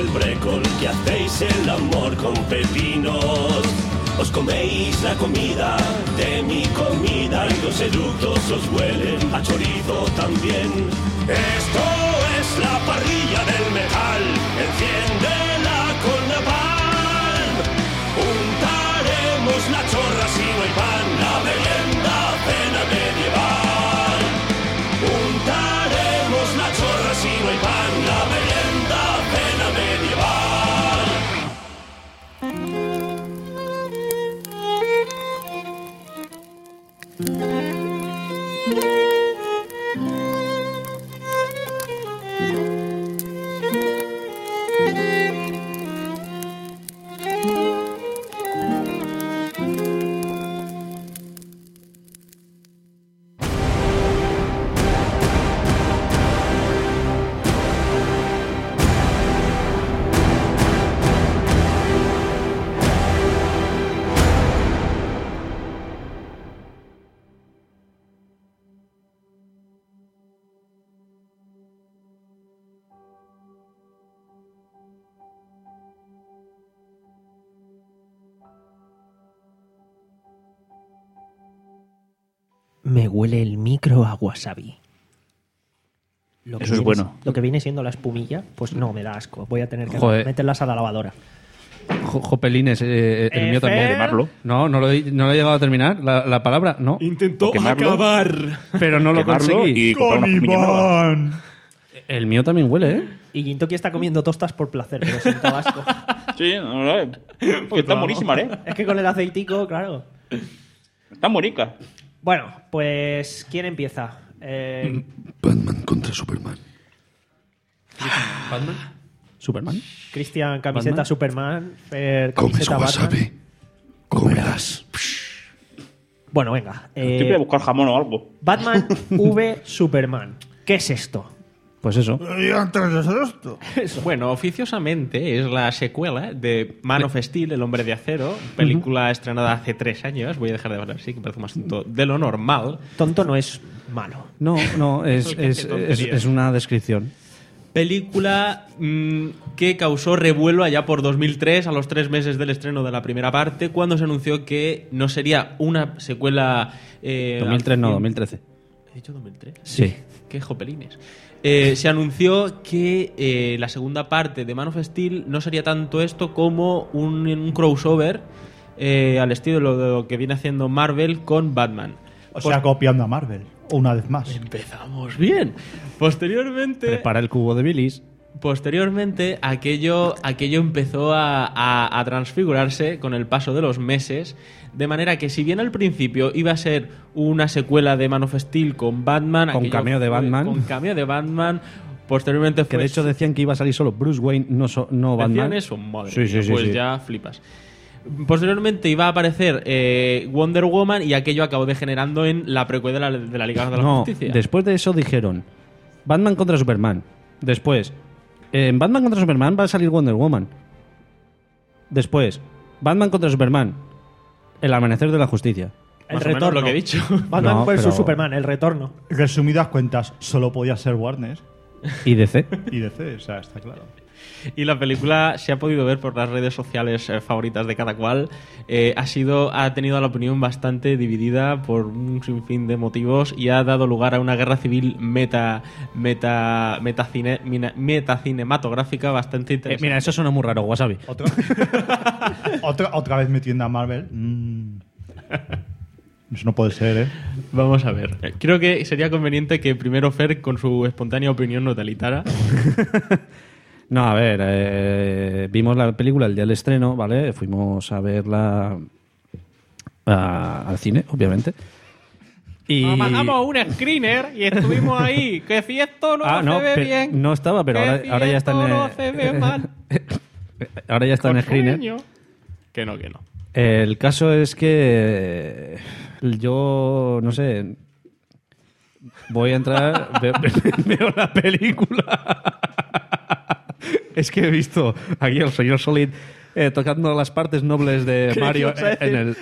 el brécol que hacéis el amor con pepinos. Os coméis la comida de mi comida y los eructos os huelen a chorizo también. Esto es la parrilla del metal, enciéndela con napalm. Untaremos la chorra si no hay pan, la merienda, cena medieval. Untaremos la chorra si no hay pan, la merienda, cena medieval.
Me huele el micro a wasabi. Lo que
Eso es
viene-
bueno.
Lo que viene siendo la espumilla, pues no, me da asco. Voy a tener que
Joder.
meterlas a la lavadora.
Jo- Jopelines, eh, el
Eh,
mío también.
Fer.
Quemarlo.
No, no lo, he, no lo he llegado a terminar, la, la palabra, no.
Intentó
quemarlo.
acabar.
Pero no lo
Quemarlo
conseguí.
y comprar una espumilla nueva.
El mío también huele, ¿eh?
Y Gintoki está comiendo tostas por placer, pero siento asco.
Sí, no, no, que está buenísima, ¿eh?
Es que con el aceitico, claro.
Está muy rica.
Bueno, pues ¿quién empieza? Eh,
Batman contra Superman.
¿Batman? ¿Superman?
Cristian, camiseta
Batman.
Superman. Fer,
Comes
camiseta Batman.
wasabi. Comerás.
Bueno, venga. eh,
Estoy voy a buscar jamón o algo.
Batman v Superman. ¿Qué es esto?
Pues eso.
¿Y antes de esto?
Bueno, oficiosamente es la secuela de Man of Steel, El Hombre de Acero, película estrenada hace tres años. Voy a dejar de hablar así, que parece más tonto de lo normal.
Tonto no es malo.
No, no, es,
Qué
es, es,
tontería.
es una descripción.
Película mmm, que causó revuelo allá por dos mil tres, a los tres meses del estreno de la primera parte, cuando se anunció que no sería una secuela... Eh,
dos mil tres no,
al cien-
dos mil trece.
¿He dicho dos mil tres?
Sí.
Qué jopelines. Eh, se anunció que eh, la segunda parte de Man of Steel no sería tanto esto como un, un crossover eh, al estilo de lo, de lo que viene haciendo Marvel con Batman.
O sea, copiando a Marvel, una vez más.
Empezamos bien. Posteriormente...
Prepara el cubo de bilis.
Posteriormente, aquello, aquello empezó a, a- a transfigurarse con el paso de los meses, de manera que si bien al principio iba a ser una secuela de Man of Steel con Batman...
Con
aquello
cameo de
fue-
Batman.
Con cameo de Batman, posteriormente fue...
Que de hecho decían que iba a salir solo Bruce Wayne, no, so- no
¿Decían
Batman.
eso? Madre
Sí,
mía,
sí, sí,
pues
sí.
ya flipas. Posteriormente iba a aparecer eh, Wonder Woman y aquello acabó degenerando en la precuela de la, de la Liga de la
No,
Justicia.
después de eso dijeron Batman contra Superman. Después, en Batman contra Superman va a salir Wonder Woman. Después, Batman contra Superman. El amanecer de la justicia.
El
Más o menos
retorno.
lo que he dicho.
Batman
No,
versus
pero-
Superman, el retorno.
Resumidas cuentas, solo podía ser Warner
Y D C.
y D C, o sea, está claro.
Y la película se ha podido ver por las redes sociales eh, favoritas de cada cual. Eh, ha sido, ha tenido la opinión bastante dividida por un sinfín de motivos y ha dado lugar a una guerra civil meta, meta, metacine, mina- metacinematográfica bastante
Eh,
interesante.
mira, eso suena muy raro, Wasabi.
¿Otra? ¿Otra, otra vez metiendo a Marvel. Mm. Eso no puede ser, ¿eh?
Vamos a ver. Eh, Creo que sería conveniente que primero Fer, con su espontánea opinión, nos delitara.
No, a ver, eh, vimos la película el día del estreno, ¿vale? Fuimos a verla a- al cine, obviamente. Y...
Nos bajamos un screener y estuvimos ahí. Que si esto no
Ah,
se
no,
ve
pe-
bien.
no estaba, pero
que
ahora,
si
ahora ya está en
esto
el,
no se ve mal.
ahora ya está en
Con
el screener.
sueño. Que no, que no.
El caso es que yo, no sé, voy a entrar, veo, veo la película. Es que he visto aquí al señor Solid eh, tocando las partes nobles de
¿Qué
Mario
ibas a
en el...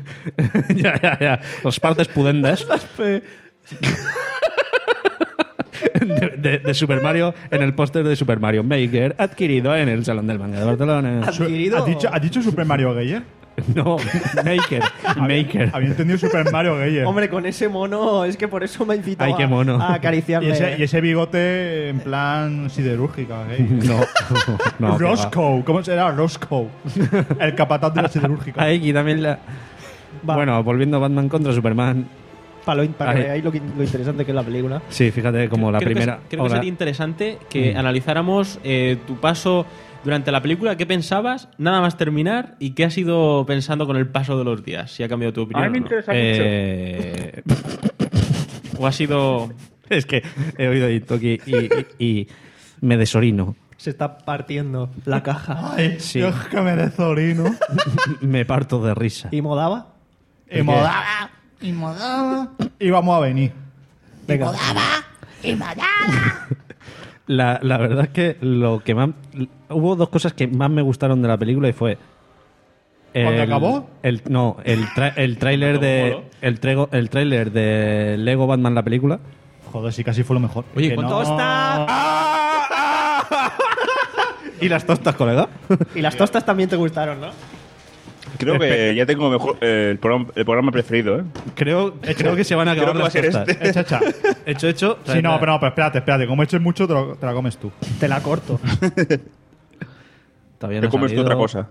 ya, ya, ya. Las partes pudendas. de, de- de Super Mario en el póster de Super Mario Maker adquirido en el Salón del Manga de Barcelona.
¿Adquirido?
¿Has dicho, ¿Has dicho Super Mario Gayer?
No, Maker. Maker.
Había entendido Super Mario Gayer.
Hombre, con ese mono, es que por eso me ha invitado
Ay, qué
a-
mono.
a acariciarme.
Y ese, y ese bigote en plan siderúrgica. ¿eh?
No, no.
Roscoe. ¿Cómo será Roscoe? El capataz de la siderúrgica.
Aquí también la... Bueno, volviendo a Batman contra Superman.
Para, lo, para que
Ay.
veáis lo, que- lo interesante que es la película.
Sí, fíjate, como la
creo
primera.
Que, creo que
hora-
sería interesante que
Mm.
analizáramos eh, tu paso durante la película, qué pensabas, nada más terminar, y qué has ido pensando con el paso de los días, si ha cambiado tu opinión.
A mí me
o no.
interesa
Eh,
O ha sido...
Es que he oído Itoki y, y, y me desorino.
Se está partiendo la caja.
Ay,
Sí.
Dios, que me desorino.
Me parto de risa.
¿Y modaba?
Y modaba. Y modaba. Y vamos a venir.
Venga.
La, la verdad es que lo que más... Hubo dos cosas que más me gustaron de la película y fue...
¿Cuándo
el-
acabó?
El, no, el, tra- el tráiler de... El, trego- el tráiler de Lego Batman, la película.
Joder, sí, casi fue lo mejor.
Oye,
Que
¿cuánto
no-
¡Tosta!
¿Y las tostas, colega?
Y las tostas también te gustaron, ¿no?
Creo que ya tengo mejor, eh, el, programa, el programa preferido, ¿eh?
Creo, creo que se van a acabar
Creo que va a
las
ser
tostas.
este.
Echa, echa.
Hecho, hecho.
Sí, no, pero no, pero espérate, espérate. Como eches mucho, te, lo- te la comes tú.
Te la corto.
Todavía
Te
no ha
comes tú
salido.
otra cosa.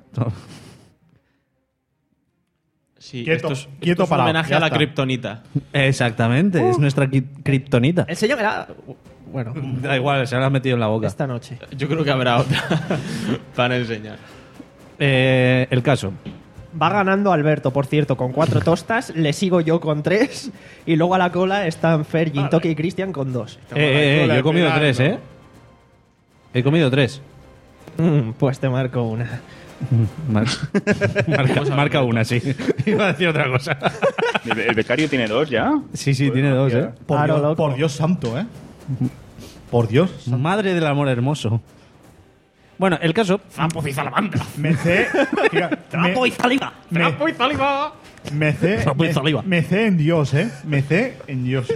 Sí,
Quieto,
esto es, esto
quieto
es un
parado,
homenaje
ya
a la
está.
kriptonita.
Exactamente, es nuestra ki- kriptonita.
Enséñamela. Bueno,
Da igual, se la has metido en la boca.
esta noche.
Yo creo que habrá otra para enseñar.
Eh, el caso.
Va ganando Alberto, por cierto, con cuatro tostas. Le sigo yo con tres. Y luego a la cola están Fer, Gintoki y Cristian con dos.
Eh, eh, eh, yo he comido tres, ¿eh? He comido tres.
Mm, pues te marco una.
Mar- marca, marca una, sí. Iba a decir otra cosa.
¿El, el becario tiene dos ya?
Sí, sí, tiene dos, ¿eh?
Por,
Claro,
Dios,
loco.
por Dios santo, ¿eh? Por Dios.
Madre del amor hermoso. Bueno, el caso.
¡Trapo y salamandra!
Me sé. fíjate, me,
¡Trapo y saliva!
me,
¡Trapo y saliva!
me sé.
Trapo y
me,
saliva.
me sé en Dios, ¿eh? Me sé en Dios.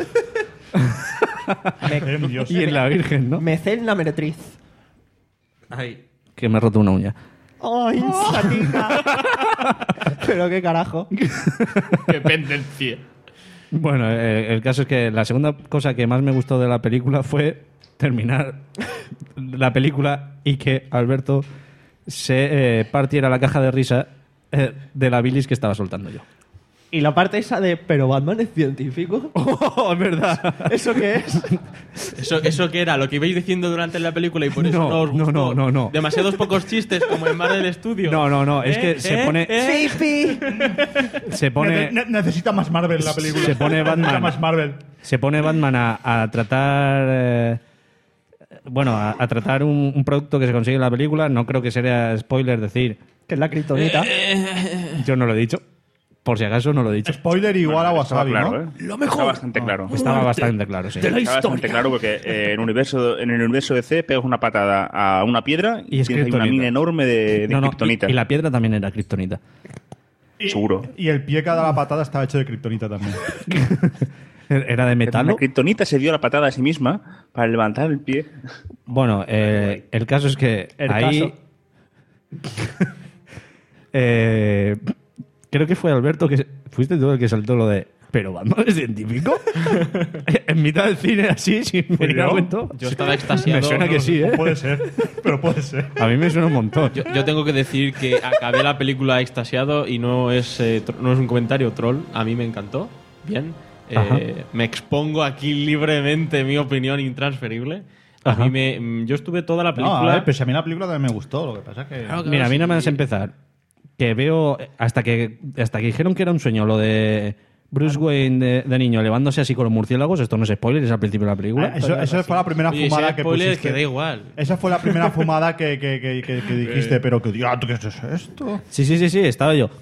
Me sé en Dios.
Y en la Virgen, ¿no?
Me cé en la meretriz.
Ay, que me he roto una uña.
¡Ay, satica! Pero qué carajo.
¡Qué pendencia!
Bueno, eh, el caso es que la segunda cosa que más me gustó de la película fue terminar la película y que Alberto se eh, partiera la caja de risa eh, de la bilis que estaba soltando yo.
Y la parte esa de, ¿pero Batman es científico?
¡Oh, es verdad!
¿Eso qué es?
¿Eso, ¿Eso qué era? ¿Lo que ibais diciendo durante la película y por eso
No,
no, os
no,
gustó?
no, no, no.
Demasiados pocos chistes como en Marvel Studios.
No, no, no, es
¿Eh?
que se
¿Eh?
pone...
¿Eh?
¡Pipi!
Se pone...
Ne- ne- necesita más Marvel la película.
Se pone Batman.
Necesita más Marvel.
Se pone Batman a, a tratar... eh, bueno, a, a tratar un, un producto que se consigue en la película. No creo que sea spoiler decir...
Que es la kriptonita.
Yo no lo he dicho. Por si acaso no lo he dicho.
Spoiler igual a
Estaba
Wasabi,
claro,
¿no?
¿eh?
Lo mejor.
Está bastante claro.
Estaba bastante claro, sí.
de la
Está bastante
historia.
claro porque eh, en, el universo, en el universo de C pegas una patada a una piedra
Y
y
es
tienes ahí una
kriptonita.
mina enorme de, de
No, no,
kriptonita.
y, y la piedra también era kriptonita.
Seguro.
Y el pie que da la patada estaba hecho de kriptonita también.
Era de metal.
La kriptonita se dio la patada a sí misma para levantar el pie.
Bueno, eh, el caso es que
El
ahí... eh, creo que fue Alberto que... ¿Fuiste tú el que saltó lo de... ¿Pero Batman es científico? En mitad del cine así, sin venir a
yo?
cuento.
Yo estaba extasiado.
Me suena que sí, ¿eh?
Puede ser, pero puede ser.
A mí me suena un montón.
Yo, yo tengo que decir que acabé la película extasiado y no es, eh, tro- no es un comentario troll. A mí me encantó. Bien.
Ajá.
Eh, me expongo aquí libremente mi opinión intransferible. A
Ajá.
mí me, mm, yo estuve toda la
No,
película.
a ver, pero si a mí la película también me gustó. Lo que pasa es que...
Claro,
Mira, a mí
sí.
nada más empezar. Que veo... Hasta que, hasta que dijeron que era un sueño lo de... Bruce Wayne de, de niño elevándose así con los murciélagos, esto no es spoiler, es al principio de la película.
Ah, eso, eso fue la primera
Oye,
fumada
ese
que
spoiler
pusiste.
que da igual.
Esa fue la primera fumada que, que, que, que, que dijiste, pero que diablo, ¿qué es esto?
Sí, sí, sí, sí, estaba yo.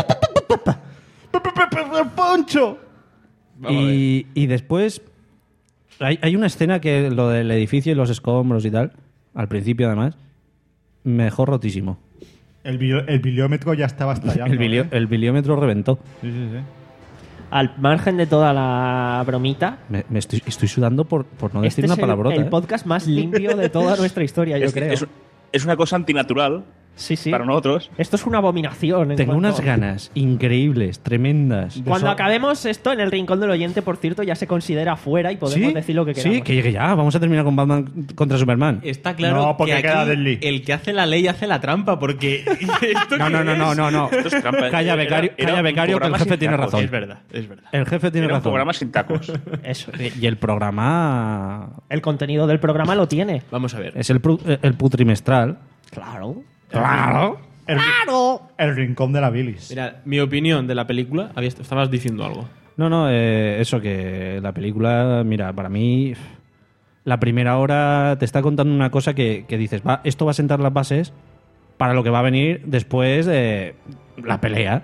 ¡Poncho!
Vamos a ver.
Y, y después hay, hay una escena que lo del edificio y los escombros y tal, al principio además, me dejó rotísimo.
El, bio- el biliómetro ya estaba estallando.
El, bilio-
¿eh?
el biliómetro reventó.
Sí, sí, sí.
al margen de toda la bromita,
Me, me estoy, estoy sudando por, por no decir
este
una
es el,
palabrota.
el
¿eh?
podcast más limpio de toda nuestra historia, yo
Es, que
creo.
es, es una cosa antinatural
sí, sí.
para nosotros.
Esto es una abominación. en
Tengo
cuanto-
unas ganas increíbles, tremendas.
Cuando acabemos esto en el rincón del oyente, por cierto, ya se considera fuera y podemos
¿Sí?
decir lo que queramos.
Sí, que llegue ya. Vamos a terminar con Batman contra Superman.
Está claro
No, porque
que
queda
aquí
Deadly.
el que hace la ley hace la trampa, porque... ¿esto
No,
qué
no, no,
es?
no, no, no.
Esto es trampa.
Calla,
Era-
becario,
era
calla,
un
becario, que el
programa
jefe
sin
tiene
tacos.
razón.
Es verdad, es verdad.
El jefe tiene
Era un
razón.
programa sin tacos.
Eso.
Y el programa
El contenido del programa lo tiene.
Vamos a ver.
es el, pru- el putrimestral.
Claro.
Claro.
El,
¡Claro!
el rincón de la bilis.
Mira, mi opinión de la película... habías- Estabas diciendo algo.
No, no, eh, eso que la película, mira, para mí, la primera hora te está contando una cosa que, que dices, va, esto va a sentar las bases para lo que va a venir después de la pelea.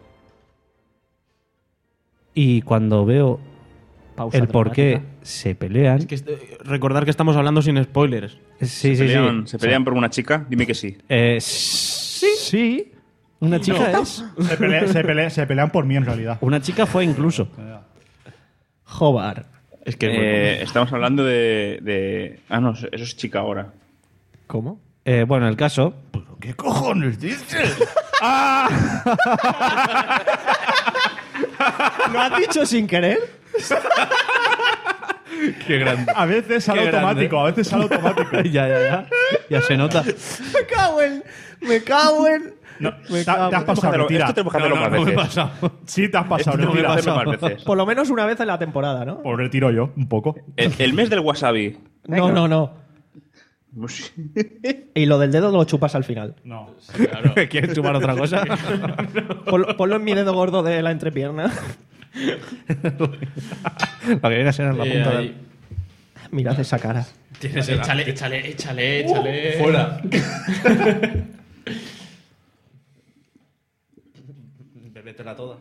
Y cuando veo
Pausa
el por qué
dramática.
se pelean.
Es que est- recordar que estamos hablando sin spoilers.
Sí,
se
sí,
pelean,
sí.
¿Se pelean por una chica? Dime que sí.
Eh, sí. Sí. Una chica es.
Se, pelea- se pelea- se pelean por mí en realidad.
Una chica fue incluso.
Jobar.
Es que...
Eh, estamos hablando de, de... Ah, no, eso es chica ahora.
¿Cómo?
Eh, bueno, el caso.
¿Qué cojones dices?
¿Lo has dicho sin querer?
Qué grande.
A veces sale
Qué grande.
automático, a veces sale automático.
ya, ya, ya. Ya se nota.
Me cago en... Me cago en...
No,
Me
te,
cago
te has
en-
pasado,
Esto
retira.
tenemos que hacerlo más veces.
pasado.
Sí, te has pasado,
Esto
retira.
tenemos que hacerlo más veces.
Por lo menos una vez en la temporada, ¿no?
Pues retiro yo, un poco.
El, el mes del wasabi.
No, no, no. Y lo del dedo lo chupas al final.
No.
¿Quieres chupar otra cosa?
Ponlo, ponlo en mi dedo gordo de la entrepierna.
Lo que viene a ser en la
Eh,
punta
ahí.
del...
Mirad esa cara.
Échale, échale, échale, échale.
Fuera. Bébetela toda.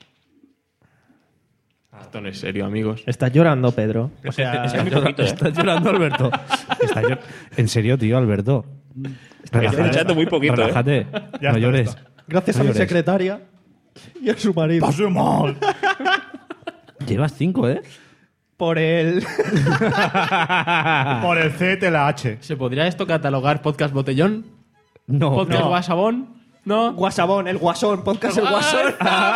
Esto no es serio, amigos.
Estás llorando, Pedro. O sea,
Está, llorando, está llorando Alberto. Está llor- En serio, tío, Alberto.
Estoy echando muy poquito, ¿eh?
Relájate.
Ya
no
está,
llores.
ya está.
gracias
No
a mi
llores.
secretaria y a su marido.
Pasé mal.
Llevas cinco, ¿eh?
Por el...
Por el C T la H.
¿Se podría esto catalogar podcast botellón?
No.
¿Podcast
no.
guasabón? ¿No?
Guasabón, el guasón, podcast el guasón.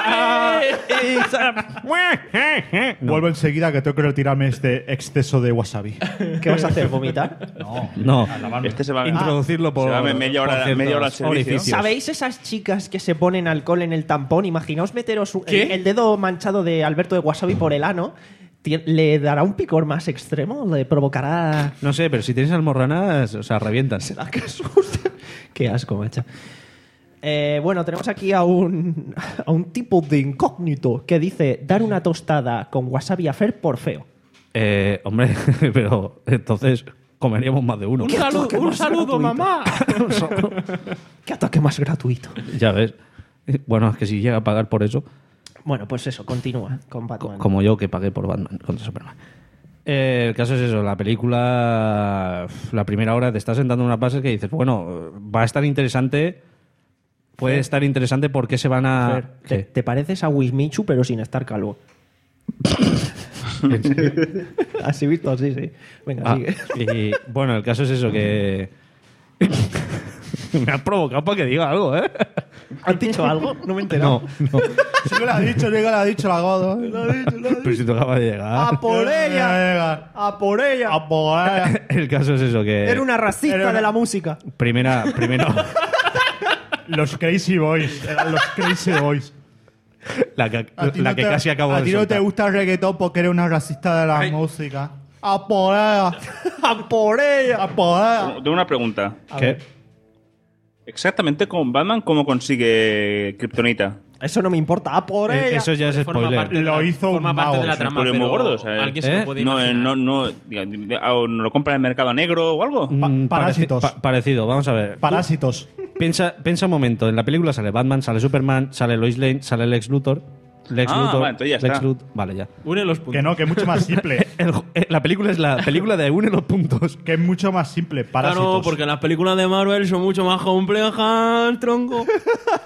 Vuelvo enseguida que tengo que retirarme este exceso de wasabi.
¿Qué vas a hacer? ¿Vomitar?
No.
No.
Este se va,
Introducirlo por,
se va media hora,
por ciertos
media hora al servicio.
orificios.
¿Sabéis esas chicas que se ponen alcohol en el tampón? Imaginaos meteros un-
¿Qué?
el, el dedo manchado de Alberto de wasabi por el ano. Ti- ¿Le dará un picor más extremo? ¿Le provocará...?
No sé, pero si tienes almorranas, o sea, revientan.
¿Será que asusta? Qué asco, macho. Eh, bueno, tenemos aquí a un, a un tipo de incógnito que dice dar una tostada con wasabi a Fer por feo.
Eh, hombre, pero entonces comeríamos más de uno.
Un, salu-
toque
un
más
saludo,
gratuito.
mamá.
¿Qué ataque más gratuito?
Ya ves. Bueno, es que si llega a pagar por eso,
Bueno, pues eso, continúa con Batman.
como yo que pagué por Batman contra Superman. Eh, el caso es eso, la película, la primera hora te está sentando unas bases que dices, bueno, va a estar interesante, puede estar interesante porque se van a...
Fer, te,
¿Qué?
te pareces a Wismichu pero sin estar calvo. Así visto, así, sí. Venga,
Ah,
sigue.
y bueno, el caso es eso, que... Me has provocado para que diga algo, ¿eh?
¿Has dicho algo? No me he enterado.
No, no.
Sí que lo ha dicho, sí que lo ha dicho la godo. Lo ha dicho, lo ha dicho.
Pero si tú acabas de llegar.
¡A por ella!
Venga.
¡A por ella!
A por ella.
El caso es eso, que...
Era una racista
Era una-
de la música.
Primera, primero...
Los Crazy Boys. Eran los Crazy Boys.
la que,
A ti
la
no
que
te-
casi acabo
A
de
ti no te
soltar.
gusta el reggaetón porque eres una racista de la
Ay.
música. A por ella.
¡A por ella!
A por ella.
Tengo una pregunta.
¿Qué?
Exactamente con Batman, ¿cómo consigue Kryptonita?
Eso no me importa. ¡A por
Eh,
ella!
Eso ya es
Forma
spoiler.
parte de
Lo
la-
hizo un
forma parte
mago,
de la
es un
trama,
spoiler muy
pero
gordo, o sea,
alguien se
¿eh?
lo puede
No, eh,
imaginar.
no, no, diga, diga, o no lo compra en el mercado negro o algo.
Pa-
Mm,
parásitos.
pareci- pa- parecido, vamos a ver.
Parásitos.
Piensa, piensa un momento, en la película sale Batman, sale Superman, sale Lois Lane, sale Lex Luthor. Lex
Ah,
Luthor.
vale, entonces ya
Lex
está.
Luthor- Vale, ya.
Une los puntos.
Que no, que es mucho más simple.
El- eh, la película es la película de une los puntos.
Que es mucho más simple. Parásitos.
Claro, porque las películas de Marvel son mucho más complejas, tronco.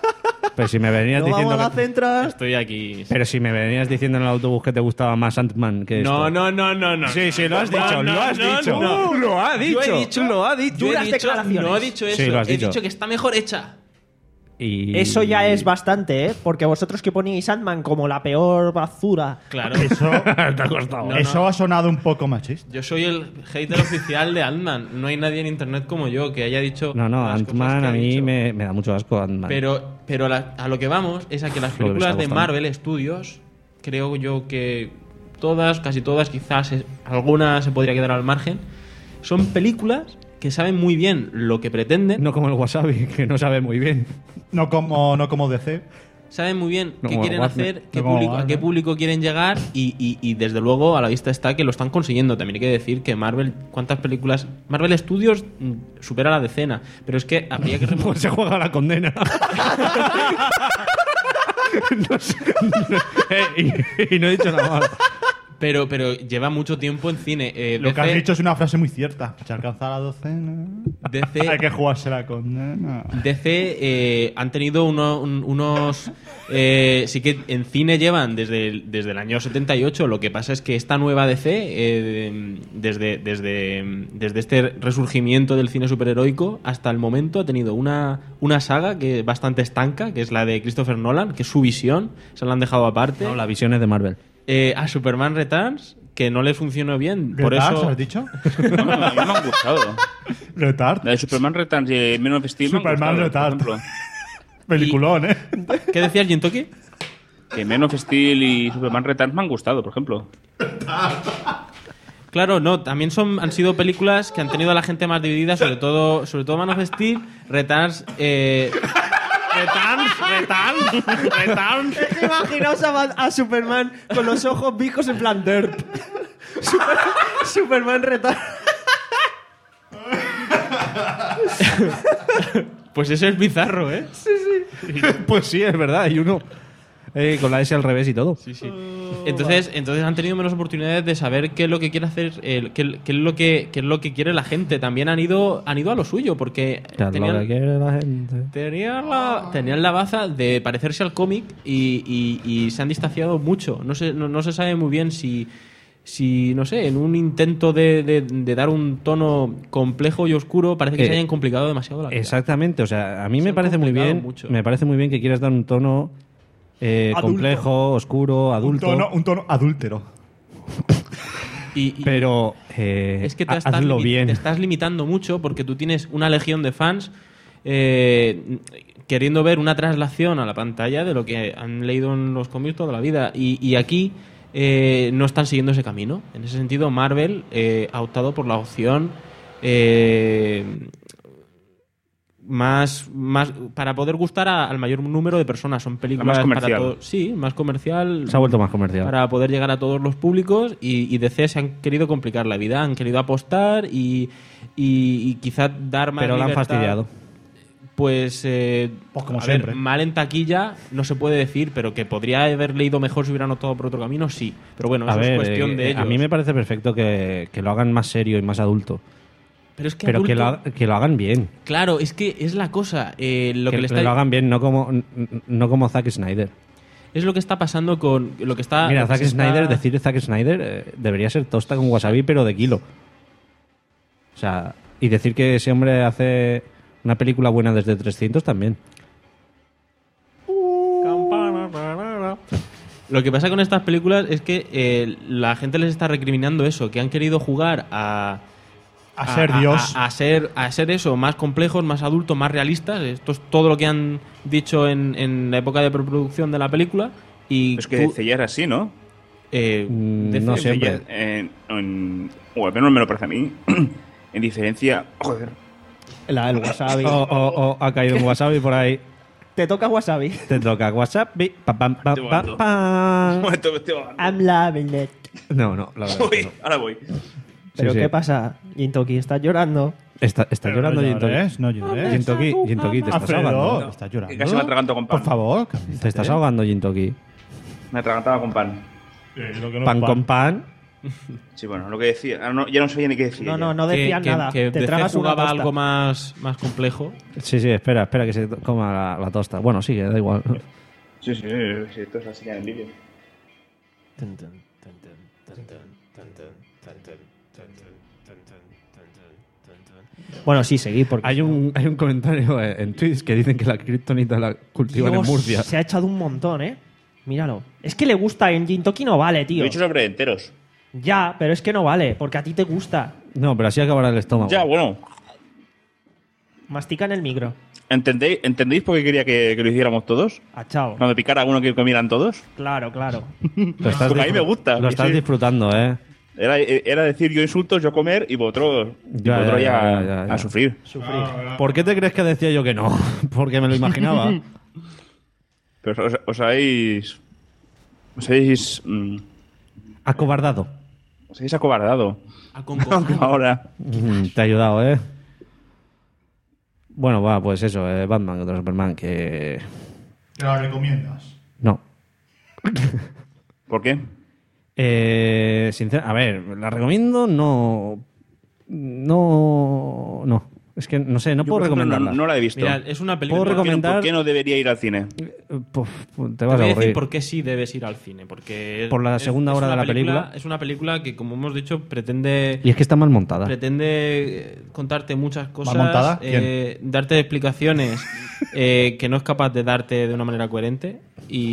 Pero si me venías
¿No
diciendo
vamos a
que-
la central?
Estoy aquí.
Pero si me venías diciendo en el autobús que te gustaba más Ant-Man que esto.
No, no, no, no, no.
Sí, sí, lo has
No,
dicho,
no,
lo has
no,
dicho.
no.
Uh, lo ha dicho.
Yo he dicho,
Lo ha dicho.
yo he
Duras
dicho-
declaraciones.
No he dicho eso.
Sí, lo has
he
dicho.
dicho que está mejor hecha.
Y...
Eso ya es bastante, ¿eh? Porque vosotros que ponéis Ant-Man como la peor basura.
Claro.
Eso,
te ha costado.
No,
eso
no.
ha sonado un poco machista.
Yo soy el hater oficial de Ant-Man. No hay nadie en internet como yo que haya dicho.
No, no,
las cosas
Ant-Man
que
a
ha
mí
dicho.
me, me da mucho asco Ant-Man.
Pero, pero la- a lo que vamos es a que las
Lo que me
películas
está
de
gustando.
Marvel Studios, creo yo que todas, casi todas, quizás eh, alguna se podría quedar al margen, son películas que saben muy bien lo que pretenden.
No como el Wasabi, que no sabe muy bien.
No como, no como D C.
Saben muy bien
No
qué
como
quieren
Warner.
hacer, qué
No como
público, a qué
Warner.
público quieren llegar y, y- y desde luego a la vista está que lo están consiguiendo. También hay que decir que Marvel, ¿cuántas películas? Marvel Studios mm, supera la decena, pero es que habría que
Pues se juega la condena. No sé. Eh, y, y no he dicho nada más.
pero, pero lleva mucho tiempo en cine. Eh,
Lo que has
D C
dicho es una frase muy cierta. Se alcanza la docena.
D C
Hay que jugársela con.
D C eh, han tenido uno- un- unos... eh, sí que en cine llevan desde el, desde el año setenta y ocho. Lo que pasa es que esta nueva D C, eh, desde, desde, desde este resurgimiento del cine superheroico hasta el momento, ha tenido una, una saga que es bastante estanca, que es la de Christopher Nolan, que es su visión. Se la han dejado aparte.
No, la visión es de Marvel.
Eh, a Superman Returns, que no le funcionó bien. Por
¿Retards,
eso...
has dicho?
No, no, a mí me han gustado.
Retard.
La de Superman Returns y Men of Steel me han
Superman
gustado,
Retard.
por ejemplo.
Peliculón, ¿eh?
¿Qué decías, Jintoki?
Que Men of Steel y Superman Returns me han gustado, por ejemplo.
Claro, no, también son, han sido películas que han tenido a la gente más dividida, sobre todo, sobre todo Man of Steel, Returns, eh, Returns, Returns, Returns.
Es que imaginaos a, a Superman con los ojos vicos en plan derp. Super- Superman reta.
Pues eso es bizarro, ¿eh?
Sí, sí.
Pues sí, es verdad. Y uno eh, con la S al revés y todo.
Sí, sí. Entonces, entonces han tenido menos oportunidades de saber qué es lo que quiere hacer, eh, qué, qué es lo que, qué es lo que quiere la gente. También han ido, han ido a lo suyo, porque
¿Qué es lo
tenían,
que quiere la gente?
tenían la, tenían la baza de parecerse al cómic y, y- y se han distanciado mucho. No se, no, no se sabe muy bien si, si no sé, en un intento de, de- de dar un tono complejo y oscuro, parece que
Eh,
se hayan complicado demasiado la vida.
Exactamente, o sea, a mí
Se
me
han
parece muy
complicado
bien,
mucho.
me parece muy bien que quieras dar un tono eh,
Adulto.
complejo, oscuro,
Un
adulto,
tono, un tono adúltero.
Y- y-
pero eh,
es que te
ha-
estás,
hazlo
limi-
bien.
te estás limitando mucho porque tú tienes una legión de fans eh, queriendo ver una traslación a la pantalla de lo que han leído en los cómics toda la vida. Y, y aquí eh, no están siguiendo ese camino. En ese sentido, Marvel eh, ha optado por la opción eh, más, más para poder gustar a- al mayor número de personas. Son películas para
comercial.
todo- sí, más comercial.
Se ha vuelto más comercial.
Para poder llegar a todos los públicos y, y D C se han querido complicar la vida, han querido apostar y, y, y quizá dar más
Pero la han
libertad.
fastidiado.
Pues, eh,
Pues como
a ver,
siempre.
mal en taquilla no se puede decir, pero que podría haber leído mejor si hubieran optado por otro camino, sí. Pero bueno,
A
eso
ver,
es cuestión
eh,
de ellos.
a mí me parece perfecto que, que lo hagan más serio y más adulto.
Pero es que,
Pero que lo,
adulto-
haga- que lo hagan bien.
Claro, es que es la cosa. eh, lo
que,
que, le está
lo hagan bien, no como, n- no como Zack Snyder.
es lo que está pasando con lo que está.
Mira,
lo que
Zack
se está-
Snyder, decir Zack Snyder eh, debería ser tosta con wasabi, pero de kilo. O sea, y decir que ese hombre hace una película buena desde trescientos también.
Lo que pasa con estas películas es que eh, la gente les está recriminando eso, que han querido jugar a...
A ser Dios.
A, a ser, a ser eso, más complejos, más adultos, más realistas. Esto es todo lo que han dicho en, en la época de preproducción de la película. Y
Es que
tú-
D C ya era así, ¿no?
eh,
Mm,
D C
no
D C
siempre.
ya, en- en- o al menos me lo parece a mí. En diferencia... Joder.
La, el wasabi.
Oh, oh, oh, ha caído un wasabi por ahí.
Te toca wasabi.
Te toca wasabi. Pa, pam, pa,
Estoy
pa,
volando.
pa.
Un momento, estoy ahogando.
I'm loving it.
No, no, la verdad.
Voy,
que no.
ahora voy.
¿Pero
Sí, sí.
qué pasa? Jintoki, ¿estás llorando?
Está, está
Pero
llorando
no
Jintoki.
llores, no llores.
Jintoki, Jintoki, te estás
Alfredo,
ahogando.
estás llorando.
Casi me atraganto con pan.
Por favor.
Te estás ahogando, Jintoki.
Me atragantaba con pan.
Eh, lo que no
Pan
es
con pan.
Sí, bueno, lo que decía. Ah, no, ya no sabía ni qué decir.
No, no, no decían
que,
nada.
Que, que
Te
D C
tragas una
jugaba
tosta.
algo más, más complejo.
Sí, sí, espera, espera que se coma la, la tosta. Bueno, sigue, da igual.
Sí, sí, sí, esto es así en el vídeo.
Bueno, sí, seguí porque...
Hay un, hay un comentario en Twitch que dicen que la kriptonita la cultivan
Dios,
en Murcia.
se ha echado un montón, ¿eh? Míralo. Es que le gusta en Gintoki no vale, tío.
Lo he dicho sobre enteros.
Ya, pero es que no vale, porque a ti te gusta.
No, pero así acabará el estómago.
Ya, bueno.
Mastica en el micro.
¿Entendéis, ¿entendéis por qué quería que, que lo hiciéramos todos?
Ah, chao.
Cuando picara uno que comieran todos.
Claro, claro.
Lo estás
Porque a mí
disfr-
me gusta.
Lo estás
Sí.
disfrutando, ¿eh?
Era, era decir yo insultos, yo comer y vosotros y
Ya,
vosotros
ya,
ya,
ya, ya, ya.
a sufrir.
Sufrir.
¿Por qué te crees que decía yo que no? Porque me lo imaginaba.
Pero os, os habéis... Os habéis... mm,
Acobardado.
os habéis acobardado.
Acongojado.
Ahora.
Mm, te ha ayudado, ¿eh? Bueno, va, pues eso, eh, Batman contra Superman, que...
¿Te la recomiendas?
No.
¿Por qué?
Eh, sincer- a ver, la recomiendo, no... No... No. Es que, no sé, no
Yo,
puedo
por ejemplo,
recomendarla.
no, no la he visto.
Mira, es una película...
Puedo
¿Por qué no-
recomendar-
¿Por qué no debería ir al cine?
Puf, te
Te
vas
voy
a
a decir
aburrir.
por qué sí debes ir al cine. Porque es-
Por la
es-
segunda
es
hora
una
de la película.
Es una película que, como hemos dicho, pretende...
Y es que está mal montada.
Pretende eh, contarte muchas cosas,
montada?
eh, darte explicaciones eh, que no es capaz de darte de una manera coherente,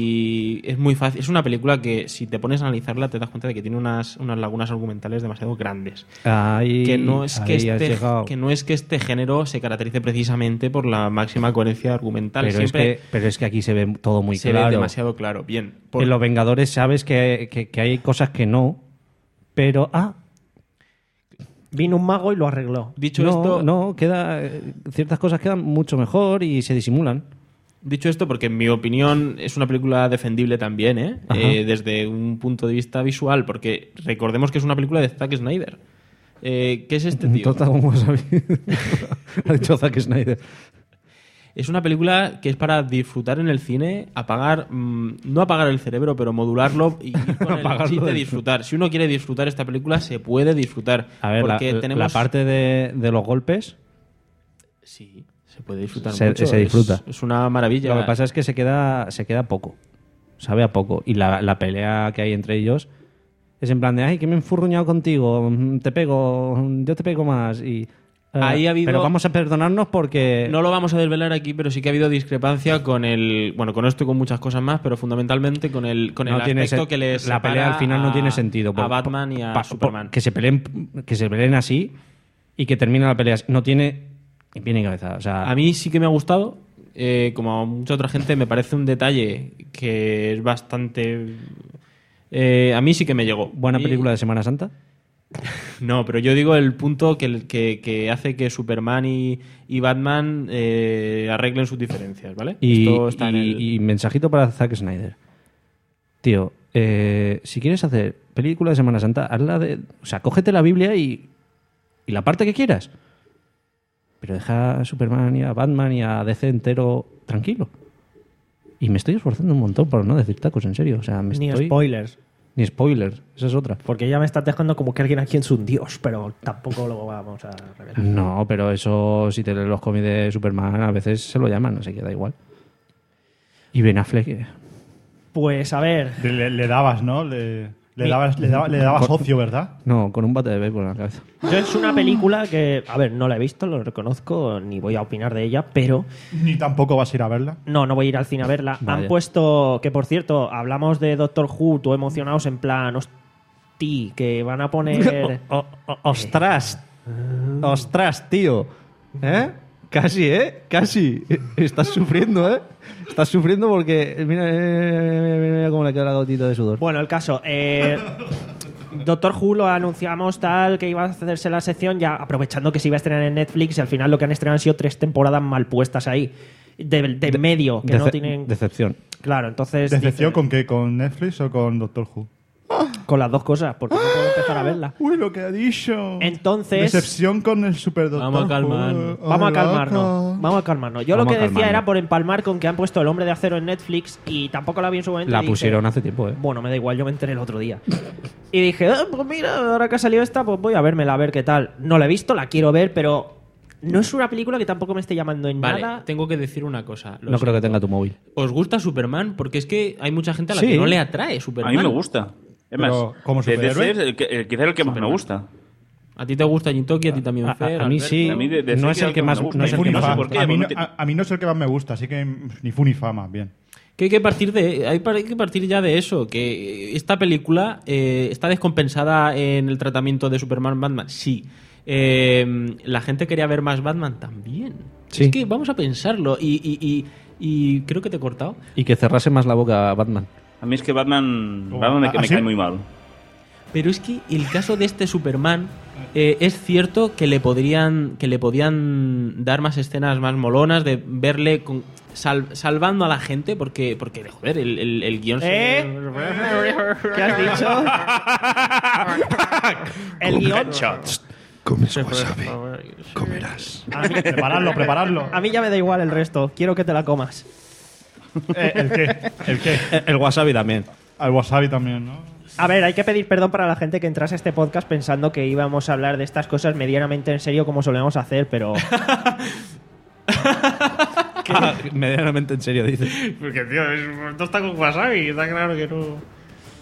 y es muy fácil. Es una película que, si te pones a analizarla, te das cuenta de que tiene unas, unas lagunas argumentales demasiado grandes.
Ahí,
Que no es que
ahí has
este
llegado.
que no es que este género se caracterice precisamente por la máxima coherencia argumental.
Pero es,
Siempre
que, pero es que aquí se ve todo muy
se
claro.
ve demasiado claro. Bien. Por-
En Los Vengadores sabes que, que, que hay cosas que no, pero... Ah,
Vino un mago y lo arregló.
dicho
no,
esto,
no, queda, eh, ciertas cosas quedan mucho mejor y se disimulan.
Dicho esto, porque en mi opinión es una película defendible también, ¿eh?
Ajá.
Eh, desde un punto de vista visual, porque recordemos que es una película de Zack Snyder. Eh, ¿Qué es este tío?
Tota, ¿cómo has sabido? Ha dicho Zack Snyder.
Es una película que es para disfrutar en el cine, apagar, mmm, no apagar el cerebro, pero modularlo y ir con el
Apagarlo
chip de
del-
disfrutar. Si uno quiere disfrutar esta película, se puede disfrutar.
A ver, la,
porque tenemos...
la parte de, de los golpes
Sí, se puede disfrutar
se,
mucho.
se disfruta.
Es, es una maravilla.
Lo que pasa es que se queda, se queda poco. Sabe a poco. Y la, la pelea que hay entre ellos es en plan de, ay, que me he enfurruñado contigo, mm, te pego, mm, yo te pego más. Y, eh,
Ahí ha habido-
Pero vamos a perdonarnos porque...
No lo vamos a desvelar aquí, pero sí que ha habido discrepancia con el... Bueno, con esto y con muchas cosas más, pero fundamentalmente con el, con
no
el
tiene
aspecto
sen-
que les
la pelea al final no tiene sentido.
A
Por-
Batman y a
pa- por-
Superman.
que se peleen que se peleen así y que termine la pelea así. No tiene ni pie ni cabeza. O sea,
A mí sí que me ha gustado. Eh, como a mucha otra gente, me parece un detalle que es bastante... eh, a mí sí que me llegó.
buena
Y-
película de Semana Santa.
No, pero yo digo el punto que, que, que hace que Superman y, y Batman eh, arreglen sus diferencias, ¿vale?
Y,
Esto está en
y-
el...
y mensajito para Zack Snyder. Tío, eh, si quieres hacer película de Semana Santa, hazla de... O sea, cógete la Biblia y, y la parte que quieras. Pero deja a Superman y a Batman y a D C entero tranquilo. Y me estoy esforzando un montón por no decir tacos, en serio. O sea, me
Ni
estoy...
spoilers.
Ni spoilers, esa es otra.
Porque ya me estás dejando como que alguien aquí es un dios, pero tampoco lo vamos a revelar.
No, pero eso, si te lees los cómics de Superman, a veces se lo llaman, no sé qué, da igual. Y Ben Affleck... eh,
Pues a ver,
Le, le dabas, ¿no? Le, le
Mi-
dabas, le daba- le dabas socio, ¿verdad?
No, con un bate de béisbol en la cabeza.
yo es una película que, a ver, no la he visto, lo reconozco, ni voy a opinar de ella, pero
Ni tampoco vas a ir a verla.
no, no voy a ir al cine a verla.
Vaya.
Han puesto, que por cierto, hablamos de Doctor Who, tú emocionados en plan, hosti, que van a poner...
O- o- ostras, ostras, tío. ¿Eh? Casi, ¿eh? Casi. Estás sufriendo, ¿eh? Estás sufriendo porque... Mira, mira, mira, mira cómo le queda la gotita de sudor.
Bueno, el caso, eh, Doctor Who lo anunciamos tal que iba a hacerse la sección ya aprovechando que se iba a estrenar en Netflix y al final lo que han estrenado han sido tres temporadas mal puestas ahí, de, de medio, que no
Dece-
tienen...
Decepción.
Claro, entonces...
¿Decepción
dice-
con qué? ¿Con Netflix o con Doctor Who?
Con las dos cosas, porque no puedo empezar a verla.
Uy, lo que ha dicho.
Entonces...
Decepción con el Superdoctor.
Vamos a calmarnos.
Vamos a calmarnos. Vamos a calmarnos. Yo
Vamos
lo que
a
decía
calmarnos.
era por empalmar con que han puesto El Hombre de Acero en Netflix y tampoco la vi en su momento.
La
y dije,
pusieron hace tiempo, ¿eh?
Bueno, me da igual, yo me enteré el otro día. Y dije, ah, pues mira, ahora que ha salido esta, pues voy a vérmela, a ver qué tal. No la he visto, la quiero ver, pero no es una película que tampoco me esté llamando en
Vale,
nada.
tengo que decir una cosa. Lo
No creo que
siento.
tenga tu móvil.
¿Os gusta Superman? Porque es que hay mucha gente a la
Sí.
que no le atrae
A
Superman.
mí me gusta. Es más,
Pero, ¿como
de D C
superhéroe?
es el que, el, quizá el que más me gusta.
A ti te gusta Jintoki, a ti también
A,
Fer,
a- a mí
Alberto.
sí.
A mí de- de
no
C
es
que
el que más,
me gusta.
no es el
Ni
que
fu ni
más
fa.
me
por
gusta.
qué,
a, mí no,
porque no
a, a mí no es el que más me gusta, así que mm, ni fu ni fama, bien.
Que hay que partir de hay par- hay que partir ya de eso, que esta película eh, está descompensada en el tratamiento de Superman Batman. Sí. Eh, la gente quería ver más Batman también.
Sí.
Es que vamos a pensarlo y, y, y, y creo que te he cortado.
Y que cerrase más la boca a Batman.
A mí es que Batman,
¿Cómo?
Batman me,
¿Ah,
me
sí?
cae muy mal.
Pero es que el caso de este Superman eh, es cierto que le podrían que le podían dar más escenas más molonas de verle con- sal- salvando a la gente porque porque joder el, el, el guión se-
¿Eh? ¿Qué has dicho? El guión...
Comes wasabi. Comerás.
A mí,
Prepararlo, prepararlo.
a mí ya me da igual el resto. Quiero que te la comas.
Eh, ¿El qué? ¿El qué?
El, el wasabi también.
Al wasabi también, ¿no?
A ver, hay que pedir perdón para la gente que entrase a este podcast pensando que íbamos a hablar de estas cosas medianamente en serio como solemos hacer, pero...
Medianamente en serio, dice.
Porque, tío, es, no está con wasabi, está claro que no.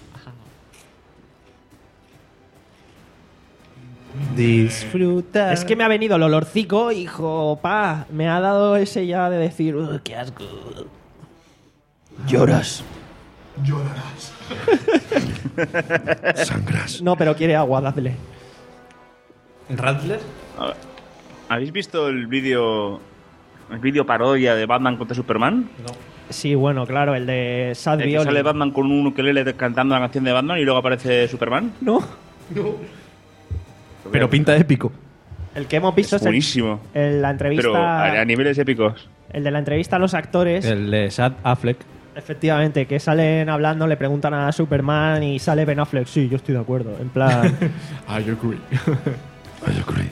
Disfruta.
Es que me ha venido el olorcico, hijo, pa. Me ha dado ese ya de decir, "Ugh, qué asco".
Lloras. Sangras.
No, pero quiere agua, dadle.
¿Rattler?
A ver, ¿habéis visto el vídeo el vídeo parodia de Batman contra Superman?
Sí, bueno, claro, el de Sad
El que
Violi.
sale Batman con un ukelele cantando la canción de Batman y luego aparece Superman.
No,
Pero pinta épico.
el que hemos visto
Es
es el,
buenísimo.
el- la entrevista...
Pero a, a niveles épicos.
El de la entrevista a los actores.
El de Sad Affleck.
Efectivamente, que salen hablando, le preguntan a Superman y sale Ben Affleck. Sí, yo estoy de acuerdo. En plan...
I agree.
I agree.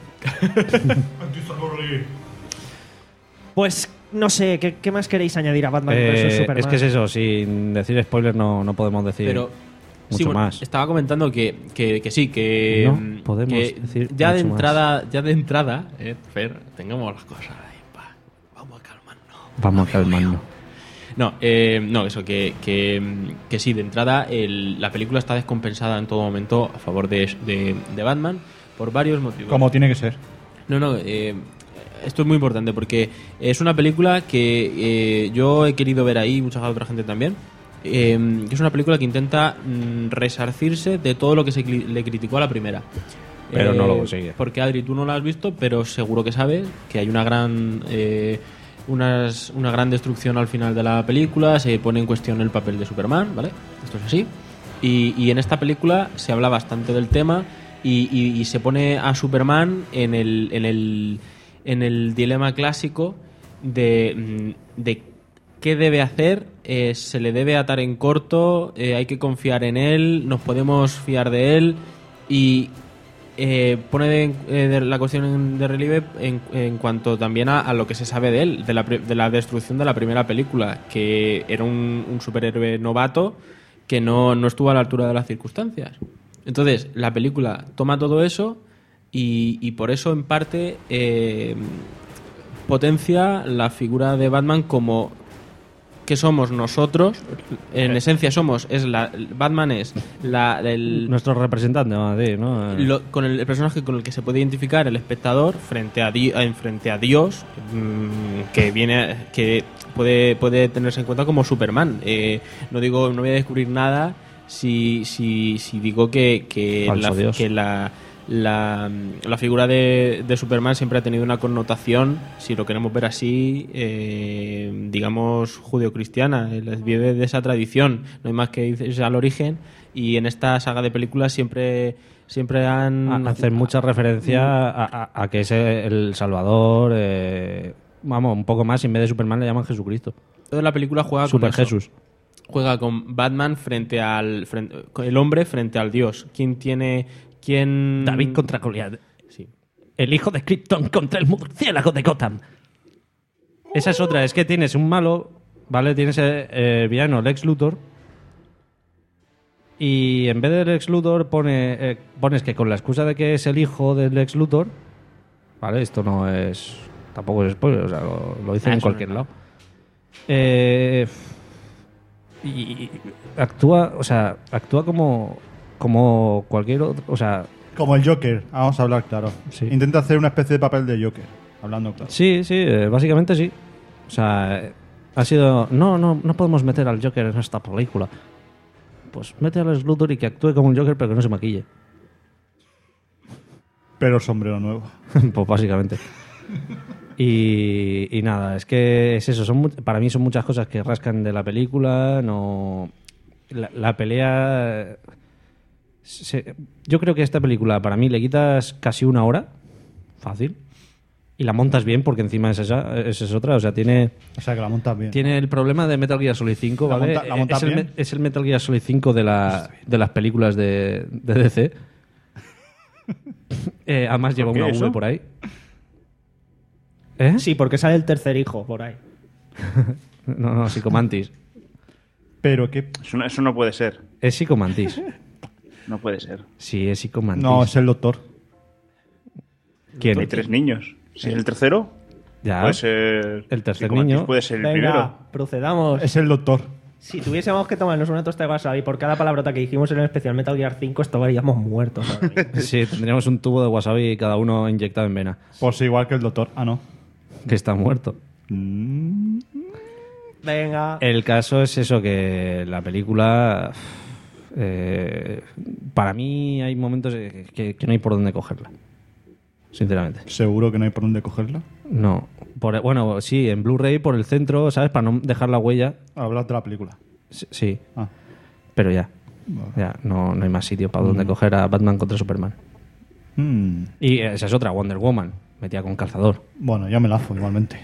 Pues no sé, ¿qué, qué más queréis añadir a Batman
Eh,
versus Superman?
es que es eso, sin decir spoilers no, no podemos decir
Pero
mucho
sí, bueno,
más.
estaba comentando que, que, que sí, que,
No
mm,
podemos
que
decir
ya de
mucho más.
entrada, ya de entrada, eh, Fer, tengamos las cosas ahí, pa. Vamos a calmarnos.
Vamos a calmarnos.
No, eh, no, eso, que, que, que sí, de entrada el- la película está descompensada en todo momento a favor de, de, de Batman por varios motivos.
Como tiene que ser.
No, no, eh, esto es muy importante porque es una película que eh, yo he querido ver ahí, mucha otra gente también. Eh, que es una película que intenta mm, resarcirse de todo lo que se cli- le criticó a la primera.
Pero no lo consigue.
Porque Adri, tú no la has visto, pero seguro que sabes que hay una gran eh, unas- una gran destrucción al final de la película, se pone en cuestión el papel de Superman, ¿vale? Esto es así. Y, y en esta película se habla bastante del tema y, y- y se pone a Superman en el, en el, en el dilema clásico de, mm, de qué debe hacer, eh, se le debe atar en corto, eh, hay que confiar en él, nos podemos fiar de él y eh, pone de, eh, de la cuestión en- de relieve en, en cuanto también a, a lo que se sabe de él, de la, pri- de la destrucción de la primera película, que era un, un superhéroe novato que no, no estuvo a la altura de las circunstancias. Entonces, la película toma todo eso y, y por eso, en parte, eh, potencia la figura de Batman como que somos nosotros. En esencia somos, es la Batman es la el,
Nuestro representante, vamos a decir, ¿no?
lo- con el, el personaje con el que se puede identificar el espectador frente a Di- en frente a Dios, mm, que viene que puede puede tenerse en cuenta como Superman. Eh, no digo, no voy a descubrir nada si si, si digo que que
Falso
la,
Dios.
que la la, la figura de, de Superman siempre ha tenido una connotación, si lo queremos ver así, eh, digamos, judeocristiana. Él vive de esa tradición, no hay más que irse al origen, y en esta saga de películas siempre siempre han...
A- hacen mucha referencia a, a- a que es el Salvador, eh, vamos, un poco más, y en vez de Superman le llaman Jesucristo.
Toda la película juega
Super
con eso.
Jesús.
juega con Batman frente al frente, con el hombre frente al dios. ¿Quién tiene quién
David contra Goliat.
Sí.
El hijo de Krypton contra el murciélago de Gotham. Esa es otra, es que tienes un malo, ¿vale? Tienes el eh, villano Lex Luthor. Y en vez de Lex Luthor pone, eh, pones que con la excusa de que es el hijo del Lex Luthor, ¿vale? Esto no es... Tampoco es spoiler, o sea, lo, lo dicen
Ah,
en
eso
cualquier
no.
lado. Eh, y, y actúa, o sea, actúa como, como cualquier otro, o sea...
Como el Joker, vamos a hablar claro.
Sí.
Intenta hacer una especie de papel de Joker, hablando claro.
Sí, sí, eh, básicamente sí. O sea, eh, ha sido... No, no, no podemos meter al Joker en esta película. Pues mete al Lex Luthor y que actúe como un Joker, pero que no se maquille.
Pero sombrero nuevo.
Pues básicamente. Y, y nada, es que es eso. Son mu- para mí son muchas cosas que rascan de la película. No, la, la pelea... se- yo creo que esta película, para mí, le quitas casi una hora. Fácil. Y la montas bien, porque encima es esa, esa es otra. O sea, tiene...
O sea, que la montas bien.
Tiene el problema de Metal Gear Solid cinco,
¿La
¿vale?
monta- la montas
es, el,
bien?
me- es el Metal Gear Solid cinco de, la, de las películas de, de D C. Eh, además lleva
¿Por qué
una
eso?
V por ahí. ¿Eh?
Sí, porque sale el tercer hijo por ahí.
No, no, Psicomantis.
Pero que...
Eso no, eso no puede ser.
Es Psicomantis.
No puede ser.
Sí, es Psicomantis.
No, es el doctor.
¿Quién?
Hay tres niños. Si es el tercero,
Ya.
puede ser...
El tercer
Psicomantis
niño.
puede ser el
Venga,
primero.
procedamos.
Es el doctor.
Si tuviésemos que tomarnos una tosta de wasabi por cada palabrota que dijimos en el especial Metal Gear cinco, estaríamos muertos. ahora mismo.
Sí, tendríamos un tubo de wasabi cada uno inyectado en vena.
Pues igual que el doctor. Ah, no.
Que está muerto.
Venga.
El caso es eso, que la película... eh, para mí hay momentos que, que- que no hay por dónde cogerla. Sinceramente.
¿Seguro que no hay por dónde cogerla?
No. Por- bueno, sí, en Blu-ray por el centro, ¿sabes? Para no dejar la huella.
Hablas de la película.
Sí. sí.
Ah.
Pero ya.
Vale.
Ya, no, no hay más sitio para donde
Mm.
coger a Batman contra Superman.
Mm.
Y esa es otra, Wonder Woman. Metida con calzador.
Bueno, ya me la hago igualmente.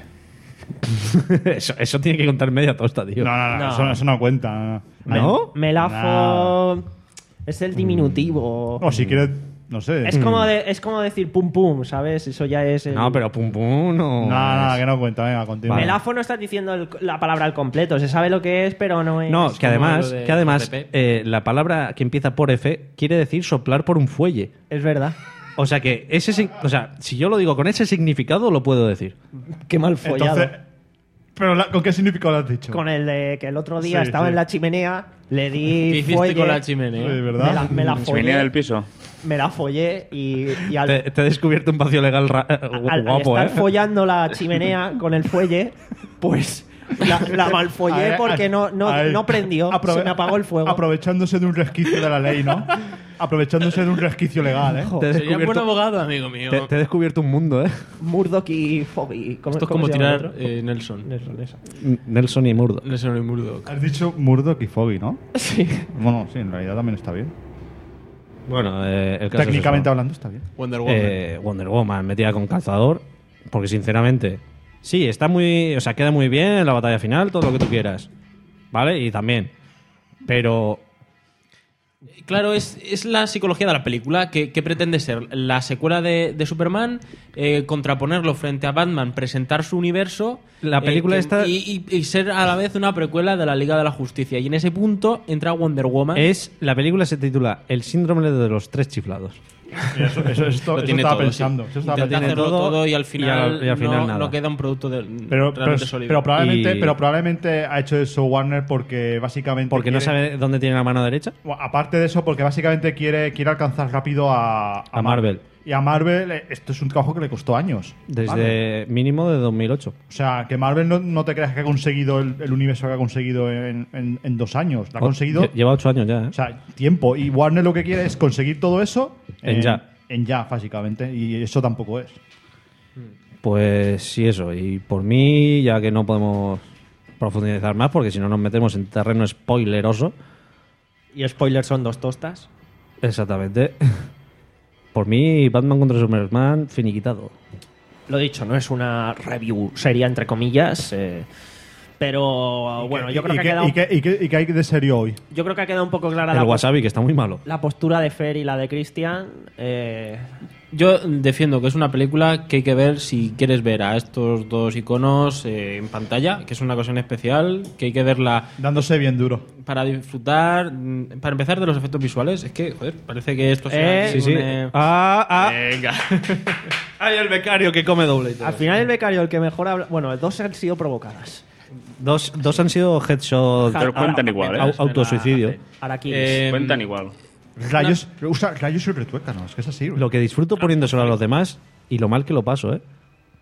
eso, eso tiene que contar media tosta, tío.
No, no, no,
No.
Eso, eso no cuenta.
¿No?
Melafo es el diminutivo.
O si quieres, no sé.
Es como, de- es como decir pum pum, ¿sabes? Eso ya es... el-
No, pero pum pum no.
No, no,
es-
que no cuenta. Venga, continúa.
Melafo no estás diciendo el- la palabra al completo. Se sabe lo que es, pero no es...
No,
Es
que
como
además,
lo de
que además
P P.
eh, la palabra que empieza por F quiere decir soplar por un fuelle.
Es verdad.
O sea que ese, sig- o sea, si yo lo digo con ese significado lo puedo decir.
Qué mal follado.
Entonces, ¿pero la- con qué significado lo has dicho?
Con el de que el otro día
Sí,
estaba
sí.
en la chimenea, le
¿Qué
di
hiciste
fuelle,
con la chimenea?
Sí,
me
¿verdad?
la, me la
Se venía
follé,
del piso.
me la follé y, y al,
Te, te he descubierto un vacío legal ra- eh, gu-
al- al
guapo,
estar
¿eh?
follando la chimenea con el fuelle, pues la, la malfollé
A- a-
porque no, no,
a-
no prendió,
aprove-
se me apagó el fuego.
Aprovechándose de un resquicio de la ley, ¿no? Aprovechándose de un resquicio legal, ¿eh?
Te he
Sería un buen
descubierto,
abogado, amigo mío.
te, te he descubierto un mundo, ¿eh?
Murdoch y Foggy. ¿Cómo,
Esto es
cómo
como
se llama el
tirar
otro?
eh, Nelson.
Nelson, esa.
Nelson y Murdo.
Nelson y Murdoch.
Has dicho Murdoch y Foggy, ¿no?
Sí.
Bueno, sí, en realidad también está bien.
Bueno, eh, el caso es
Técnicamente
eso.
hablando está bien.
Wonder Woman.
Eh, Wonder Woman metida con calzador, porque sinceramente, sí, está muy, o sea, queda muy bien la batalla final, todo lo que tú quieras, ¿vale? Y también, pero
Claro, es, es la psicología de la película que, que pretende ser la secuela de, de Superman, eh, contraponerlo frente a Batman, presentar su universo.
La película
eh, que-
esta-
Y, y- y ser a la vez una precuela de la Liga de la Justicia. Y en ese punto entra Wonder Woman.
es la película se titula El síndrome de los tres chiflados.
Eso, eso, esto,
Lo
eso
tiene
estaba
todo,
pensando.
sí.
Eso estaba
Intenta
pensando.
hacerlo
todo
todo, y al
y
final,
al- y al final
no,
nada.
no queda un producto de,
Pero, pero,
realmente sólido.
pero probablemente,
Y-
pero probablemente ha hecho eso Warner porque básicamente
Porque no
quiere-
sabe dónde tiene la mano derecha.
Bueno, aparte de eso, porque básicamente quiere, quiere alcanzar rápido a,
A Marvel.
Y a Marvel, eh, esto es un trabajo que le costó años.
Desde
¿vale?
mínimo de dos mil ocho.
O sea, que Marvel no, no te creas que ha conseguido el, el universo que ha conseguido en, en- en dos años. Lo ha conseguido.
Lle- Lleva ocho años ya, ¿eh?
O sea, tiempo. Y Warner lo que quiere es conseguir todo eso
En ya.
En ya, básicamente. Y eso tampoco es.
Pues sí, eso. Y por mí, ya que no podemos profundizar más, porque si no nos metemos en terreno spoileroso.
Y spoilers son dos tostas.
Exactamente. Por mí, Batman contra Superman, finiquitado.
Lo dicho, no es una review seria, entre comillas. eh, Pero bueno, yo creo
¿Y
que ha
qué-
quedado...
y qué- y qué- y qué hay de serio hoy?
Yo creo que ha quedado un poco clara
El
la,
wasabi, que está muy malo.
la postura de Fer y la de Cristian. Eh,
Yo defiendo que es una película que hay que ver si quieres ver a estos dos iconos eh, en pantalla, que es una ocasión especial, que hay que verla
Dándose bien duro.
para disfrutar. mm, Para empezar, de los efectos visuales. Es que, joder, parece que esto sea.
Eh,
aquí
sí,
un,
sí.
eh,
Ah, ah.
Venga.
Ay, el becario que come doble. y todo.
al final el becario, el que mejor habla... Bueno, dos han sido provocadas.
Dos, dos han sido headshot.
Pero cuentan igual, ¿eh?
au- autosuicidio.
Araquiles.
Eh,
Cuentan igual.
Rayos, usa rayos y retuécanos, es que es así.
Lo que disfruto poniéndoselo a los demás y lo mal que lo paso, ¿eh?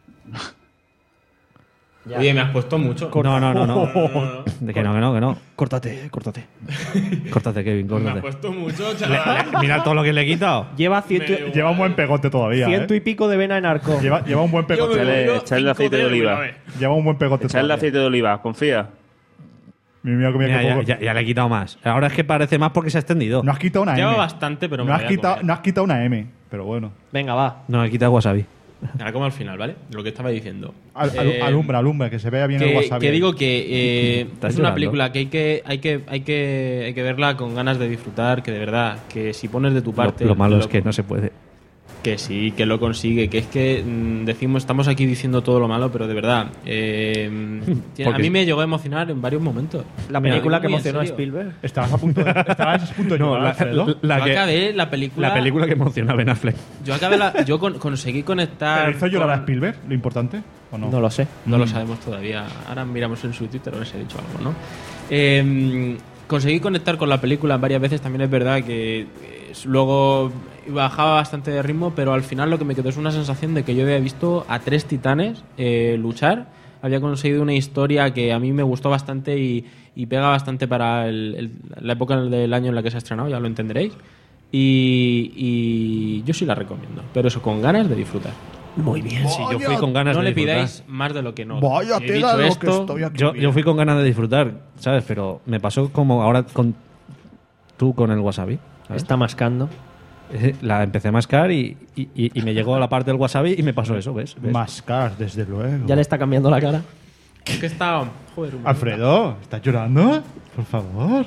Oye, me has puesto mucho.
No, no, no, no. De que no, que no, que no.
Córtate, córtate.
Córtate, Kevin,
Me has
córtate.
puesto mucho, chaval.
Mira todo lo que le he quitado.
Lleva ciento,
Me-
Lleva un buen pegote todavía.
ciento
¿eh?
y pico de vena en arco.
Lleva, lleva un buen pegote.
Yo me
Echale,
Pero
echale el
cinco
aceite de
dedos,
oliva.
a ver.
Lleva un buen pegote
Echale el
todavía.
aceite de oliva, confía.
Mira, mira, mira
Mira,
qué
ya,
poco.
ya- ya le he quitado más. Ahora es que parece más porque se ha extendido.
No has quitado una
Lleva
M.
bastante, pero me
no,
la
has
voy a
quitado,
comer.
no has quitado una M, pero bueno.
Venga, va.
No, he quitado wasabi.
Ahora como al final, ¿vale? Lo que estaba diciendo.
Al, al-
Eh,
alumbra, alumbra, que se vea bien el
que,
wasabi.
que digo que eh,
Estás
es una
llorando.
película que hay que hay que hay que hay que verla con ganas de disfrutar, que de verdad, que si pones de tu
Lo,
parte
lo malo
lo-
es que no se puede.
que sí, que lo consigue, que es que mm, decimos, estamos aquí diciendo todo lo malo, pero de verdad, eh, tiene- a
Porque-
mí me llegó a emocionar en varios momentos.
La
Mira,
película que
muy en
emocionó a
serio.
Spielberg.
Estabas a punto de, estabas a punto de
No,
llorar,
la,
Alfredo.
la
Yo
que-
acabé la película.
la película que emociona a Ben Affleck.
Yo acabé la, yo con- conseguí conectar.
¿Pero hizo llorar a
con-
Spielberg, lo importante? ¿O no?
No lo sé.
No lo sabemos todavía. Ahora miramos en su Twitter a ver si ha dicho algo, ¿no? Eh, conseguí conectar con la película varias veces. También es verdad que eh, luego bajaba bastante de ritmo, pero al final lo que me quedó es una sensación de que yo había visto a tres titanes eh, luchar. Había conseguido una historia que a mí me gustó bastante y, y pega bastante para el- el- la época del año en la que se ha estrenado, ya lo entenderéis. Y, y yo sí la recomiendo, pero eso, con ganas de disfrutar.
Muy bien.
Sí, yo fui con ganas
No
de
le
disfrutar.
pidáis más de lo que no.
Vaya
He
tela
dicho
lo que
esto,
estoy aquí
Yo,
viendo.
yo fui con ganas de disfrutar, ¿sabes? Pero me pasó como ahora con tú con el wasabi. ¿sabes?
Está mascando.
Eh, La empecé a mascar y, y- y- y me llegó a la parte del wasabi y me pasó eso, ¿ves? ¿Ves?
Mascar, desde luego.
Ya le está cambiando la cara.
Es que está. Joder, un
Alfredo, ¿estás llorando? Por favor.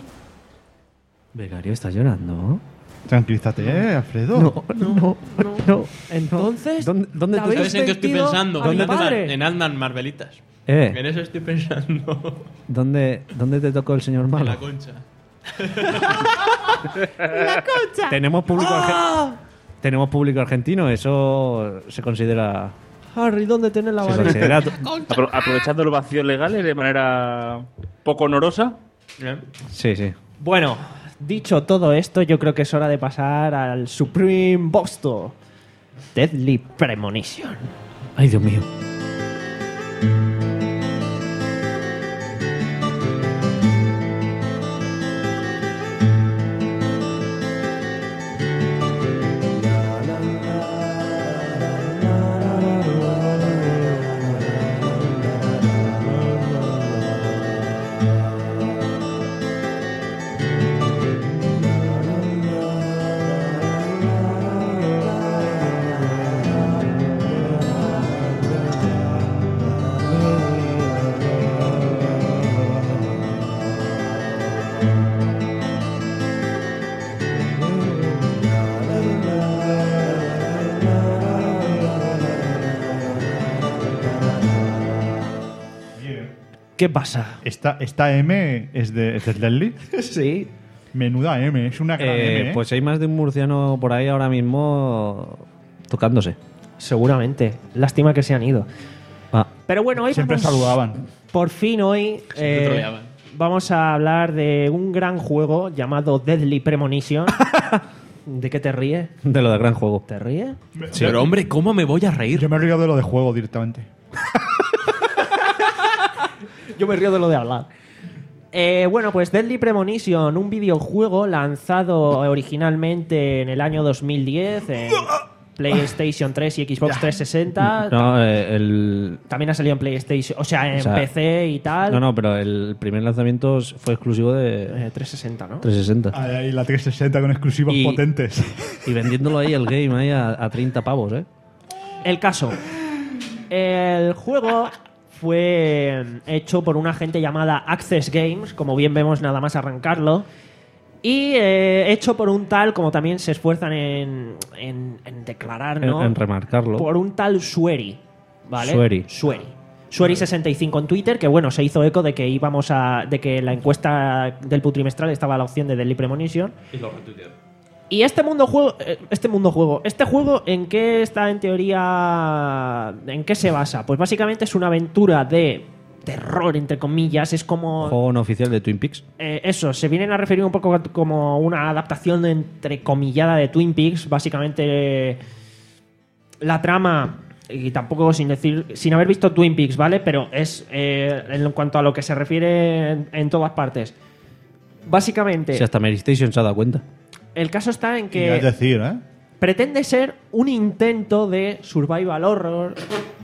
Becario, ¿estás llorando?
Tranquilízate, Alfredo.
No, no, no.
Entonces,
¿Dónde, dónde
¿la
te
habéis
¿Sabes en qué estoy
mentido
pensando?
a mi
En Ant-Man-
padre?
En Ant-Man Marvelitas.
Eh.
En eso estoy pensando.
¿Dónde, ¿Dónde te tocó el señor
En
malo?
la concha.
¡La concha!
Tenemos público, arge-
¡Ah!
tenemos público argentino, eso se considera.
Harry, ¿dónde tienes la
Se
varita?
considera
Apro- aprovechando los vacíos legales de manera poco honorosa.
sí, sí.
Bueno, dicho todo esto, yo creo que es hora de pasar al Supreme Bosto. Deadly Premonition.
Ay, Dios mío.
¿Qué pasa?
Esta, esta M es de, es del Deadly.
Sí.
Menuda M, es una gran
Eh,
M. ¿eh?
pues hay más de un murciano por ahí ahora mismo tocándose.
Seguramente. Lástima que se han ido.
Ah,
Pero bueno, hoy
Siempre
vamos-
saludaban.
Por fin hoy eh,
troleaban.
vamos a hablar de un gran juego llamado Deadly Premonition. ¿De qué te ríes?
de lo del gran juego.
¿Te ríes?
Pero hombre, ¿cómo me voy a reír?
Yo me río de lo de juego directamente.
Yo me río de lo de hablar. Eh, bueno, pues Deadly Premonition, un videojuego lanzado originalmente en el año dos mil diez en PlayStation tres y Xbox trescientos sesenta.
No, eh, el.
También ha salido en PlayStation, o sea, en
O sea,
P C y tal.
No, no, pero el primer lanzamiento fue exclusivo de
Eh, trescientos sesenta, ¿no?
trescientos sesenta.
Ahí la trescientos sesenta con exclusivos
Y-
potentes.
Y vendiéndolo ahí el game ahí a, a treinta pavos, ¿eh?
El caso. El juego fue hecho por una gente llamada Access Games, como bien vemos nada más arrancarlo, y eh, hecho por un tal, como también se esfuerzan en, en, en declarar, ¿no?
En, en remarcarlo.
Por un tal Sueri, ¿vale?
Sueri.
Sueri. Sueri sesenta y cinco en Twitter, que bueno, se hizo eco de que íbamos a, de que la encuesta del putrimestral estaba la opción de Deadly Premonition.
Y lo retuiteó.
Y este mundo juego, este mundo juego, este juego, ¿en qué está en teoría? ¿En qué se basa? Pues básicamente es una aventura de terror, entre comillas. Es como
Juego no oficial de Twin Peaks.
eh, eso, se vienen a referir un poco como una adaptación entrecomillada de Twin Peaks. Básicamente la trama, y tampoco sin decir, sin haber visto Twin Peaks, ¿vale? Pero es eh, en cuanto a lo que se refiere en, en todas partes. Básicamente,
Si hasta Mary Station se ha dado cuenta.
el caso está en
Y
que
es decir, ¿eh?
pretende ser un intento de survival horror.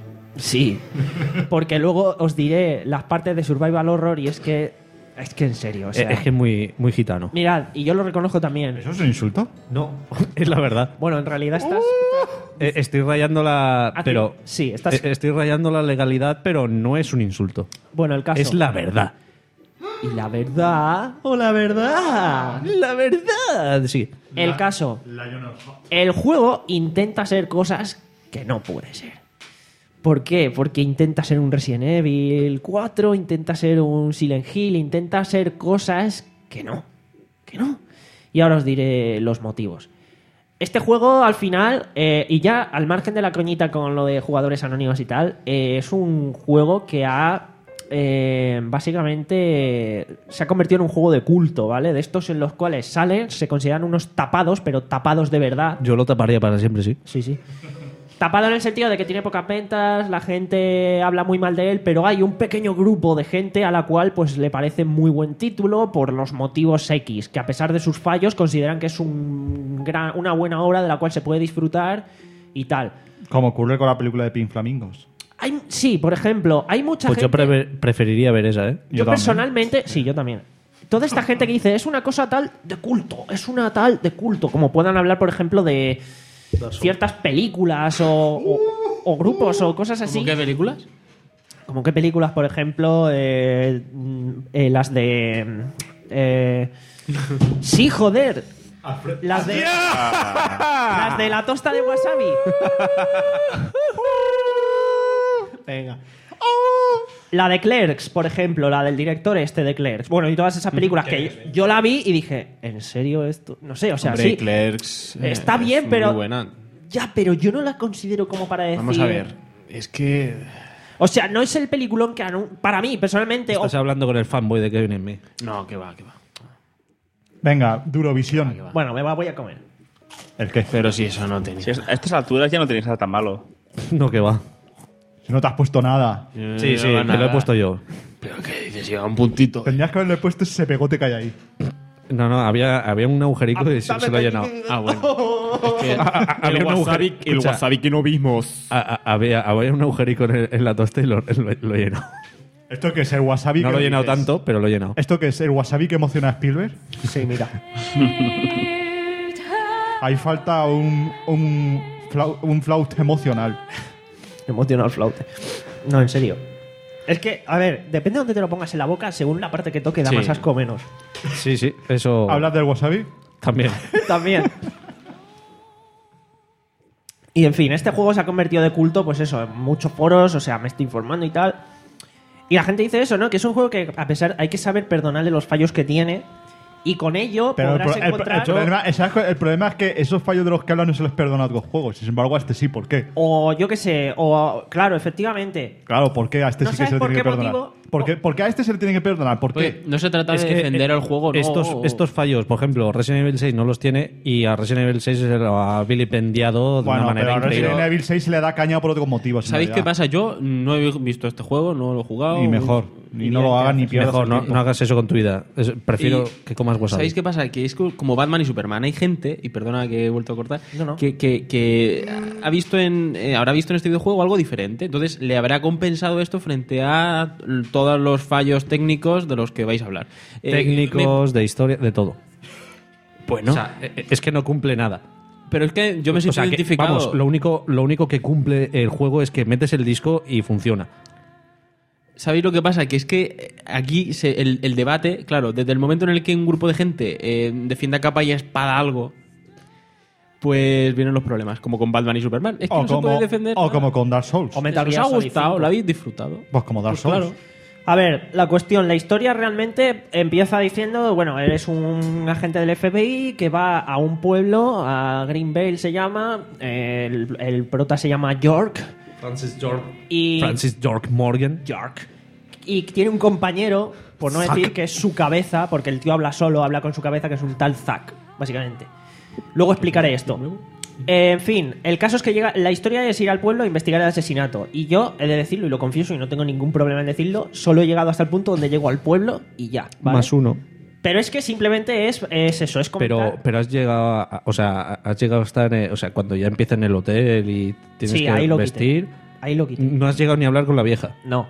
Sí, porque luego os diré las partes de survival horror y es que es que en serio, o sea,
es que es muy, muy gitano.
mirad, y yo lo reconozco también.
¿Eso es un insulto?
No, es la verdad.
Bueno, en realidad estás
Eh, Estoy rayando la.
Aquí-
Pero.
sí, estás-
eh, Estoy rayando la legalidad, pero no es un insulto.
bueno, el caso
Es la verdad.
y la verdad, o la verdad,
La verdad. Sí.
el caso. El juego intenta ser cosas que no puede ser. ¿Por qué? Porque intenta ser un Resident Evil cuatro, intenta ser un Silent Hill, intenta ser cosas que no, que no. Y ahora os diré los motivos. Este juego, al final, eh, y ya al margen de la coñita con lo de jugadores anónimos y tal, eh, es un juego que ha, eh, básicamente, se ha convertido en un juego de culto, ¿vale? De estos en los cuales salen, se consideran unos tapados, pero tapados de verdad.
Yo lo taparía para siempre, sí.
Sí, sí. Tapado en el sentido de que tiene pocas ventas, la gente habla muy mal de él, pero hay un pequeño grupo de gente a la cual pues le parece muy buen título por los motivos X, que a pesar de sus fallos consideran que es un gran, una buena obra de la cual se puede disfrutar y tal.
Como ocurre con la película de Pink Flamingos.
Hay, sí, por ejemplo, hay mucha
Pues yo
gente...
pre- preferiría ver esa, ¿eh?
Yo, personalmente, sí, yo también. Toda esta gente que dice, es una cosa tal de culto, es una tal de culto, como puedan hablar, por ejemplo, de ciertas películas o, o- o grupos o cosas así.
¿Cómo qué películas?
Como qué películas, por ejemplo, eh, mm, eh, las de... eh, sí, joder. Las de... Las de la tosta de wasabi. Venga. La de Clerks, por ejemplo, la del director este de Clerks. Bueno, y todas esas películas que yo la vi y dije, ¿en serio esto? No sé, o sea,
Hombre,
sí.
Clerks, eh,
Está bien,
es
pero...
muy buena.
Ya, pero yo no la considero como para decir...
Vamos a ver. Es que...
O sea, no es el peliculón que... anu- Para mí, personalmente...
Estás hablando con el fanboy de Kevin Smith.
No, que va, que va.
Venga, Durovisión.
Bueno, me va- voy a comer.
¿El qué?
Pero si eso no tenía.
Si es- a estas alturas ya no tenéis nada tan malo.
No, que va.
Si no te has puesto nada.
Sí, sí, me lo he puesto yo.
Pero qué dices, lleva un puntito.
Tendrías que haberle puesto ese pegote que hay ahí.
No, no, había, había un agujerico y se, se lo he llenado.
Ah, bueno. Es que
A- a- había
el
un
wasabi,
agujero-
el
escucha.
wasabi que no vimos.
A- a- había, había un agujerico en, el- en la tosta y lo, lo- lo he llenado.
¿Esto que es el wasabi?
No
que
lo he llenado
dices?
tanto, pero lo he llenado.
¿Esto que es el wasabi que emociona a Spielberg?
Sí, mira.
Ahí falta un, un, flau- un flaut emocional.
Emotional flaute. No, en serio. Es que, a ver, depende de dónde te lo pongas en la boca, según la parte que toque, da
Sí.
más asco o menos.
Sí, sí, eso
¿Hablas del wasabi?
también.
También. Y en fin, este juego se ha convertido de culto, pues eso, en muchos foros, o sea, me estoy informando y tal. Y la gente dice eso, ¿no? Que es un juego que, a pesar, hay que saber perdonarle los fallos que tiene. Y con ello
Pero el,
podrás
pro- el-
encontrar...
el problema, ¿sabes cuál? El problema es que esos fallos de los que hablan no se les perdona a otros juegos. Sin embargo, a este sí. ¿Por qué?
O yo qué sé, o... Claro, efectivamente.
Claro, ¿por qué a este
¿No
sí que
sabes
se le
por
tiene que
qué
perdonar?
motivo?
¿Por qué, por qué a este se le tiene que perdonar? ¿Por qué?
Oye, no se trata
Es
de
que,
defender
eh,
el juego, ¿no?
Estos, estos fallos, por ejemplo, Resident Evil seis no los tiene y a Resident Evil seis se lo ha vilipendiado de
Bueno,
una manera
pero a
increíble.
Resident Evil seis se le da caña por otros motivos. en
¿Sabéis qué
realidad.
pasa? Yo no he visto este juego, no lo he jugado.
Y mejor. Ni no lo hagas ni pierdas
Mejor,
el
no,
tiempo.
no hagas eso con tu vida. Es- prefiero
Y-
que comas wasabi.
¿Sabéis qué pasa? Que es co- como Batman y Superman. Hay gente, y perdona que he vuelto a cortar,
No, no.
Que, que- que ha visto en, eh, habrá visto en este videojuego algo diferente. Entonces le habrá compensado esto frente a l- todos los fallos técnicos de los que vais a hablar. Eh,
Técnicos, de historia, de todo.
me- Bueno,
O sea, e- es que no cumple nada.
pero es que yo me
O
siento
sea, que,
identificado.
vamos, lo único, lo único que cumple el juego es que metes el disco y funciona.
¿Sabéis lo que pasa? Que es que aquí se, el, el debate, claro, desde el momento en el que un grupo de gente eh, defiende a capa y a espada algo, pues vienen los problemas, como con Batman y Superman. Es que
o
no
como,
se puede defender.
O
nada.
como con Dark Souls.
O Metal
¿Os
Gear
ha
Solid
gustado?
cinco.
¿Lo habéis disfrutado?
Pues como Dark
Pues
Souls.
claro.
A ver, la cuestión, la historia realmente empieza diciendo, bueno, eres un agente del F B I que va a un pueblo, a Greenvale se llama, eh, el, el prota se llama York.
Francis York.
Y
Francis York Morgan.
York. Y tiene un compañero, por no
Zack.
decir que es su cabeza, porque el tío habla solo, habla con su cabeza, que es un tal Zack, básicamente. Luego explicaré esto. Eh, en fin, el caso es que llega, la historia es ir al pueblo a investigar el asesinato. Y yo he de decirlo, y lo confieso, y no tengo ningún problema en decirlo, solo he llegado hasta el punto donde llego al pueblo y ya. ¿vale?
Más uno.
Pero es que simplemente es, es eso, es comentar.
Pero, pero has llegado a, o sea, has llegado a estar en, o sea, cuando ya empieza en el hotel y tienes
Sí,
que
ahí lo
vestir.
quité. Ahí lo quité.
No has llegado ni a hablar con la vieja.
No.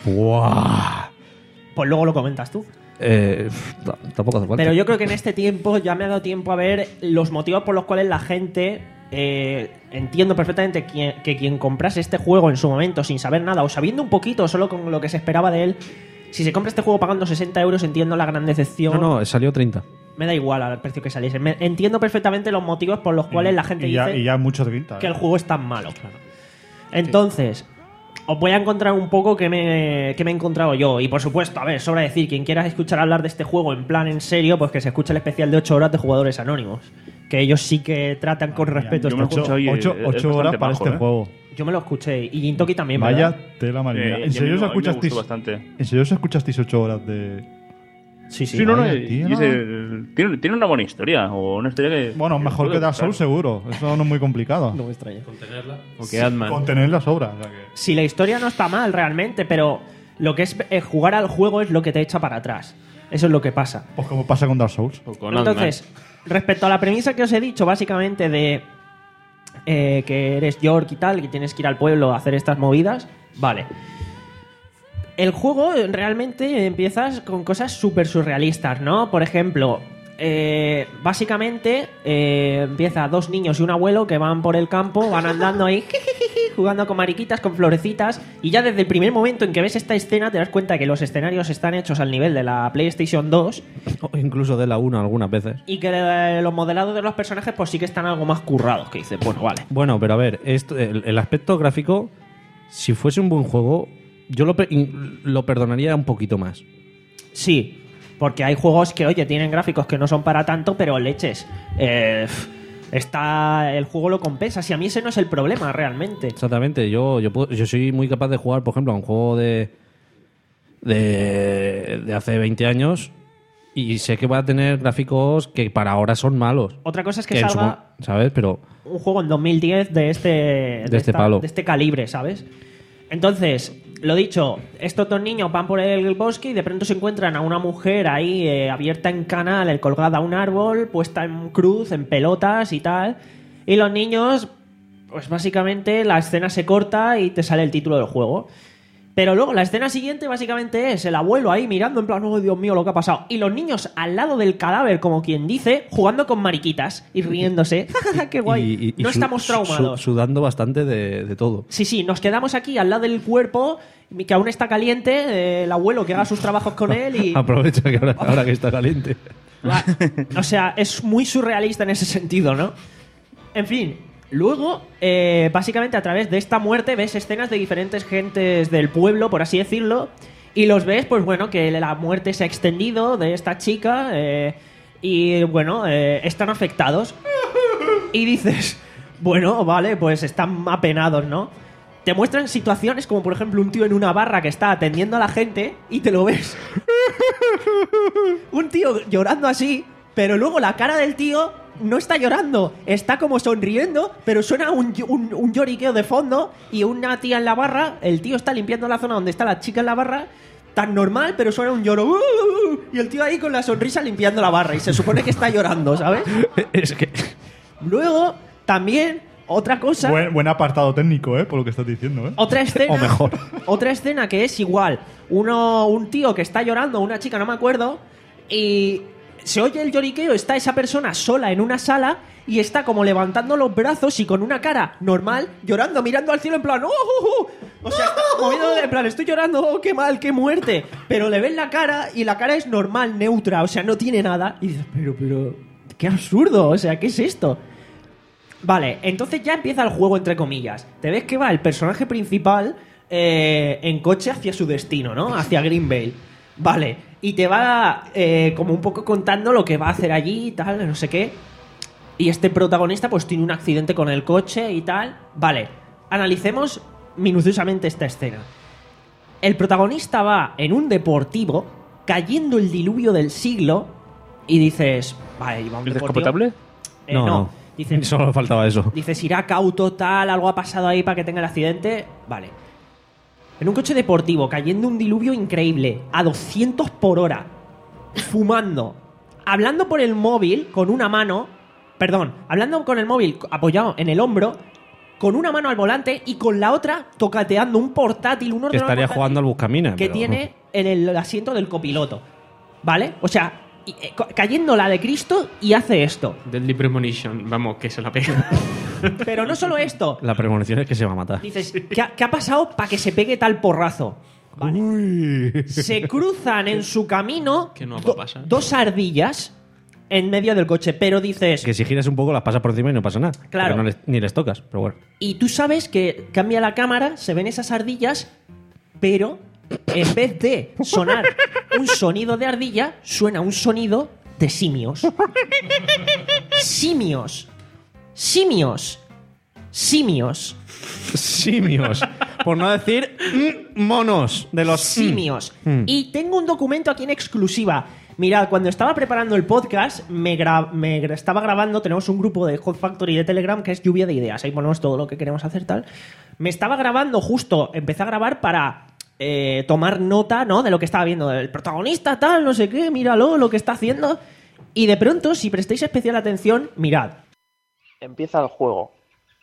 ¡Buah!
Pues luego lo comentas tú.
Eh, no, tampoco hace falta.
Pero yo creo que en este tiempo ya me ha dado tiempo a ver los motivos por los cuales la gente... Eh, entiendo perfectamente quien- que quien comprase este juego en su momento sin saber nada o sabiendo un poquito solo con lo que se esperaba de él, si se compra este juego pagando sesenta euros, entiendo la gran decepción.
No, no, salió treinta.
Me da igual al precio que saliese. Me- entiendo perfectamente los motivos por los cuales la gente
y ya,
dice
y ya mucho treinta.
que el juego es tan malo. Entonces, os voy a encontrar un poco que me, que me he encontrado yo. Y por supuesto, a ver, sobra decir, quien quiera escuchar hablar de este juego en plan en serio, pues que se escuche el especial de ocho horas de Jugadores Anónimos. Que ellos sí que tratan con respeto
yo me
este
lo
juego.
escuché, ocho-
es
ocho
bastante
horas para
bajo,
este
¿eh?
juego.
Yo me lo escuché. Y Gintoki también,
Vaya
¿verdad?
tela marinera.
Eh, y a
¿En
mí
serio os
me- a mí me
escuchasteis?
gustó bastante.
¿En serio os escuchasteis ocho horas de...?
Sí, sí.
Sí, no, no,
Vaya,
y-
tío,
y
no.
ese- tiene, tiene una buena historia, o una historia que...
Bueno, mejor que Dark Souls seguro. Eso no es muy complicado.
No me extraña.
O que Ant-Man.
Contener las obras. O sea que...
Si la historia no está mal realmente, pero lo que es eh, jugar al juego es lo que te echa para atrás. Eso es lo que pasa.
Pues como pasa con Dark Souls.
O con Ant-Man.
Entonces, respecto a la premisa que os he dicho, básicamente de eh, que eres York y tal, que tienes que ir al pueblo a hacer estas movidas, vale. El juego eh, realmente empiezas con cosas súper surrealistas, ¿no? Por ejemplo, eh, básicamente eh, empieza dos niños y un abuelo que van por el campo, van andando ahí jugando con mariquitas, con florecitas, y ya desde el primer momento en que ves esta escena te das cuenta que los escenarios están hechos al nivel de la PlayStation dos
O incluso de la uno algunas veces.
y que eh, los modelados de los personajes pues sí que están algo más currados, que dices, bueno, vale.
Bueno, pero a ver, esto, el, el aspecto gráfico, si fuese un buen juego, yo lo, pe- in- lo perdonaría un poquito más.
Sí, porque hay juegos que, oye, tienen gráficos que no son para tanto, pero leches. Eh, está el juego lo compensa. Si a mí ese no es el problema realmente.
Exactamente, yo, yo, puedo- yo soy muy capaz de jugar, por ejemplo, a un juego de, de, de hace veinte años y sé que va a tener gráficos que para ahora son malos.
Otra cosa es que
en su
salga
mo- ¿Sabes? Pero
un juego en dos mil diez de este, de
este
esta-
palo.
de este calibre, ¿sabes? Entonces, lo dicho, estos dos niños van por el bosque y de pronto se encuentran a una mujer ahí eh, abierta en canal, eh, colgada a un árbol, puesta en cruz, en pelotas y tal. Y los niños, pues básicamente la escena se corta y te sale el título del juego. Pero luego la escena siguiente básicamente es el abuelo ahí mirando en plan, oh Dios mío, lo que ha pasado. Y los niños al lado del cadáver, como quien dice, jugando con mariquitas y riéndose. ¡Qué guay!
y- y- y
no
su-
estamos
su-
traumados.
sudando bastante de, de todo.
Sí, sí, nos quedamos aquí al lado del cuerpo, que aún está caliente, eh, el abuelo que haga sus trabajos con él y...
Aprovecha que ahora, ahora que está caliente.
Ah, o sea, es muy surrealista en ese sentido, ¿no? En fin, luego, eh, básicamente a través de esta muerte ves escenas de diferentes gentes del pueblo, por así decirlo, y los ves, pues bueno, que la muerte se ha extendido de esta chica eh, y bueno, eh, están afectados. Y dices, bueno, vale, pues están apenados, ¿no? Te muestran situaciones como, por ejemplo, un tío en una barra que está atendiendo a la gente y te lo ves. Un tío llorando así, pero luego la cara del tío no está llorando, está como sonriendo, pero suena un, un, un lloriqueo de fondo y una tía en la barra, el tío está limpiando la zona donde está la chica en la barra, tan normal, pero suena un lloro, "Uh", y el tío ahí con la sonrisa limpiando la barra y se supone que está llorando, ¿sabes?
Es que...
Luego, también, otra cosa...
Buen, buen apartado técnico, ¿eh? Por lo que estás diciendo, ¿eh?
Otra escena.
O mejor.
Otra escena que es igual. Uno, un tío que está llorando, una chica, no me acuerdo. Y se oye el lloriqueo, está esa persona sola en una sala y está como levantando los brazos y con una cara normal, llorando, mirando al cielo en plan. ¡Oh, oh, oh! O sea, está moviendo en plan, estoy llorando, oh, qué mal, qué muerte. Pero le ves la cara y la cara es normal, neutra, o sea, no tiene nada. Y dices, pero, pero, qué absurdo, o sea, ¿qué es esto? Vale, entonces ya empieza el juego, entre comillas. Te ves que va el personaje principal eh, en coche hacia su destino, ¿no? Hacia Greenvale. Vale, y te va eh, como un poco contando lo que va a hacer allí y tal, no sé qué. Y este protagonista pues tiene un accidente con el coche y tal. Vale, analicemos minuciosamente esta escena. El protagonista va en un deportivo cayendo el diluvio del siglo y dices, vale, va un
¿El
deportivo.
descapotable?
Eh, no, no. Dices,
solo faltaba eso.
Dices, irá cauto tal, algo ha pasado ahí para que tenga el accidente. Vale. En un coche deportivo, cayendo un diluvio increíble, a doscientos por hora, fumando, hablando por el móvil con una mano, perdón, hablando con el móvil apoyado en el hombro, con una mano al volante y con la otra tocateando un portátil, un
Que
ordenador
estaría
portátil
jugando al Buscamina.
que
pero-
tiene en el asiento del copiloto. ¿Vale? O sea, y, eh, co- cayendo la de Cristo y hace esto.
Deadly Premonition, vamos, que se la pega.
Pero no solo esto.
La premonición es que se va a matar.
Dices, ¿qué ha, qué ha pasado para que se pegue tal porrazo? Vale. Se cruzan en su camino
Que no va a
do-
pasar.
dos ardillas en medio del coche, pero dices...
Que si giras un poco las pasas por encima y no pasa nada.
Claro.
Porque no les- ni les tocas, pero bueno.
Y tú sabes que cambia la cámara, se ven esas ardillas, pero en vez de sonar un sonido de ardilla, suena un sonido de simios. Simios. Simios. Simios.
Simios. Por no decir mm, monos de los
simios.
Mm.
Y tengo un documento aquí en exclusiva. Mirad, cuando estaba preparando el podcast, me, gra- me gra- estaba grabando, tenemos un grupo de Hot Factory de Telegram que es lluvia de ideas, ahí ponemos todo lo que queremos hacer, tal. Me estaba grabando justo, empecé a grabar para eh, tomar nota, ¿no?, de lo que estaba viendo. El protagonista, tal, no sé qué, míralo, lo que está haciendo. Y de pronto, si prestáis especial atención, mirad.
Empieza el juego.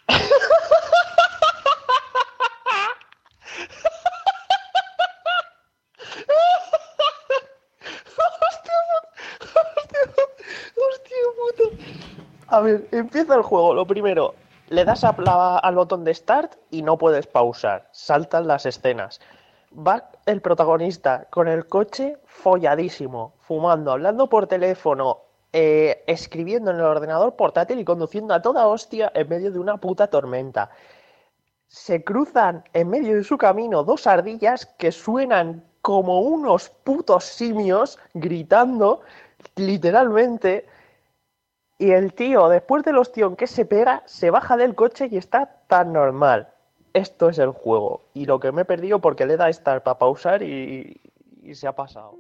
A ver, empieza el juego. Lo primero, le das a la- al botón de start y no puedes pausar. Saltan las escenas. Va el protagonista con el coche folladísimo, fumando, hablando por teléfono, eh, escribiendo en el ordenador portátil y conduciendo a toda hostia en medio de una puta tormenta. Se cruzan en medio de su camino dos ardillas que suenan como unos putos simios gritando, literalmente. Y el tío, después del ostión que se pega, se baja del coche y está tan normal. Esto es el juego. Y lo que me he perdido porque le da start para pausar y, y se ha pasado.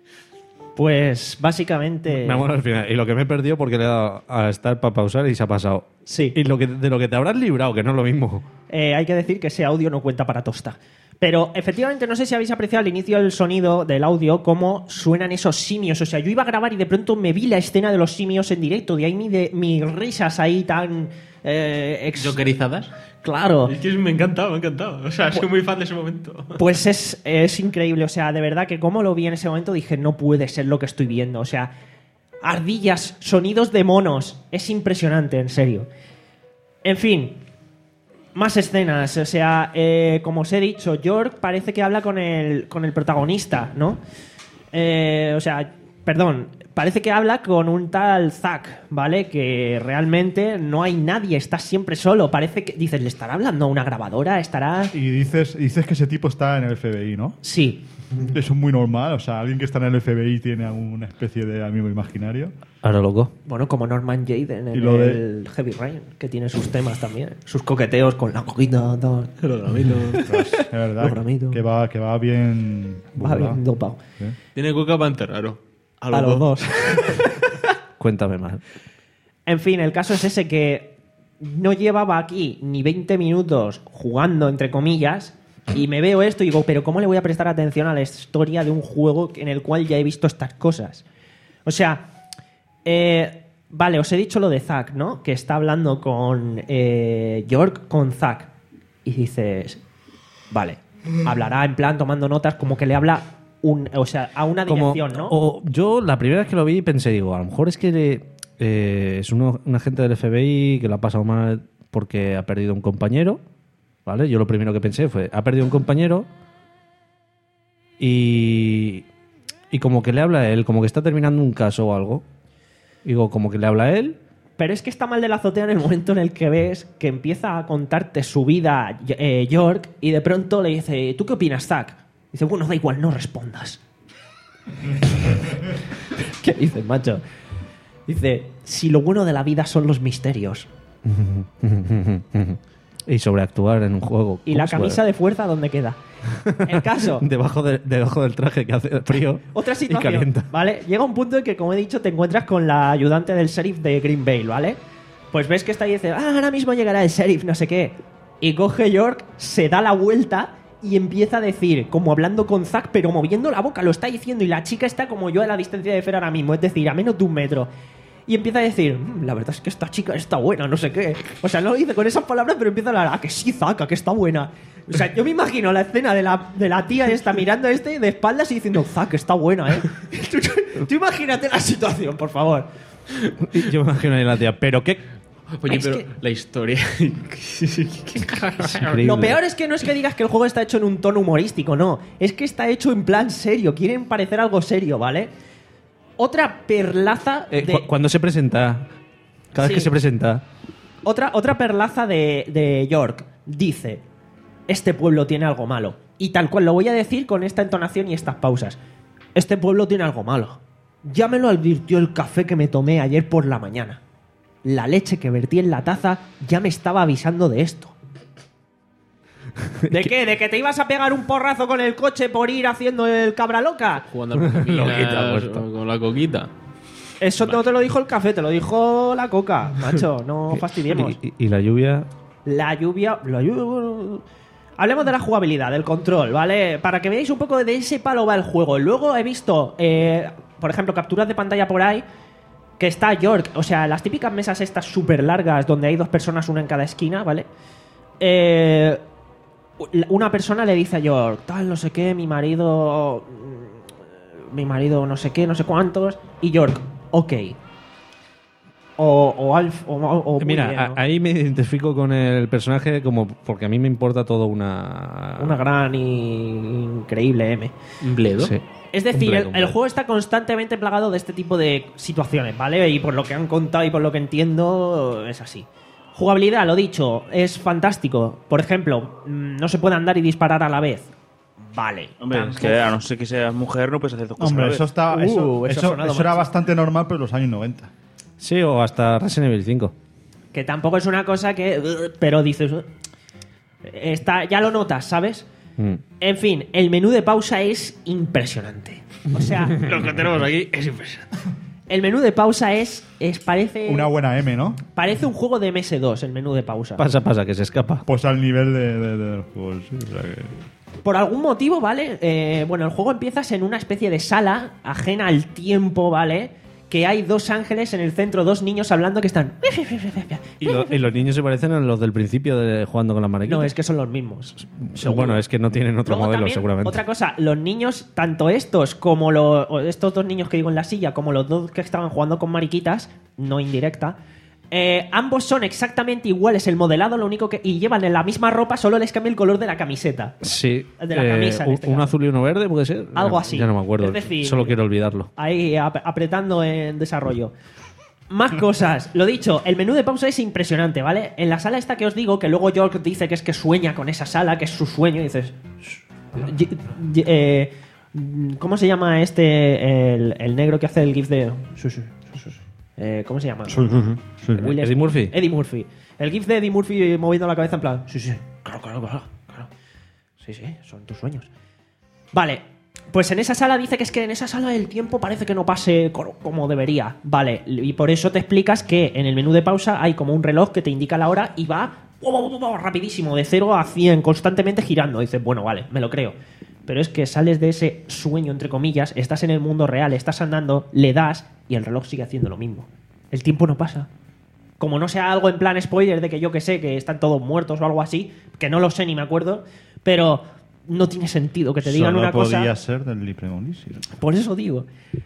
Pues básicamente...
Me mola al final. Y lo que me he perdido porque le he dado a estar para pausar y se ha pasado.
Sí.
Y lo que, de lo que te habrás librado, que no es lo mismo.
Eh, hay que decir que ese audio no cuenta para tosta. Pero efectivamente, no sé si habéis apreciado al inicio del sonido del audio cómo suenan esos simios. O sea, yo iba a grabar y de pronto me vi la escena de los simios en directo. De ahí mi de, mis risas ahí tan... Eh, ex-
¿Jokerizadas?
Claro.
Es que me ha encantado, me ha encantado. O sea, soy muy fan de ese momento.
Pues es, es increíble. O sea, de verdad que como lo vi en ese momento dije, no puede ser lo que estoy viendo. O sea, ardillas, sonidos de monos. Es impresionante, en serio. En fin... Más escenas, o sea, eh, como os he dicho, York parece que habla con el, con el protagonista, ¿no? Eh, o sea, perdón, parece que habla con un tal Zack, ¿vale? Que realmente no hay nadie, está siempre solo. Parece que, dices, ¿le estará hablando a una grabadora? ¿Estará...?
Y dices, dices que ese tipo está en el F B I, ¿no?
Sí.
Eso es muy normal, o sea, alguien que está en el F B I tiene una especie de amigo imaginario.
Ahora loco.
Bueno, como Norman Jayden en
Y lo de-
el Heavy Rain, que tiene sus temas también. Sus coqueteos con la coquita, tal, el
Ostras, es verdad,
Programito.
que va, que va bien...
Va bien dopado.
Sí.
Tiene cuca para enterraro. A
A los dos.
Cuéntame más.
En fin, el caso es ese que no llevaba aquí ni veinte minutos jugando, entre comillas, y me veo esto y digo, pero ¿cómo le voy a prestar atención a la historia de un juego en el cual ya he visto estas cosas? O sea, eh, vale, os he dicho lo de Zack, ¿no? Que está hablando con eh, York, con Zack. Y dices, vale, hablará en plan tomando notas como que le habla un, o sea, a una
Como-
dirección, ¿no?
o yo la primera vez que lo vi pensé, digo, a lo mejor es que eh, es uno- un agente del F B I que lo ha pasado mal porque ha perdido un compañero, ¿vale? Yo lo primero que pensé fue, ha perdido un compañero y, y como que le habla a él, como que está terminando un caso o algo. Digo, como que le habla a él.
Pero es que está mal de la azotea en el momento en el que ves que empieza a contarte su vida eh, York y de pronto le dice, ¿tú qué opinas, Zack? Dice, bueno, da igual, no respondas. ¿Qué dices, macho? Dice, si lo bueno de la vida son los misterios.
Y sobreactuar en un juego.
¿Y la camisa de fuerza dónde queda? El caso.
debajo, de, debajo del traje que hace frío.
Otra
y
situación,
calienta.
¿vale? Llega un punto en que, como he dicho, te encuentras con la ayudante del sheriff de Green Vale, ¿vale? Pues ves que está ahí y dice, ah, ahora mismo llegará el sheriff, no sé qué. Y coge York, se da la vuelta y empieza a decir, como hablando con Zack, pero moviendo la boca, lo está diciendo. Y la chica está como yo a la distancia de Fer ahora mismo, es decir, a menos de un metro. Y empieza a decir, mmm, la verdad es que esta chica está buena, no sé qué. O sea, no lo dice con esas palabras, pero empieza a hablar, ah, que sí, Zack, que está buena. O sea, yo me imagino la escena de la, de la tía esta mirando a este de espaldas y diciendo, Zack, está buena, ¿eh? tú, tú, tú imagínate la situación, por favor.
Yo me imagino ahí la tía, pero qué...
Oye,
Es
pero
que-
la historia...
Lo peor es que no es que digas que el juego está hecho en un tono humorístico, no. Es que está hecho en plan serio. Quieren parecer algo serio, ¿vale? Otra perlaza
Eh,
de...
cu- cuando se presenta, cada
Sí.
vez que se presenta,
Otra, otra perlaza de, de York dice, este pueblo tiene algo malo. Y tal cual lo voy a decir con esta entonación y estas pausas. Este pueblo tiene algo malo. Ya me lo advirtió el café que me tomé ayer por la mañana. La leche que vertí en la taza ya me estaba avisando de esto. ¿De qué? ¿De que te ibas a pegar un porrazo con el coche por ir haciendo el cabra loca?
Jugando al coquita, con la coquita.
Eso no te lo dijo el café, te lo dijo la coca, macho. No fastidiemos.
y, y- y la lluvia...
La lluvia, la lluvia... Hablemos de la jugabilidad, del control, ¿vale? Para que veáis un poco de ese palo va el juego. Luego he visto, eh, por ejemplo, capturas de pantalla por ahí, que está York, o sea, las típicas mesas estas súper largas donde hay dos personas, una en cada esquina, ¿vale? Eh, una persona le dice a York, tal, no sé qué, mi marido... Mi marido no sé qué, no sé cuántos... Y York, ok. O, o Alf, o, o muy
Mira,
bien,
a-
¿no?
ahí me identifico con el personaje como porque a mí me importa todo una...
Una gran y increíble M.
¿Bledo?
Sí.
Es decir,
Un
el,
bledo, un
el
bledo.
juego está constantemente plagado de este tipo de situaciones, ¿vale? Y por lo que han contado y por lo que entiendo, es así. Jugabilidad, lo dicho, es fantástico. Por ejemplo, mm, no se puede andar y disparar a la vez. Vale.
Hombre, es
tampoco.
que a no ser que seas mujer, no puedes hacer dos cosas. a la
Hombre,
vez.
eso, está,
Uh,
eso,
eso ha
eso-
sonado
eso era
mal.
bastante normal, pero en los años noventa.
Sí, o hasta Resident Evil cinco.
Que tampoco es una cosa que... Pero dices... Está, ya lo notas, ¿sabes?
Mm.
En fin, el menú de pausa es impresionante. O sea,
Lo que tenemos aquí es impresionante.
el menú de pausa es... es parece...
Una buena M, ¿no?
Parece un juego de M S dos, el menú de pausa.
Pasa, pasa, que se escapa.
Pues al nivel de, de- del juego, sí. O sea que...
Por algún motivo, ¿vale? Eh, bueno, el juego empiezas en una especie de sala ajena al tiempo, ¿vale? Que hay dos ángeles en el centro, dos niños hablando que están...
Y, lo- y los niños se parecen a los del principio de jugando con las mariquitas.
No, es que son los mismos.
Bueno, es que no tienen otro
Luego
modelo,
también,
seguramente.
Otra cosa, los niños, tanto estos como los, o estos dos niños que digo en la silla, como los dos que estaban jugando con mariquitas, no indirecta, eh, ambos son exactamente iguales, el modelado, lo único que... Y llevan en la misma ropa, solo les cambia el color de la camiseta.
Sí.
De la camisa, en
un-
este
un
caso.
azul y uno verde, ¿puede ser?
Algo
Ya-
así.
Ya no me acuerdo.
Es decir-
Solo quiero olvidarlo.
Ahí ap- apretando en desarrollo. Más cosas. Lo dicho, el menú de pausa es impresionante, ¿vale? En la sala esta que os digo, que luego York dice que es que sueña con esa sala, que es su sueño, y dices... "Y- y- eh, ¿Cómo se llama este, el, el negro que hace el gif de... sí, sí, sí, sí, sí. Eh, ¿Cómo se llama? Will
Eddie
Smith.
Murphy.
Eddie Murphy. El gif de Eddie Murphy moviendo la cabeza en plan... Sí, sí, claro, claro, claro. claro. Sí, sí, son tus sueños. Vale, pues en esa sala dice que es que en esa sala el tiempo parece que no pase co- como debería. Vale, y por eso te explicas que en el menú de pausa hay como un reloj que te indica la hora y va wow, wow, wow, wow, rapidísimo, de cero a cien, constantemente girando. Dices, bueno, vale, me lo creo. Pero es que sales de ese sueño, entre comillas, estás en el mundo real, estás andando, le das y el reloj sigue haciendo lo mismo. El tiempo no pasa. Como no sea algo en plan spoiler de que yo que sé, que están todos muertos o algo así, que no lo sé ni me acuerdo, pero no tiene sentido que te digan
Solo
una cosa...
podía ser del Lipremonisio.
Por eso digo.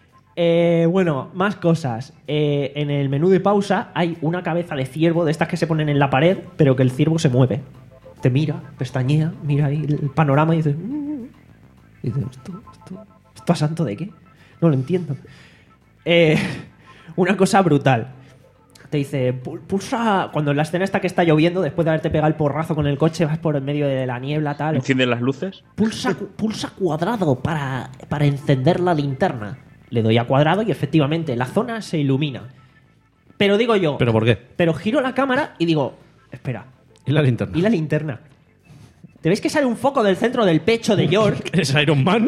Eh, bueno, más cosas. Eh, en el menú de pausa hay una cabeza de ciervo de estas que se ponen en la pared, pero que el ciervo se mueve. te mira, pestañea, mira ahí el panorama y dices... Mm". Y dices, ¿esto, esto, esto a santo de qué? No lo entiendo. Eh, una cosa brutal. Te dice, pulsa... Cuando en la escena está que está lloviendo, después de haberte pegado el porrazo con el coche, vas por el medio de la niebla, tal...
¿Encienden las luces?
Pulsa, pulsa cuadrado para, para encender la linterna. Le doy a cuadrado y efectivamente la zona se ilumina. Pero digo yo...
¿Pero por qué?
Pero giro la cámara y digo, espera.
¿Y la linterna?
¿Y la linterna? ¿Te ves que sale un foco del centro del pecho de York?
¿Es Iron Man?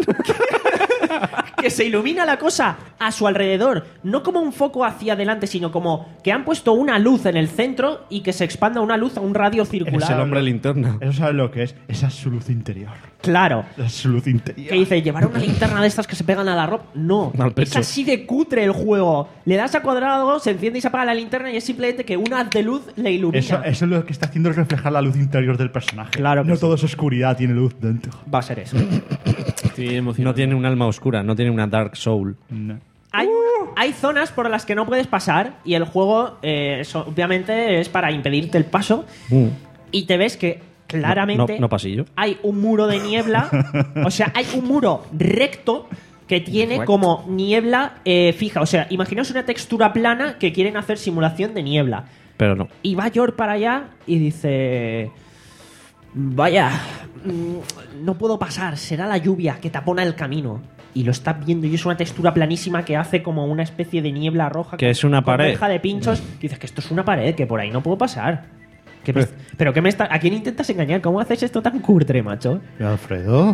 Que se ilumina la cosa a su alrededor. No como un foco hacia adelante, sino como que han puesto una luz en el centro y que se expanda una luz a un radio circular.
Es el hombre linterna.
Eso sabes lo que es. Esa es su luz interior.
Claro.
Esa es su luz interior.
Que dice, ¿llevar una linterna de estas que se pegan a la ropa? No.
Al pecho.
Es así de cutre el juego. Le das a cuadrado, se enciende y se apaga la linterna y es simplemente que un haz de luz le ilumina.
Eso, eso es lo que está haciendo es reflejar la luz interior del personaje.
Claro que
No
sí.
todo es oscuridad, tiene luz dentro.
Va a ser eso.
No tiene un alma oscura, no tiene una dark soul.
No.
Hay, hay zonas por las que no puedes pasar y el juego, eh, eso, obviamente, es para impedirte el paso.
Mm.
Y te ves que claramente
No, no pasillo.
hay un muro de niebla. O sea, hay un muro recto que tiene
Recto.
como niebla eh, fija. O sea, imaginaos una textura plana que quieren hacer simulación de niebla.
Pero no.
Y va York para allá y dice... Vaya, mm, no puedo pasar, será la lluvia que tapona el camino. Y lo estás viendo y es una textura planísima que hace como una especie de niebla roja.
Que
con-
es una
con
pared.
reja de pinchos. Y dices que esto es una pared, que por ahí no puedo pasar. ¿Qué me- ¿Pero qué me está, a quién intentas engañar? ¿Cómo haces esto tan cutre, macho?
Alfredo.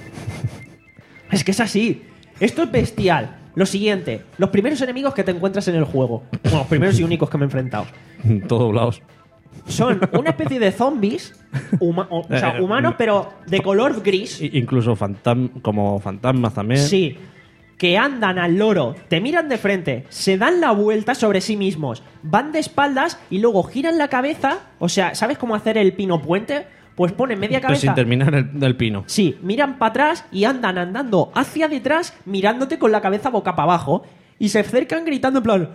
Es que es así. Esto es bestial. Lo siguiente, los primeros enemigos que te encuentras en el juego. Bueno, los primeros y únicos que me he enfrentado.
Todos doblados.
Son una especie de zombies, huma- o, o sea,
Eh,
humanos, pero de color gris.
I- Incluso fantam como fantasmas también.
Sí. Que andan al loro, te miran de frente, se dan la vuelta sobre sí mismos, van de espaldas y luego giran la cabeza. O sea, ¿sabes cómo hacer el pino puente? Pues ponen media
Pero
cabeza.
sin terminar el, del pino.
Sí, miran para atrás y andan andando hacia detrás, mirándote con la cabeza boca para abajo. Y se acercan gritando en plan...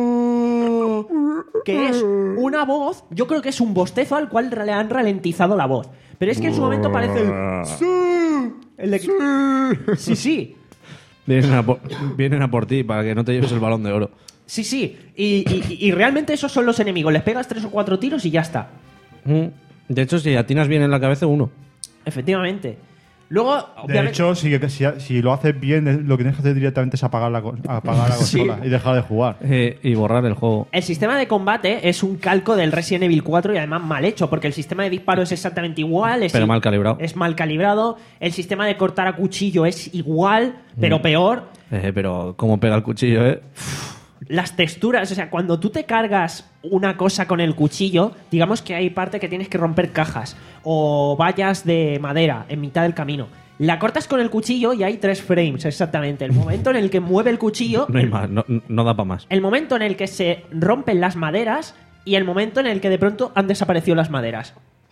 "Oh", que es una voz... Yo creo que es un bostezo al cual le han ralentizado la voz. Pero es que en su momento parece el... "Sí". El de que- Sí, sí.
Vienen a, por, vienen a por ti para que no te lleves el balón de oro.
Sí, sí. Y, y- y realmente esos son los enemigos. Les pegas tres o cuatro tiros y ya está.
Mm. De hecho, si atinas bien en la cabeza, uno.
Efectivamente. Luego,
De
obviamente...
hecho, si, si, si lo haces bien, eh, lo que tienes que hacer directamente es apagar la, co- apagar la
Sí.
consola y dejar de jugar.
Eh, y borrar el juego.
El sistema de combate es un calco del Resident Evil cuatro y además mal hecho, porque el sistema de disparo es exactamente igual. Es
Pero mal calibrado.
Es mal calibrado. El sistema de cortar a cuchillo es igual, pero
Mm.
peor.
Eh, pero cómo pega el cuchillo, ¿eh?
Las texturas, o sea, cuando tú te cargas una cosa con el cuchillo, digamos que hay parte que tienes que romper cajas o vallas de madera en mitad del camino. La cortas con el cuchillo y hay tres frames, exactamente. El momento en el que mueve el cuchillo,
No hay
el,
más, no, no da para más.
el momento en el que se rompen las maderas y el momento en el que de pronto han desaparecido las maderas.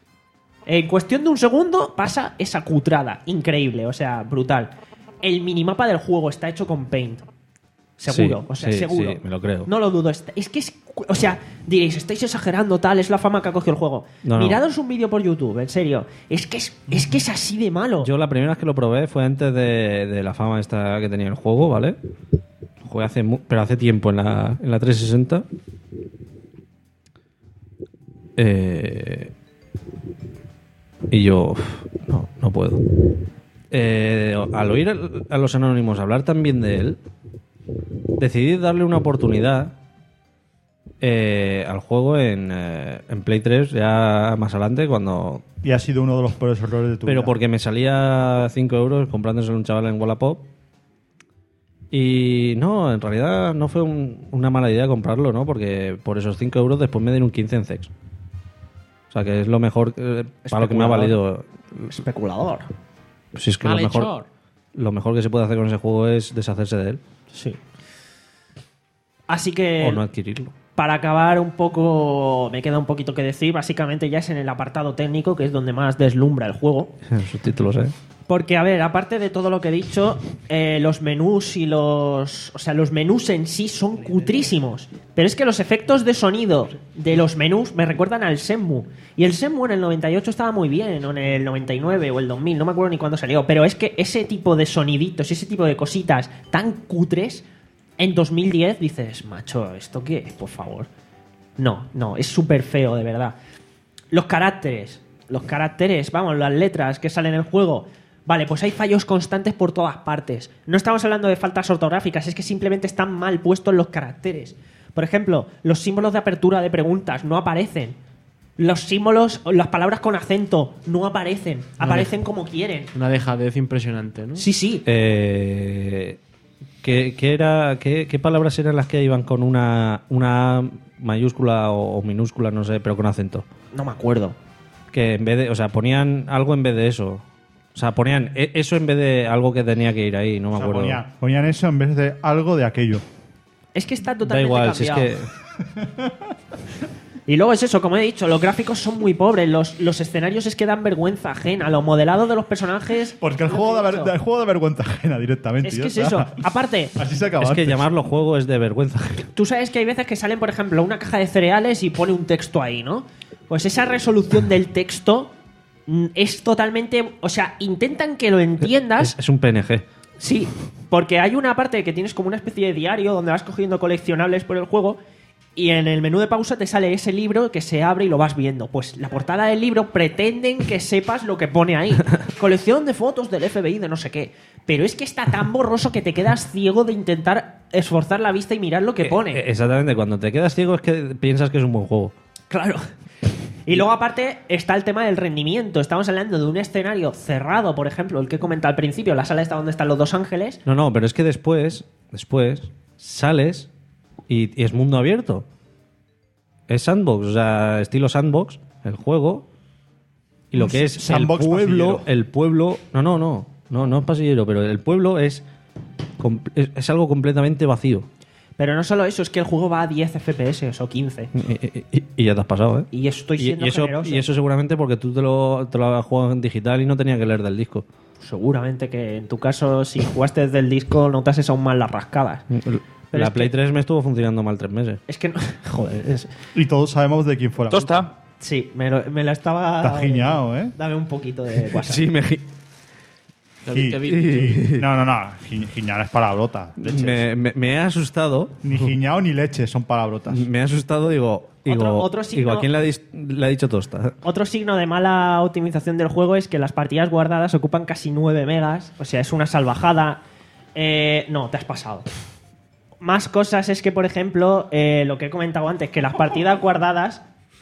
En cuestión de un segundo pasa esa cutrada. Increíble, o sea, brutal. El minimapa del juego está hecho con Paint. Seguro,
Sí,
o sea,
sí,
seguro.
sí, me lo creo.
No lo dudo. Es es que es... O sea, diréis, estáis exagerando, tal, es la fama que ha cogido el juego.
No, no.
Mirados un vídeo por YouTube, en serio. Es que es, es que es así de malo.
Yo la primera vez que lo probé fue antes de, de la fama esta que tenía el juego, ¿vale? Lo jugué hace, mu- pero hace tiempo en la, en la trescientos sesenta. Eh, y yo... uf, no, no puedo. Eh, al oír el- a los anónimos hablar también de él, decidí darle una oportunidad eh, al juego en, eh, en Play tres ya más adelante cuando...
Y ha sido uno de los peores errores de tu
Pero
vida.
porque me salía cinco euros comprándose un chaval en Wallapop. Y no, en realidad no fue un- una mala idea comprarlo, ¿no? Porque por esos cinco euros después me den un quince en Zex. O sea que es lo mejor eh, para lo que me ha valido.
Especulador.
Si es que lo
Malhechor.
mejor, lo mejor que se puede hacer con ese juego es deshacerse de él.
Sí. Así que...
O no adquirirlo.
Para acabar un poco, me queda un poquito que decir. Básicamente ya es en el apartado técnico, que es donde más deslumbra el juego.
Sus títulos, ¿eh?
Porque, a ver, aparte de todo lo que he dicho, eh, los menús y los... O sea, los menús en sí son cutrísimos. Pero es que los efectos de sonido de los menús me recuerdan al Shenmue. Y el Shenmue en el noventa y ocho estaba muy bien, o en el noventa y nueve o el dos mil, no me acuerdo ni cuándo salió. Pero es que ese tipo de soniditos, ese tipo de cositas tan cutres, en dos mil diez dices, macho, ¿esto qué es? Por favor. No, no, es súper feo, de verdad. Los caracteres, los caracteres, vamos, las letras que salen en el juego... Vale, pues hay fallos constantes por todas partes. No estamos hablando de faltas ortográficas, es que simplemente están mal puestos los caracteres. Por ejemplo, los símbolos de apertura de preguntas no aparecen. Los símbolos, las palabras con acento no aparecen. Aparecen como quieren.
Una dejadez impresionante, ¿no?
Sí, sí.
Eh, ¿qué, qué era, qué, ¿Qué palabras eran las que iban con una, una mayúscula o, o minúscula, no sé, pero con acento?
No me acuerdo.
Que en vez de, o sea, ponían algo en vez de eso. O sea, ponían eso en vez de algo que tenía que ir ahí, no me
o sea,
acuerdo.
Ponían, ponían eso en vez de algo de aquello.
Es que está totalmente
da igual,
cambiado.
Si es que...
Y luego es eso, como he dicho, los gráficos son muy pobres, los, los escenarios es que dan vergüenza ajena, los modelados de los personajes...
Porque el juego, da, ver, el juego da vergüenza ajena directamente.
Es que es eso. Aparte...
Así se acaba
Es que
antes.
llamarlo juego es de vergüenza ajena.
Tú sabes que hay veces que salen, por ejemplo, una caja de cereales y pone un texto ahí, ¿no? Pues esa resolución del texto es totalmente... O sea, intentan que lo entiendas...
Es, es un P N G.
Sí, porque hay una parte que tienes como una especie de diario donde vas cogiendo coleccionables por el juego y en el menú de pausa te sale ese libro que se abre y lo vas viendo. Pues la portada del libro pretenden que sepas lo que pone ahí. Colección de fotos del F B I de no sé qué. Pero es que está tan borroso que te quedas ciego de intentar esforzar la vista y mirar lo que pone.
Eh, exactamente, cuando te quedas ciego es que piensas que es un buen juego.
Claro. Y luego aparte está el tema del rendimiento. Estamos hablando de un escenario cerrado, por ejemplo, el que he comentado al principio, la sala está donde están los dos ángeles.
No, no, pero es que después, después sales y, y es mundo abierto. Es sandbox, o sea, estilo sandbox, el juego. Y lo que es
Sandbox
el pueblo,
pasillero.
el pueblo, no, no, no, no, no es pasillero, pero el pueblo es es, es algo completamente vacío.
Pero no solo eso, es que el juego va a diez F P S o quince.
Y, y- y ya te has pasado, ¿eh?
Y estoy siendo
y, eso,
generoso.
y eso seguramente porque tú te lo, te lo has jugado en digital y no tenía que leer del disco.
Seguramente que en tu caso, si jugaste desde el disco, notases aún más las rascadas. Pero
la
es
Play
que-
tres me estuvo funcionando mal tres meses.
Es que no... Joder, es...
Y todos sabemos de quién fue la
Tosta.
Sí, me lo, me la estaba...
Está giñado, ¿eh?
Dame un poquito de WhatsApp.
Sí, me, gi-
Gi- gi- No, no, no. Gi- Giñar es palabrota. Leches.
me, me, me he asustado.
Ni giñao ni leche son palabrotas.
Me he asustado, digo... digo,
Otro- otro signo-
digo, ¿a quién le ha, dis- le ha dicho tosta?
Otro signo de mala optimización del juego es que las partidas guardadas ocupan casi nueve megas. O sea, es una salvajada. Eh, no, te has pasado. Más cosas es que, por ejemplo, eh, lo que he comentado antes, que las partidas guardadas...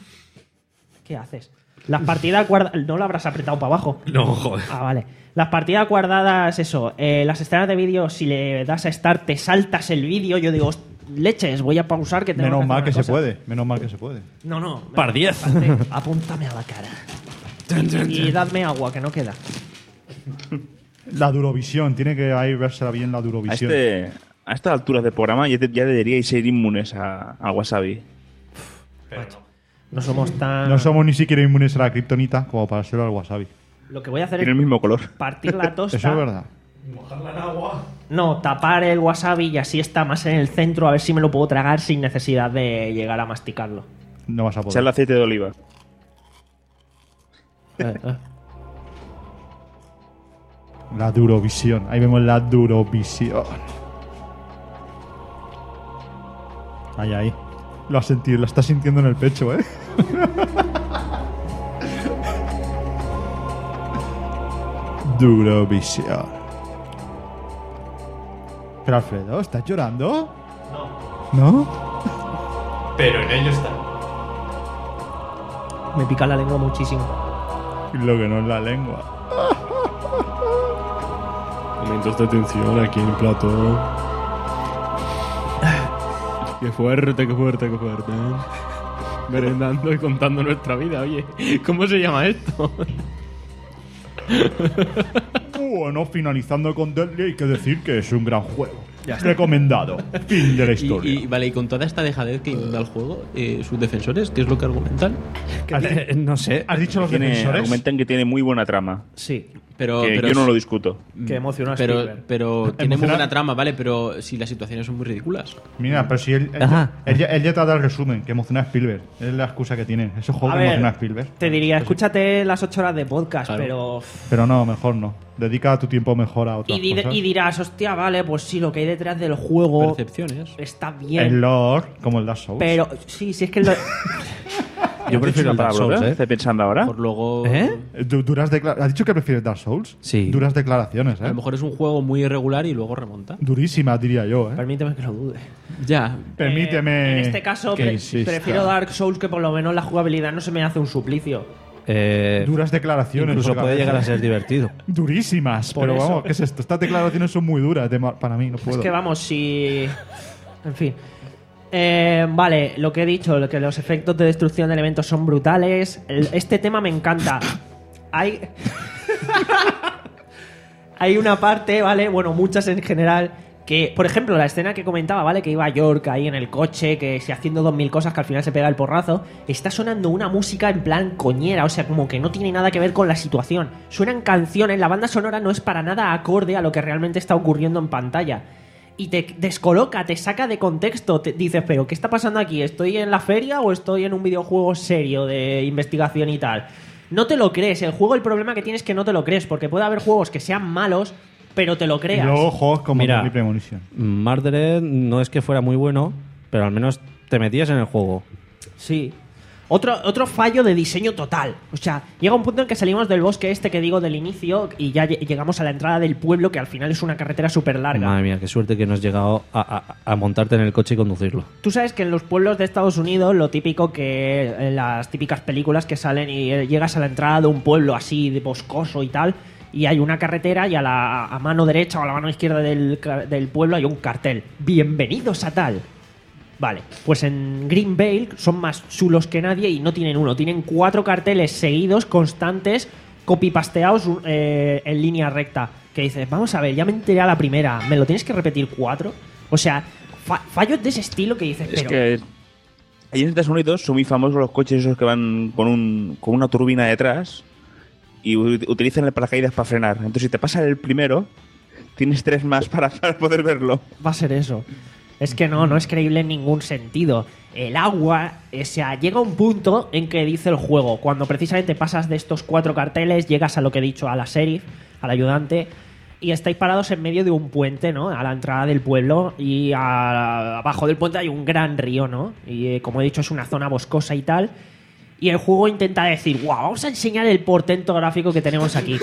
¿Qué haces? Las partidas guardadas... ¿No lo habrás apretado para abajo?
No, joder.
Ah, vale. Las partidas guardadas, eso. Eh, las escenas de vídeo, si le das a Start, te saltas el vídeo. Yo digo, "Host- leches, voy a pausar que tengo
Menos
que
mal
hacer
que
una
se
cosa".
puede. Menos mal que se puede.
No, no.
Par diez.
Espérate, apúntame a la cara. Y dadme agua, que no queda.
La Durovisión. Tiene que ahí verse bien la
A,
Durovisión.
este, a estas alturas del programa ya, te- ya deberíais ser inmunes a, a Wasabi.
No somos tan...
No somos ni siquiera inmunes a la kriptonita como para ser al wasabi.
Lo que voy a hacer
Tiene el
es
mismo color.
partir la tosta.
Eso es verdad.
No, tapar el wasabi y así está más en el centro, a ver si me lo puedo tragar sin necesidad de llegar a masticarlo.
No vas a
Echar el
poder.
aceite de oliva.
La Durovisión. Ahí vemos la Durovisión. Ahí, ahí. Lo has sentido, lo estás sintiendo en el pecho, ¿eh? Durovisión. Pero Alfredo, ¿estás llorando? No. ¿No?
Pero en ello está.
Me pica la lengua muchísimo.
Lo que no es la lengua.
Momentos de tensión aquí en Platón. Qué fuerte, qué fuerte, qué fuerte. Merendando y contando nuestra vida, oye. ¿Cómo se llama esto?
Bueno, finalizando con Deadly, hay que decir que es un gran juego.
Ya está.
Recomendado. Fin de la
Y,
historia.
y, vale, y con toda esta dejadez que inunda el juego, eh, sus defensores, ¿qué es lo que argumentan?
Eh, no sé.
¿Has dicho los
Tiene,
defensores?
argumentan que tiene muy buena trama.
Sí.
Pero,
que
pero
yo no
es-
lo discuto.
Que emocionó a
Pero,
Spielberg.
pero tiene muy
Emociona-
buena trama, ¿vale? Pero si las situaciones son muy ridículas.
Mira, pero si él, él,
Ajá.
él ya, él ya te ha dado el resumen, que emociona a Spielberg. Es la excusa que tiene. Esos juegos
A
que
ver,
emociona a Spielberg.
te diría, escúchate las ocho horas de podcast,
Claro.
pero...
Pero no, mejor no. Dedica tu tiempo mejor a otras
Y, di-
cosas.
y dirás, hostia, vale, pues sí, lo que hay detrás del juego
Percepciones.
está bien.
El lore, como el Dark Souls.
Pero, sí, sí, es que... Lo...
Yo prefiero el Dark Souls, ¿eh?
Estoy pensando ahora.
Por luego.
¿Eh?
Du- duras decla- ¿Has dicho que prefieres Dark Souls?
Sí.
Duras declaraciones,
A
¿eh?
lo mejor es un juego muy irregular y luego remonta.
Durísimas, diría yo, ¿eh?
Permíteme que lo dude.
Ya.
Permíteme.
En este caso,
que
pre-
insista.
prefiero Dark Souls, que por lo menos la jugabilidad no se me hace un suplicio.
Eh,
Duras declaraciones.
incluso
porque
puede
veces-
llegar a ser divertido.
Durísimas.
Por
pero
eso.
vamos, ¿qué es esto? Estas declaraciones son muy duras de ma- para mí, no puedo.
Es que vamos, si... En fin. Eh, vale, lo que he dicho, lo que los efectos de destrucción de elementos son brutales. El- este tema me encanta. Hay... Hay una parte, ¿vale? Bueno, muchas en general. Que, por ejemplo, la escena que comentaba, ¿vale? Que iba York ahí en el coche, que se haciendo dos mil cosas, que al final se pega el porrazo. Está sonando una música en plan coñera, o sea, como que no tiene nada que ver con la situación. Suenan canciones, la banda sonora no es para nada acorde a lo que realmente está ocurriendo en pantalla. Y te descoloca, te saca de contexto. Te dices, pero ¿qué está pasando aquí? ¿Estoy en la feria o estoy en un videojuego serio de investigación y tal? No te lo crees. El juego, el problema que tienes es que no te lo crees, porque puede haber juegos que sean malos, pero te lo
Y
creas.
luego juegos como
Mira.
Deadly Premonition.
Murdered no es que fuera muy bueno, pero al menos te metías en el juego.
Sí. Otro, otro fallo de diseño total. O sea, llega un punto en que salimos del bosque este que digo del inicio y ya lle- llegamos a la entrada del pueblo, que al final es una carretera súper larga.
Madre mía, qué suerte que no has llegado a, a- a montarte en el coche y conducirlo.
Tú sabes que en los pueblos de Estados Unidos lo típico que en las típicas películas que salen y eh, llegas a la entrada de un pueblo así de boscoso y tal, y hay una carretera y a la a mano derecha o a la mano izquierda del, ca- del pueblo hay un cartel. Bienvenidos a tal. Vale, pues en Green Vale son más chulos que nadie y no tienen uno, tienen cuatro carteles seguidos, constantes, copy-pasteados eh, en línea recta. Que dices, vamos a ver, ya me enteré a la primera, ¿me lo tienes que repetir cuatro? O sea, fa- fallos de ese estilo que dices,
Es
pero...
que ahí en Estados Unidos son muy famosos los coches esos que van con, un, con una turbina detrás y u- utilizan el paracaídas para frenar. Entonces, si te pasa el primero, tienes tres más para, para poder verlo.
Va a ser eso. Es que no, no es creíble en ningún sentido. El agua, o sea, llega un punto en que dice el juego, cuando precisamente pasas de estos cuatro carteles, llegas a lo que he dicho, a la sheriff, al ayudante, y estáis parados en medio de un puente, ¿no? A la entrada del pueblo, y a- abajo del puente hay un gran río, ¿no? Y eh, como he dicho, es una zona boscosa y tal. Y el juego intenta decir, wow, vamos a enseñar el portento gráfico que tenemos aquí.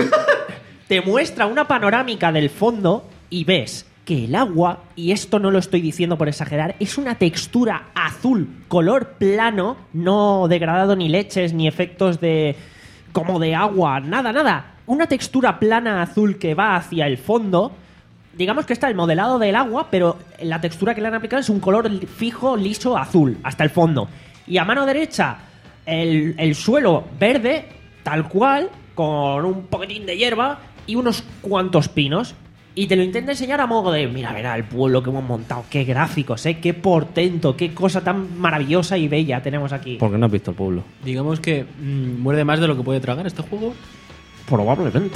Te muestra una panorámica del fondo y ves que el agua, y esto no lo estoy diciendo por exagerar, es una textura azul, color plano, no degradado ni leches, ni efectos de como de agua, nada, nada. Una textura plana azul que va hacia el fondo. Digamos que está el modelado del agua, pero la textura que le han aplicado es un color li- fijo, liso, azul, hasta el fondo. Y a mano derecha, el, el suelo verde, tal cual, con un poquitín de hierba y unos cuantos pinos. Y te lo intenta enseñar a modo de, mira, verá el pueblo que hemos montado, qué gráficos, ¿eh? Qué portento, qué cosa tan maravillosa y bella tenemos aquí.
Porque no has visto el pueblo.
Digamos que mm, muerde más de lo que puede tragar este juego.
Probablemente.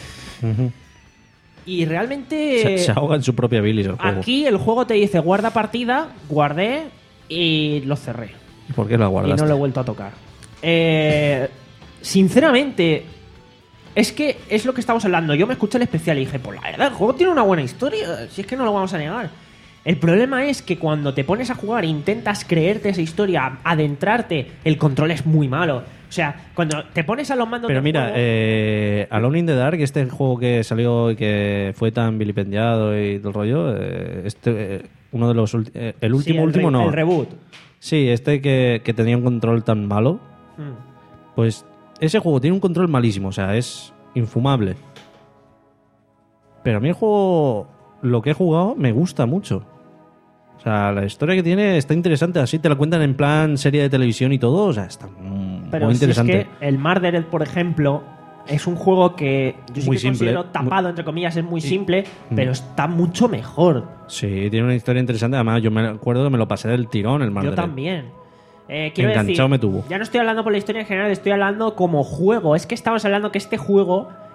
Y realmente...
Se, se ahoga en su propia bilis el juego.
Aquí el juego te dice, guarda partida, guardé y lo cerré.
¿Y por qué la
Y
guardaste?
no lo he vuelto a tocar. Eh, sinceramente, es que es lo que estamos hablando. Yo me escuché el especial y dije, pues la verdad, el juego tiene una buena historia. Si es que no lo vamos a negar. El problema es que cuando te pones a jugar e intentas creerte esa historia, adentrarte, el control es muy malo. O sea, cuando te pones a los mandos
Pero
del
mira,
juego-
eh, Alone in the Dark, este juego que salió y que fue tan vilipendiado y todo el rollo, eh, este, eh, uno de los ulti- eh, el último,
Sí, el
último
re-
no.
el reboot.
Sí, este que, que tenía un control tan malo,
Mm.
pues ese juego tiene un control malísimo, o sea, es infumable. Pero a mí el juego, lo que he jugado, me gusta mucho. O sea, la historia que tiene está interesante, así te la cuentan en plan serie de televisión y todo, o sea, está mm,
Pero
muy
si es
interesante.
que el Murdered, por ejemplo, es un juego que yo sí
Muy
que
simple.
considero tapado, entre comillas, es muy
Sí.
simple,
Mm.
pero está mucho mejor.
Sí, tiene una historia interesante. Además, yo me acuerdo que me lo pasé del tirón el
Yo
Murdered.
también. Eh, quiero
Enganchado
decir,
me tuvo.
ya no estoy hablando por la historia en general, estoy hablando como juego. Es que estamos hablando que este juego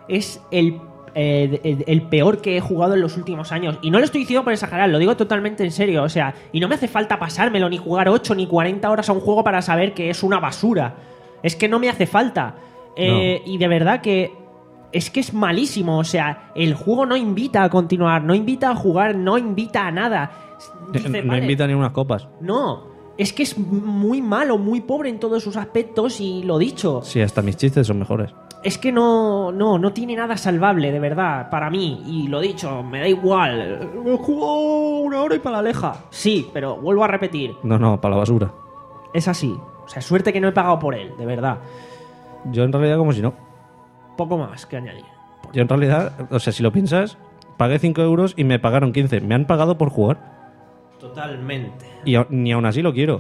es el, eh, el, el peor que he jugado en los últimos años. Y no lo estoy diciendo por exagerar, lo digo totalmente en serio. O sea, y no me hace falta pasármelo, ni jugar ocho ni cuarenta horas a un juego para saber que es una basura. Es que no me hace falta. Eh, no. Y de verdad que es que es malísimo. O sea, el juego no invita a continuar, no invita a jugar, no invita a nada. Dice,
no
vale,
invita ni unas copas.
No, es que es muy malo, muy pobre en todos sus aspectos y lo dicho.
Sí, hasta mis chistes son mejores.
Es que no, no, no tiene nada salvable, de verdad, para mí. Y lo dicho, me da igual. Me he jugado una hora y para la leja. Sí, pero vuelvo a repetir.
No, no, para la basura.
Es así. O sea, suerte que no he pagado por él, de verdad.
Yo en realidad como si no.
Poco más que añadir.
Yo en realidad, o sea, si lo piensas, pagué cinco euros y me pagaron quince. Me han pagado por jugar.
Totalmente.
Y a, ni aún así lo quiero.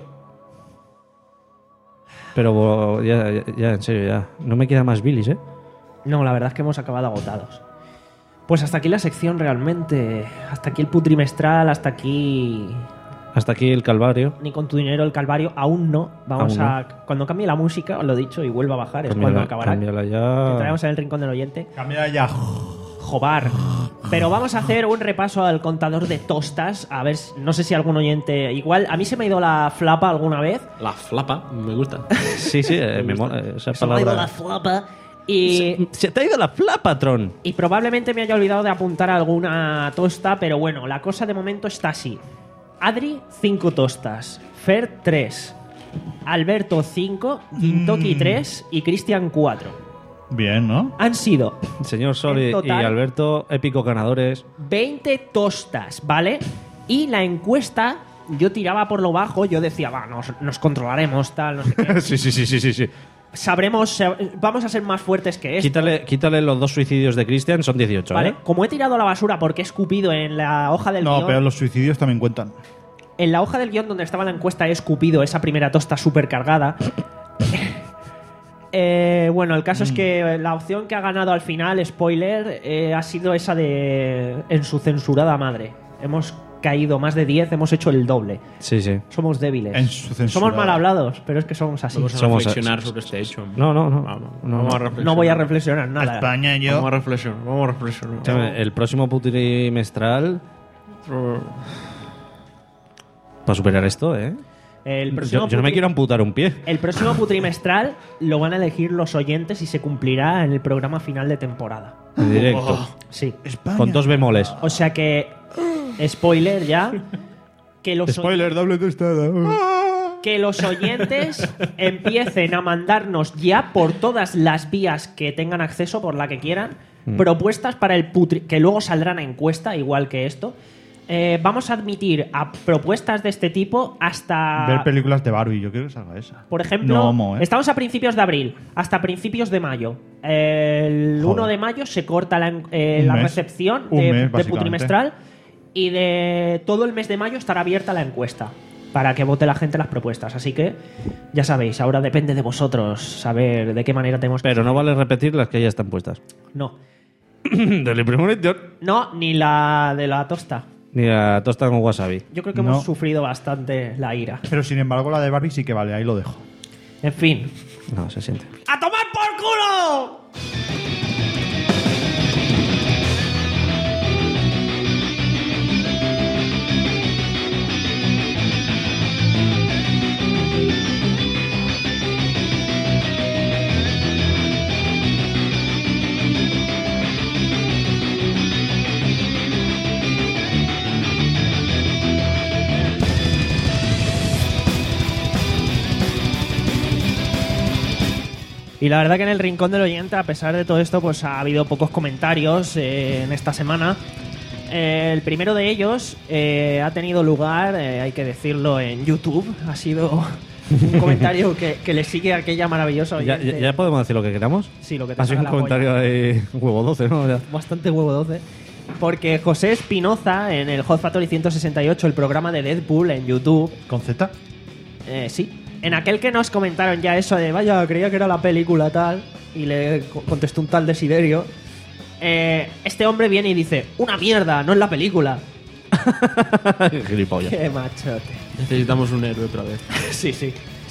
Pero ya, ya, ya, en serio, ya. No me queda más bilis, ¿eh?
No, la verdad es que hemos acabado agotados. Pues hasta aquí la sección realmente. Hasta aquí el putrimestral, hasta aquí...
Hasta aquí el calvario.
Ni con tu dinero el calvario, aún no. Vamos
aún
a...
No.
Cuando cambie la música, os lo he dicho, y vuelva a bajar, es
Cámbiala,
cuando acabará.
Cámbiala ya.
Te traemos en el rincón del oyente.
Cámbiala ya.
Jobar. Pero vamos a hacer un repaso al contador de tostas. A ver, no sé si algún oyente... Igual, a mí se me ha ido la flapa alguna vez.
La flapa, me gusta.
Sí, sí, eh, me mola esa
se
palabra.
me ha ido la flapa. Y...
Se, se te ha ido la flapa, Tron.
Y probablemente me haya olvidado de apuntar alguna tosta, pero bueno, la cosa de momento está así. Adri, cinco tostas. Fer, tres. Alberto, cinco. Gintoki, tres. Y Cristian, cuatro.
Bien, ¿no?
Han sido...
Señor Sol y
total,
Alberto, épicos ganadores.
veinte tostas, ¿vale? Y la encuesta, yo tiraba por lo bajo, yo decía, va, nos, nos controlaremos, tal, no sé qué.
sí, sí, sí, sí, sí, sí.
Sabremos, vamos a ser más fuertes que esto.
Quítale, quítale los dos suicidios de Cristian, son dieciocho,
¿vale?
¿eh?
Como he tirado a la basura porque he escupido en la hoja del
No,
guión...
pero los suicidios también cuentan.
En la hoja del guión donde estaba la encuesta he escupido esa primera tosta súper cargada. eh, bueno, el caso mm. es que la opción que ha ganado al final, spoiler, eh, ha sido esa de en su censurada madre. Hemos caído más de diez, hemos hecho el doble.
Sí, sí.
Somos débiles.
En su censurada.
Somos mal hablados, pero es que somos así.
Vamos a
Somos
reflexionar
a...
sobre este hecho.
No, no, no.
Vamos,
no,
vamos
no.
a reflexionar.
No voy a reflexionar nada.
España y yo.
Vamos a reflexionar, vamos a reflexionar.
Sí, el próximo putrimestral... Para superar esto, ¿eh?
El próximo
yo, yo no me
putri...
quiero amputar un pie.
El próximo putrimestral lo van a elegir los oyentes y se cumplirá en el programa final de temporada.
En directo.
Oh, sí.
España.
Con dos bemoles.
O sea que, spoiler ya, que los,
Spoiler, doble tostada.
que los oyentes empiecen a mandarnos ya por todas las vías que tengan acceso, por la que quieran, mm. propuestas para el putri... que luego saldrán a encuesta, igual que esto. Eh, vamos a admitir a propuestas de este tipo hasta...
Ver películas de Barbie, yo quiero que salga esa.
Por ejemplo,
no, homo, ¿eh?
Estamos a principios de abril, hasta principios de mayo. El
Joder.
uno de mayo se corta la, eh,
Un
la
mes.
recepción
Un
de,
mes,
de putrimestral y de todo el mes de mayo estará abierta la encuesta para que vote la gente las propuestas. Así que, ya sabéis, ahora depende de vosotros saber de qué manera tenemos que...
Pero no vale repetir las que ya están puestas.
No.
Del primer...
No, ni la de la tosta.
Ni la tosta con wasabi.
Yo creo que
No.
hemos sufrido bastante la ira.
Pero sin embargo, la de Barbie sí que vale, ahí lo dejo.
En fin.
No, se siente.
¡A tomar por culo! Y la verdad que en el rincón del oyente, a pesar de todo esto, pues ha habido pocos comentarios eh, en esta semana. Eh, el primero de ellos eh, ha tenido lugar, eh, hay que decirlo, en YouTube. Ha sido un comentario que, que le sigue a aquella maravillosa
¿Ya,
oyente.
ya, ya podemos decir lo que queramos?
Sí, lo que te
Ha sido
salga
un
la
comentario
polla.
ahí, huevo doce, ¿no? Ya.
Bastante huevo doce. Porque José Espinoza, en el Hot Factory ciento sesenta y ocho, el programa de Deadpool en YouTube...
¿Con Z?
Eh, sí. En aquel que nos comentaron ya eso de, vaya, creía que era la película tal, y le co- contestó un tal Desiderio, eh, este hombre viene y dice, una mierda, no es la película.
Gilipollas.
Qué machote.
Necesitamos un héroe otra vez.
Sí, sí.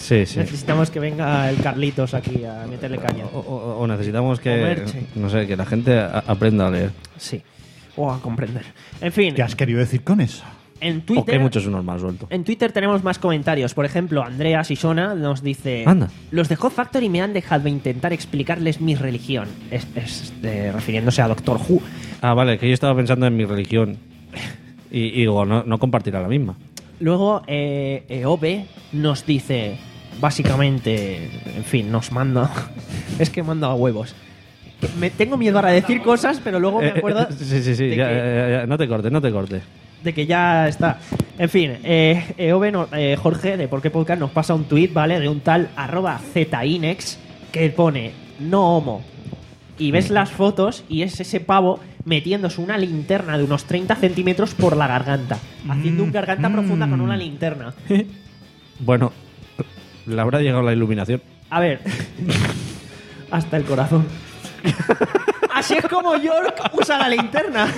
Sí, sí.
Necesitamos que venga el Carlitos aquí a meterle caña.
O, o- o necesitamos
O
que,
Merche.
no sé, que la gente a- aprenda a leer.
Sí. O a comprender. En fin.
¿Qué has querido decir con eso?
En
O que hay
Twitter,
muchos unos mal suelto.
en Twitter tenemos más comentarios. Por ejemplo, Andrea Sisona nos dice:
Anda.
Los de Hot Factory me han dejado intentar explicarles mi religión. Es, es, eh, refiriéndose a Doctor Who.
Ah, vale, que yo estaba pensando en mi religión. Y, y digo, no, no compartirá la misma.
Luego, eh, Eobe nos dice, básicamente, en fin, nos manda. Es que manda a huevos. Que me tengo miedo ahora de decir cosas, pero luego me
Eh, eh,
acuerdo
sí, sí, sí.
de
ya,
que-
ya, ya, no te cortes, no te cortes.
de que ya está. En fin, eh, Eobe no- eh, Jorge de Por qué Podcast nos pasa un tuit, ¿vale? De un tal arroba zinex que pone no homo. Y ves las fotos y es ese pavo metiéndose una linterna de unos treinta centímetros por la garganta. Haciendo un garganta profunda con una linterna.
Bueno, le habrá llegado la iluminación.
A ver. Hasta el corazón. Así es como York usa la linterna.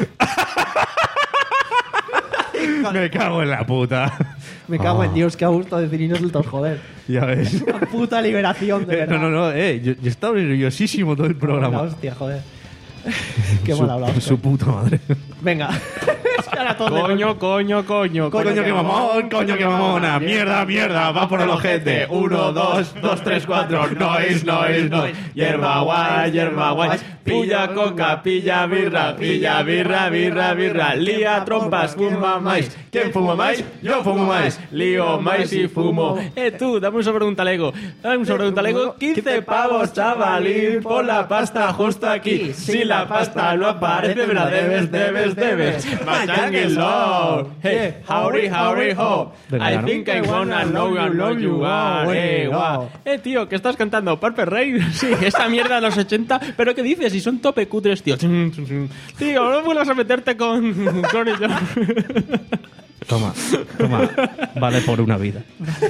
Me cago en la puta.
Me cago en
Ah.
Dios, qué a gusto decir insultos, joder.
Ya ves.
Una puta liberación, de
Eh,
verdad.
No, no, no, eh, yo, yo estaba nerviosísimo todo el programa.
La hostia, joder. Qué
Su-
mal hablado.
Su puta madre.
Venga. Es que ahora todo
Coño, coño, coño.
Coño, que mamón, coño, que mamona. Mierda, mierda, va por el ojete. Uno, dos, dos, tres, cuatro. Noise, noise, noise.
Hierba guay, hierba guay. Pilla coca, pilla birra, pilla birra, birra, birra. Lía trompas, fuma más. ¿Quién fuma más? Yo fumo más. Lío más y fumo. Eh, tú, dame un sobre de un talego. Dame un sobre de un talego. quince pavos, chavalín. Por la pasta justo aquí. Si la pasta no aparece, me la debes, debes, debes. Machanguin low. Hey, howdy, howdy, ho.
Venga,
I
¿no?
think I wanna know you, know you are. Eh, guau. Eh, tío, ¿qué estás cantando? ¿Purple Rain? Sí, esa mierda de los ochenta. ¿Pero qué dices? Si son tope cutres, tío. Tío, no vuelvas a meterte con, con ellos.
Toma, toma. Vale por una vida.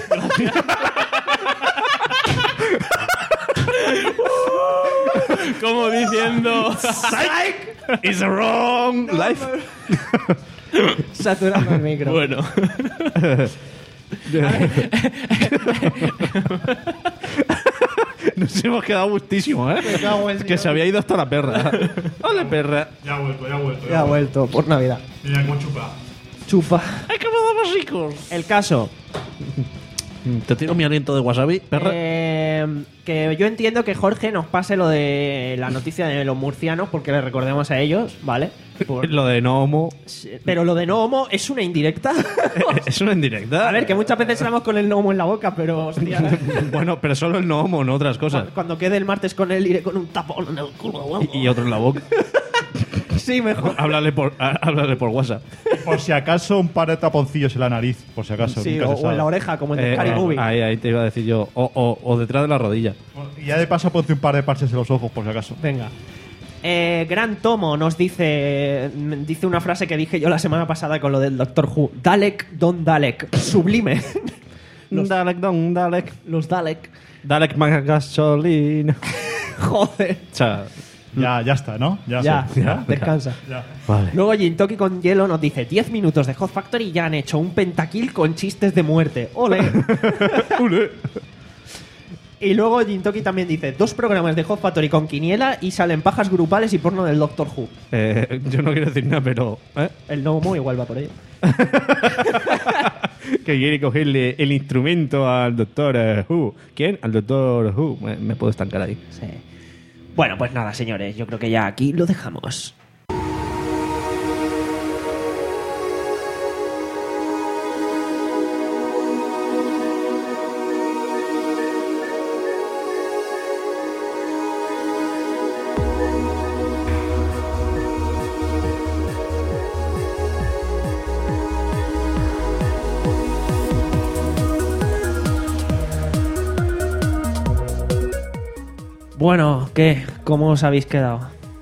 Como diciendo...
Psych is a wrong life.
Saturando el micro.
Bueno.
Nos hemos quedado gustísimo, ¿eh?
Me cago en
Es que
Dios.
se había ido hasta la perra. ¡Ole, perra!
Ya ha vuelto, ya ha vuelto.
Ya ha vuelto, por Navidad.
Mira cómo chupa.
Chupa.
¡Ay, que me damos ricos!
El caso.
Te tiro mi aliento de wasabi, perra.
Eh, que yo entiendo que Jorge nos pase lo de la noticia de los murcianos porque le recordemos a ellos, ¿vale? Por-
Lo de no homo.
Pero lo de no homo es una indirecta.
Es una indirecta.
A ver, que muchas veces hablamos con el no homo en la boca, pero hostia.
Bueno, pero solo el no homo, no otras cosas.
Cuando quede el martes con él iré con un tapón en el culo. guapo.
Y, y otro en la boca.
Sí, mejor.
háblale, por, há- háblale por WhatsApp.
Por si acaso, un par de taponcillos en la nariz. Por si acaso.
Sí,
nunca
o,
se
o
sabe.
en la oreja, como el de
Eh,
Scary Movie.
ahí, ahí te iba a decir yo. O, o, o detrás de la rodilla.
Y ya de paso, ponte un par de parches en los ojos, por si acaso.
Venga. Eh, Gran Tomo nos dice dice una frase que dije yo la semana pasada con lo del Doctor Who. Dalek, Don Dalek. Sublime. Los-
Dalek, don Dalek.
Los Dalek.
Dalek más gasolina.
Joder.
O sea,
Ya, ya está, ¿no? Ya,
Ya,
sé.
ya, descansa.
Ya.
vale.
Luego Jintoki con hielo nos dice diez minutos de Hot Factory y ya han hecho un pentakill con chistes de muerte. ¡Ole! Y luego Jintoki también dice dos programas de Hot Factory con quiniela y salen pajas grupales y porno del Doctor Who.
Eh, yo no quiero decir nada, pero. ¿eh?
El no homo igual va por ello.
Que quiere cogerle el instrumento al doctor eh, Who. ¿Quién? Al doctor Who. Me, me puedo estancar ahí.
Sí. Bueno, pues nada, señores, yo creo que ya aquí lo dejamos. Bueno, ¿qué? ¿Cómo os habéis quedado?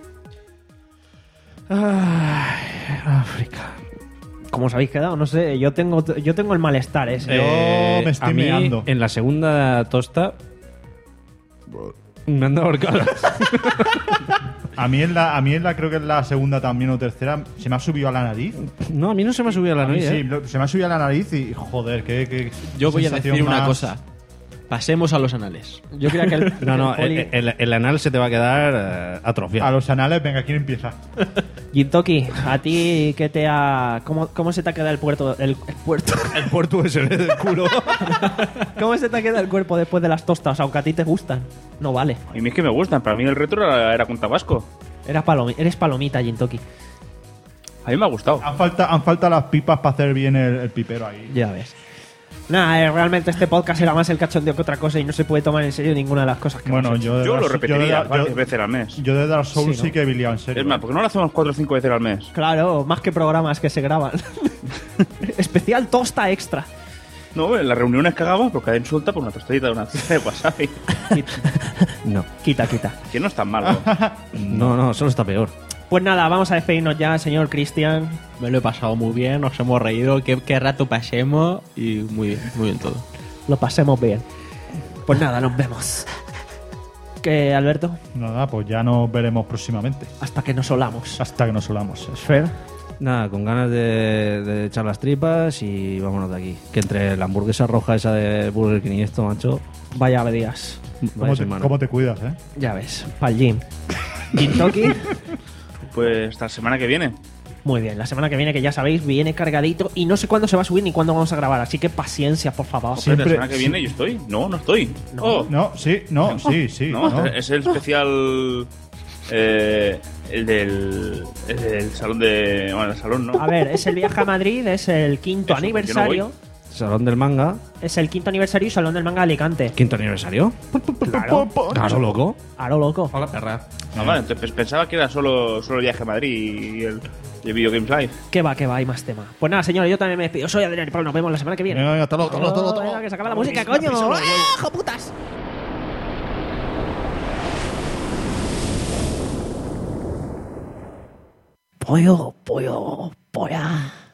Ay, África.
¿Cómo os habéis quedado? No sé, yo tengo, yo tengo el malestar ese.
Eh,
me estoy
a mí,
meando.
en la segunda tosta. Me han dado horcadas.
A mí, en la, a mí en la, creo que en la segunda también o tercera, se me ha subido a la nariz.
No, a mí no se me ha subido a la
A mí
nariz.
sí,
¿eh?
lo- se me ha subido a la nariz y, joder, qué, qué
Yo voy a
sensación
decir una
más-
cosa. Pasemos a los anales.
Yo creía que el,
No, no,
el,
el, el- el anal se te va a quedar eh, atrofiado.
A los anales, venga, ¿quién empieza?
Gintoki, ¿a ti qué te ha... ¿Cómo, cómo se te ha quedado el puerto? El, el puerto.
El puerto U S B del culo.
¿Cómo se te ha quedado el cuerpo después de las tostas? Aunque a ti te gustan. No vale.
A mí es que me gustan. Para mí el retro era, era con tabasco.
Era palomi- eres palomita, Gintoki.
A mí me ha gustado.
Han falta, han falta las pipas para hacer bien el, el pipero ahí.
Ya ves. Nada, eh, realmente este podcast era más el cachondeo que otra cosa y no se puede tomar en serio ninguna de las cosas que
Bueno,
hemos hecho.
yo, de
Yo lo
Dark-
repetiría
de-
varias
yo-
veces al mes.
Yo de Dark Souls
Sí,
sí,
¿no?
que he biliado en serio.
Es más, ¿por qué no lo hacemos cuatro o cinco veces al mes?
Claro, más que programas que se graban. Especial tosta extra.
No, en las reuniones que hagamos, porque cada insulta por una tostadita de una cita de wasabi.
No.
Quita, quita.
Que no es tan malo.
No, no, solo está peor.
Pues nada, vamos a despedirnos ya, señor Cristian.
Me lo he pasado muy bien, nos hemos reído, qué, qué rato pasemos y muy bien, muy bien todo.
Lo pasemos bien. Pues nada, nos vemos. ¿Qué, Alberto?
Nada, pues ya nos veremos próximamente.
Hasta que nos solamos.
Hasta que nos solamos. eso.
Fer.
Nada, con ganas de, de echar las tripas y vámonos de aquí. Que entre la hamburguesa roja esa de Burger King y esto, macho,
Vaya días.
vaya
¿Cómo te,
semana.
cómo te cuidas, eh?
Ya ves, pa'l gym. Gintoki.
Pues hasta la semana que viene.
Muy bien, la semana que viene, que ya sabéis, viene cargadito y no sé cuándo se va a subir ni cuándo vamos a grabar, así que paciencia, por favor.
Hombre,
Siempre-
la semana que viene yo estoy. No, no estoy.
No.
Oh,
No, sí, no, sí, sí.
no,
no.
es el especial. Eh, el del. El del salón de. Bueno, el salón, ¿no?
A ver, es el viaje a Madrid, es el quinto
Eso, pues yo no
aniversario.
Salón del manga.
Es el quinto aniversario y Salón del Manga de Alicante.
¿Quinto aniversario?
Claro.
Claro, loco.
Aro loco.
Hola, perra.
No, vale, entonces pensaba que era solo, solo el viaje a Madrid y el, y el Video Games Live.
Que va, que va, hay más tema. Pues nada, señores, yo también me despido. Soy Adrián y Pablo, nos vemos la semana que viene.
Venga, venga, hasta luego, hasta luego, hasta luego, hasta
Venga,
luego.
que se acaba la música, coño. ¡Ah, hijo putas! Pollo, pollo, polla.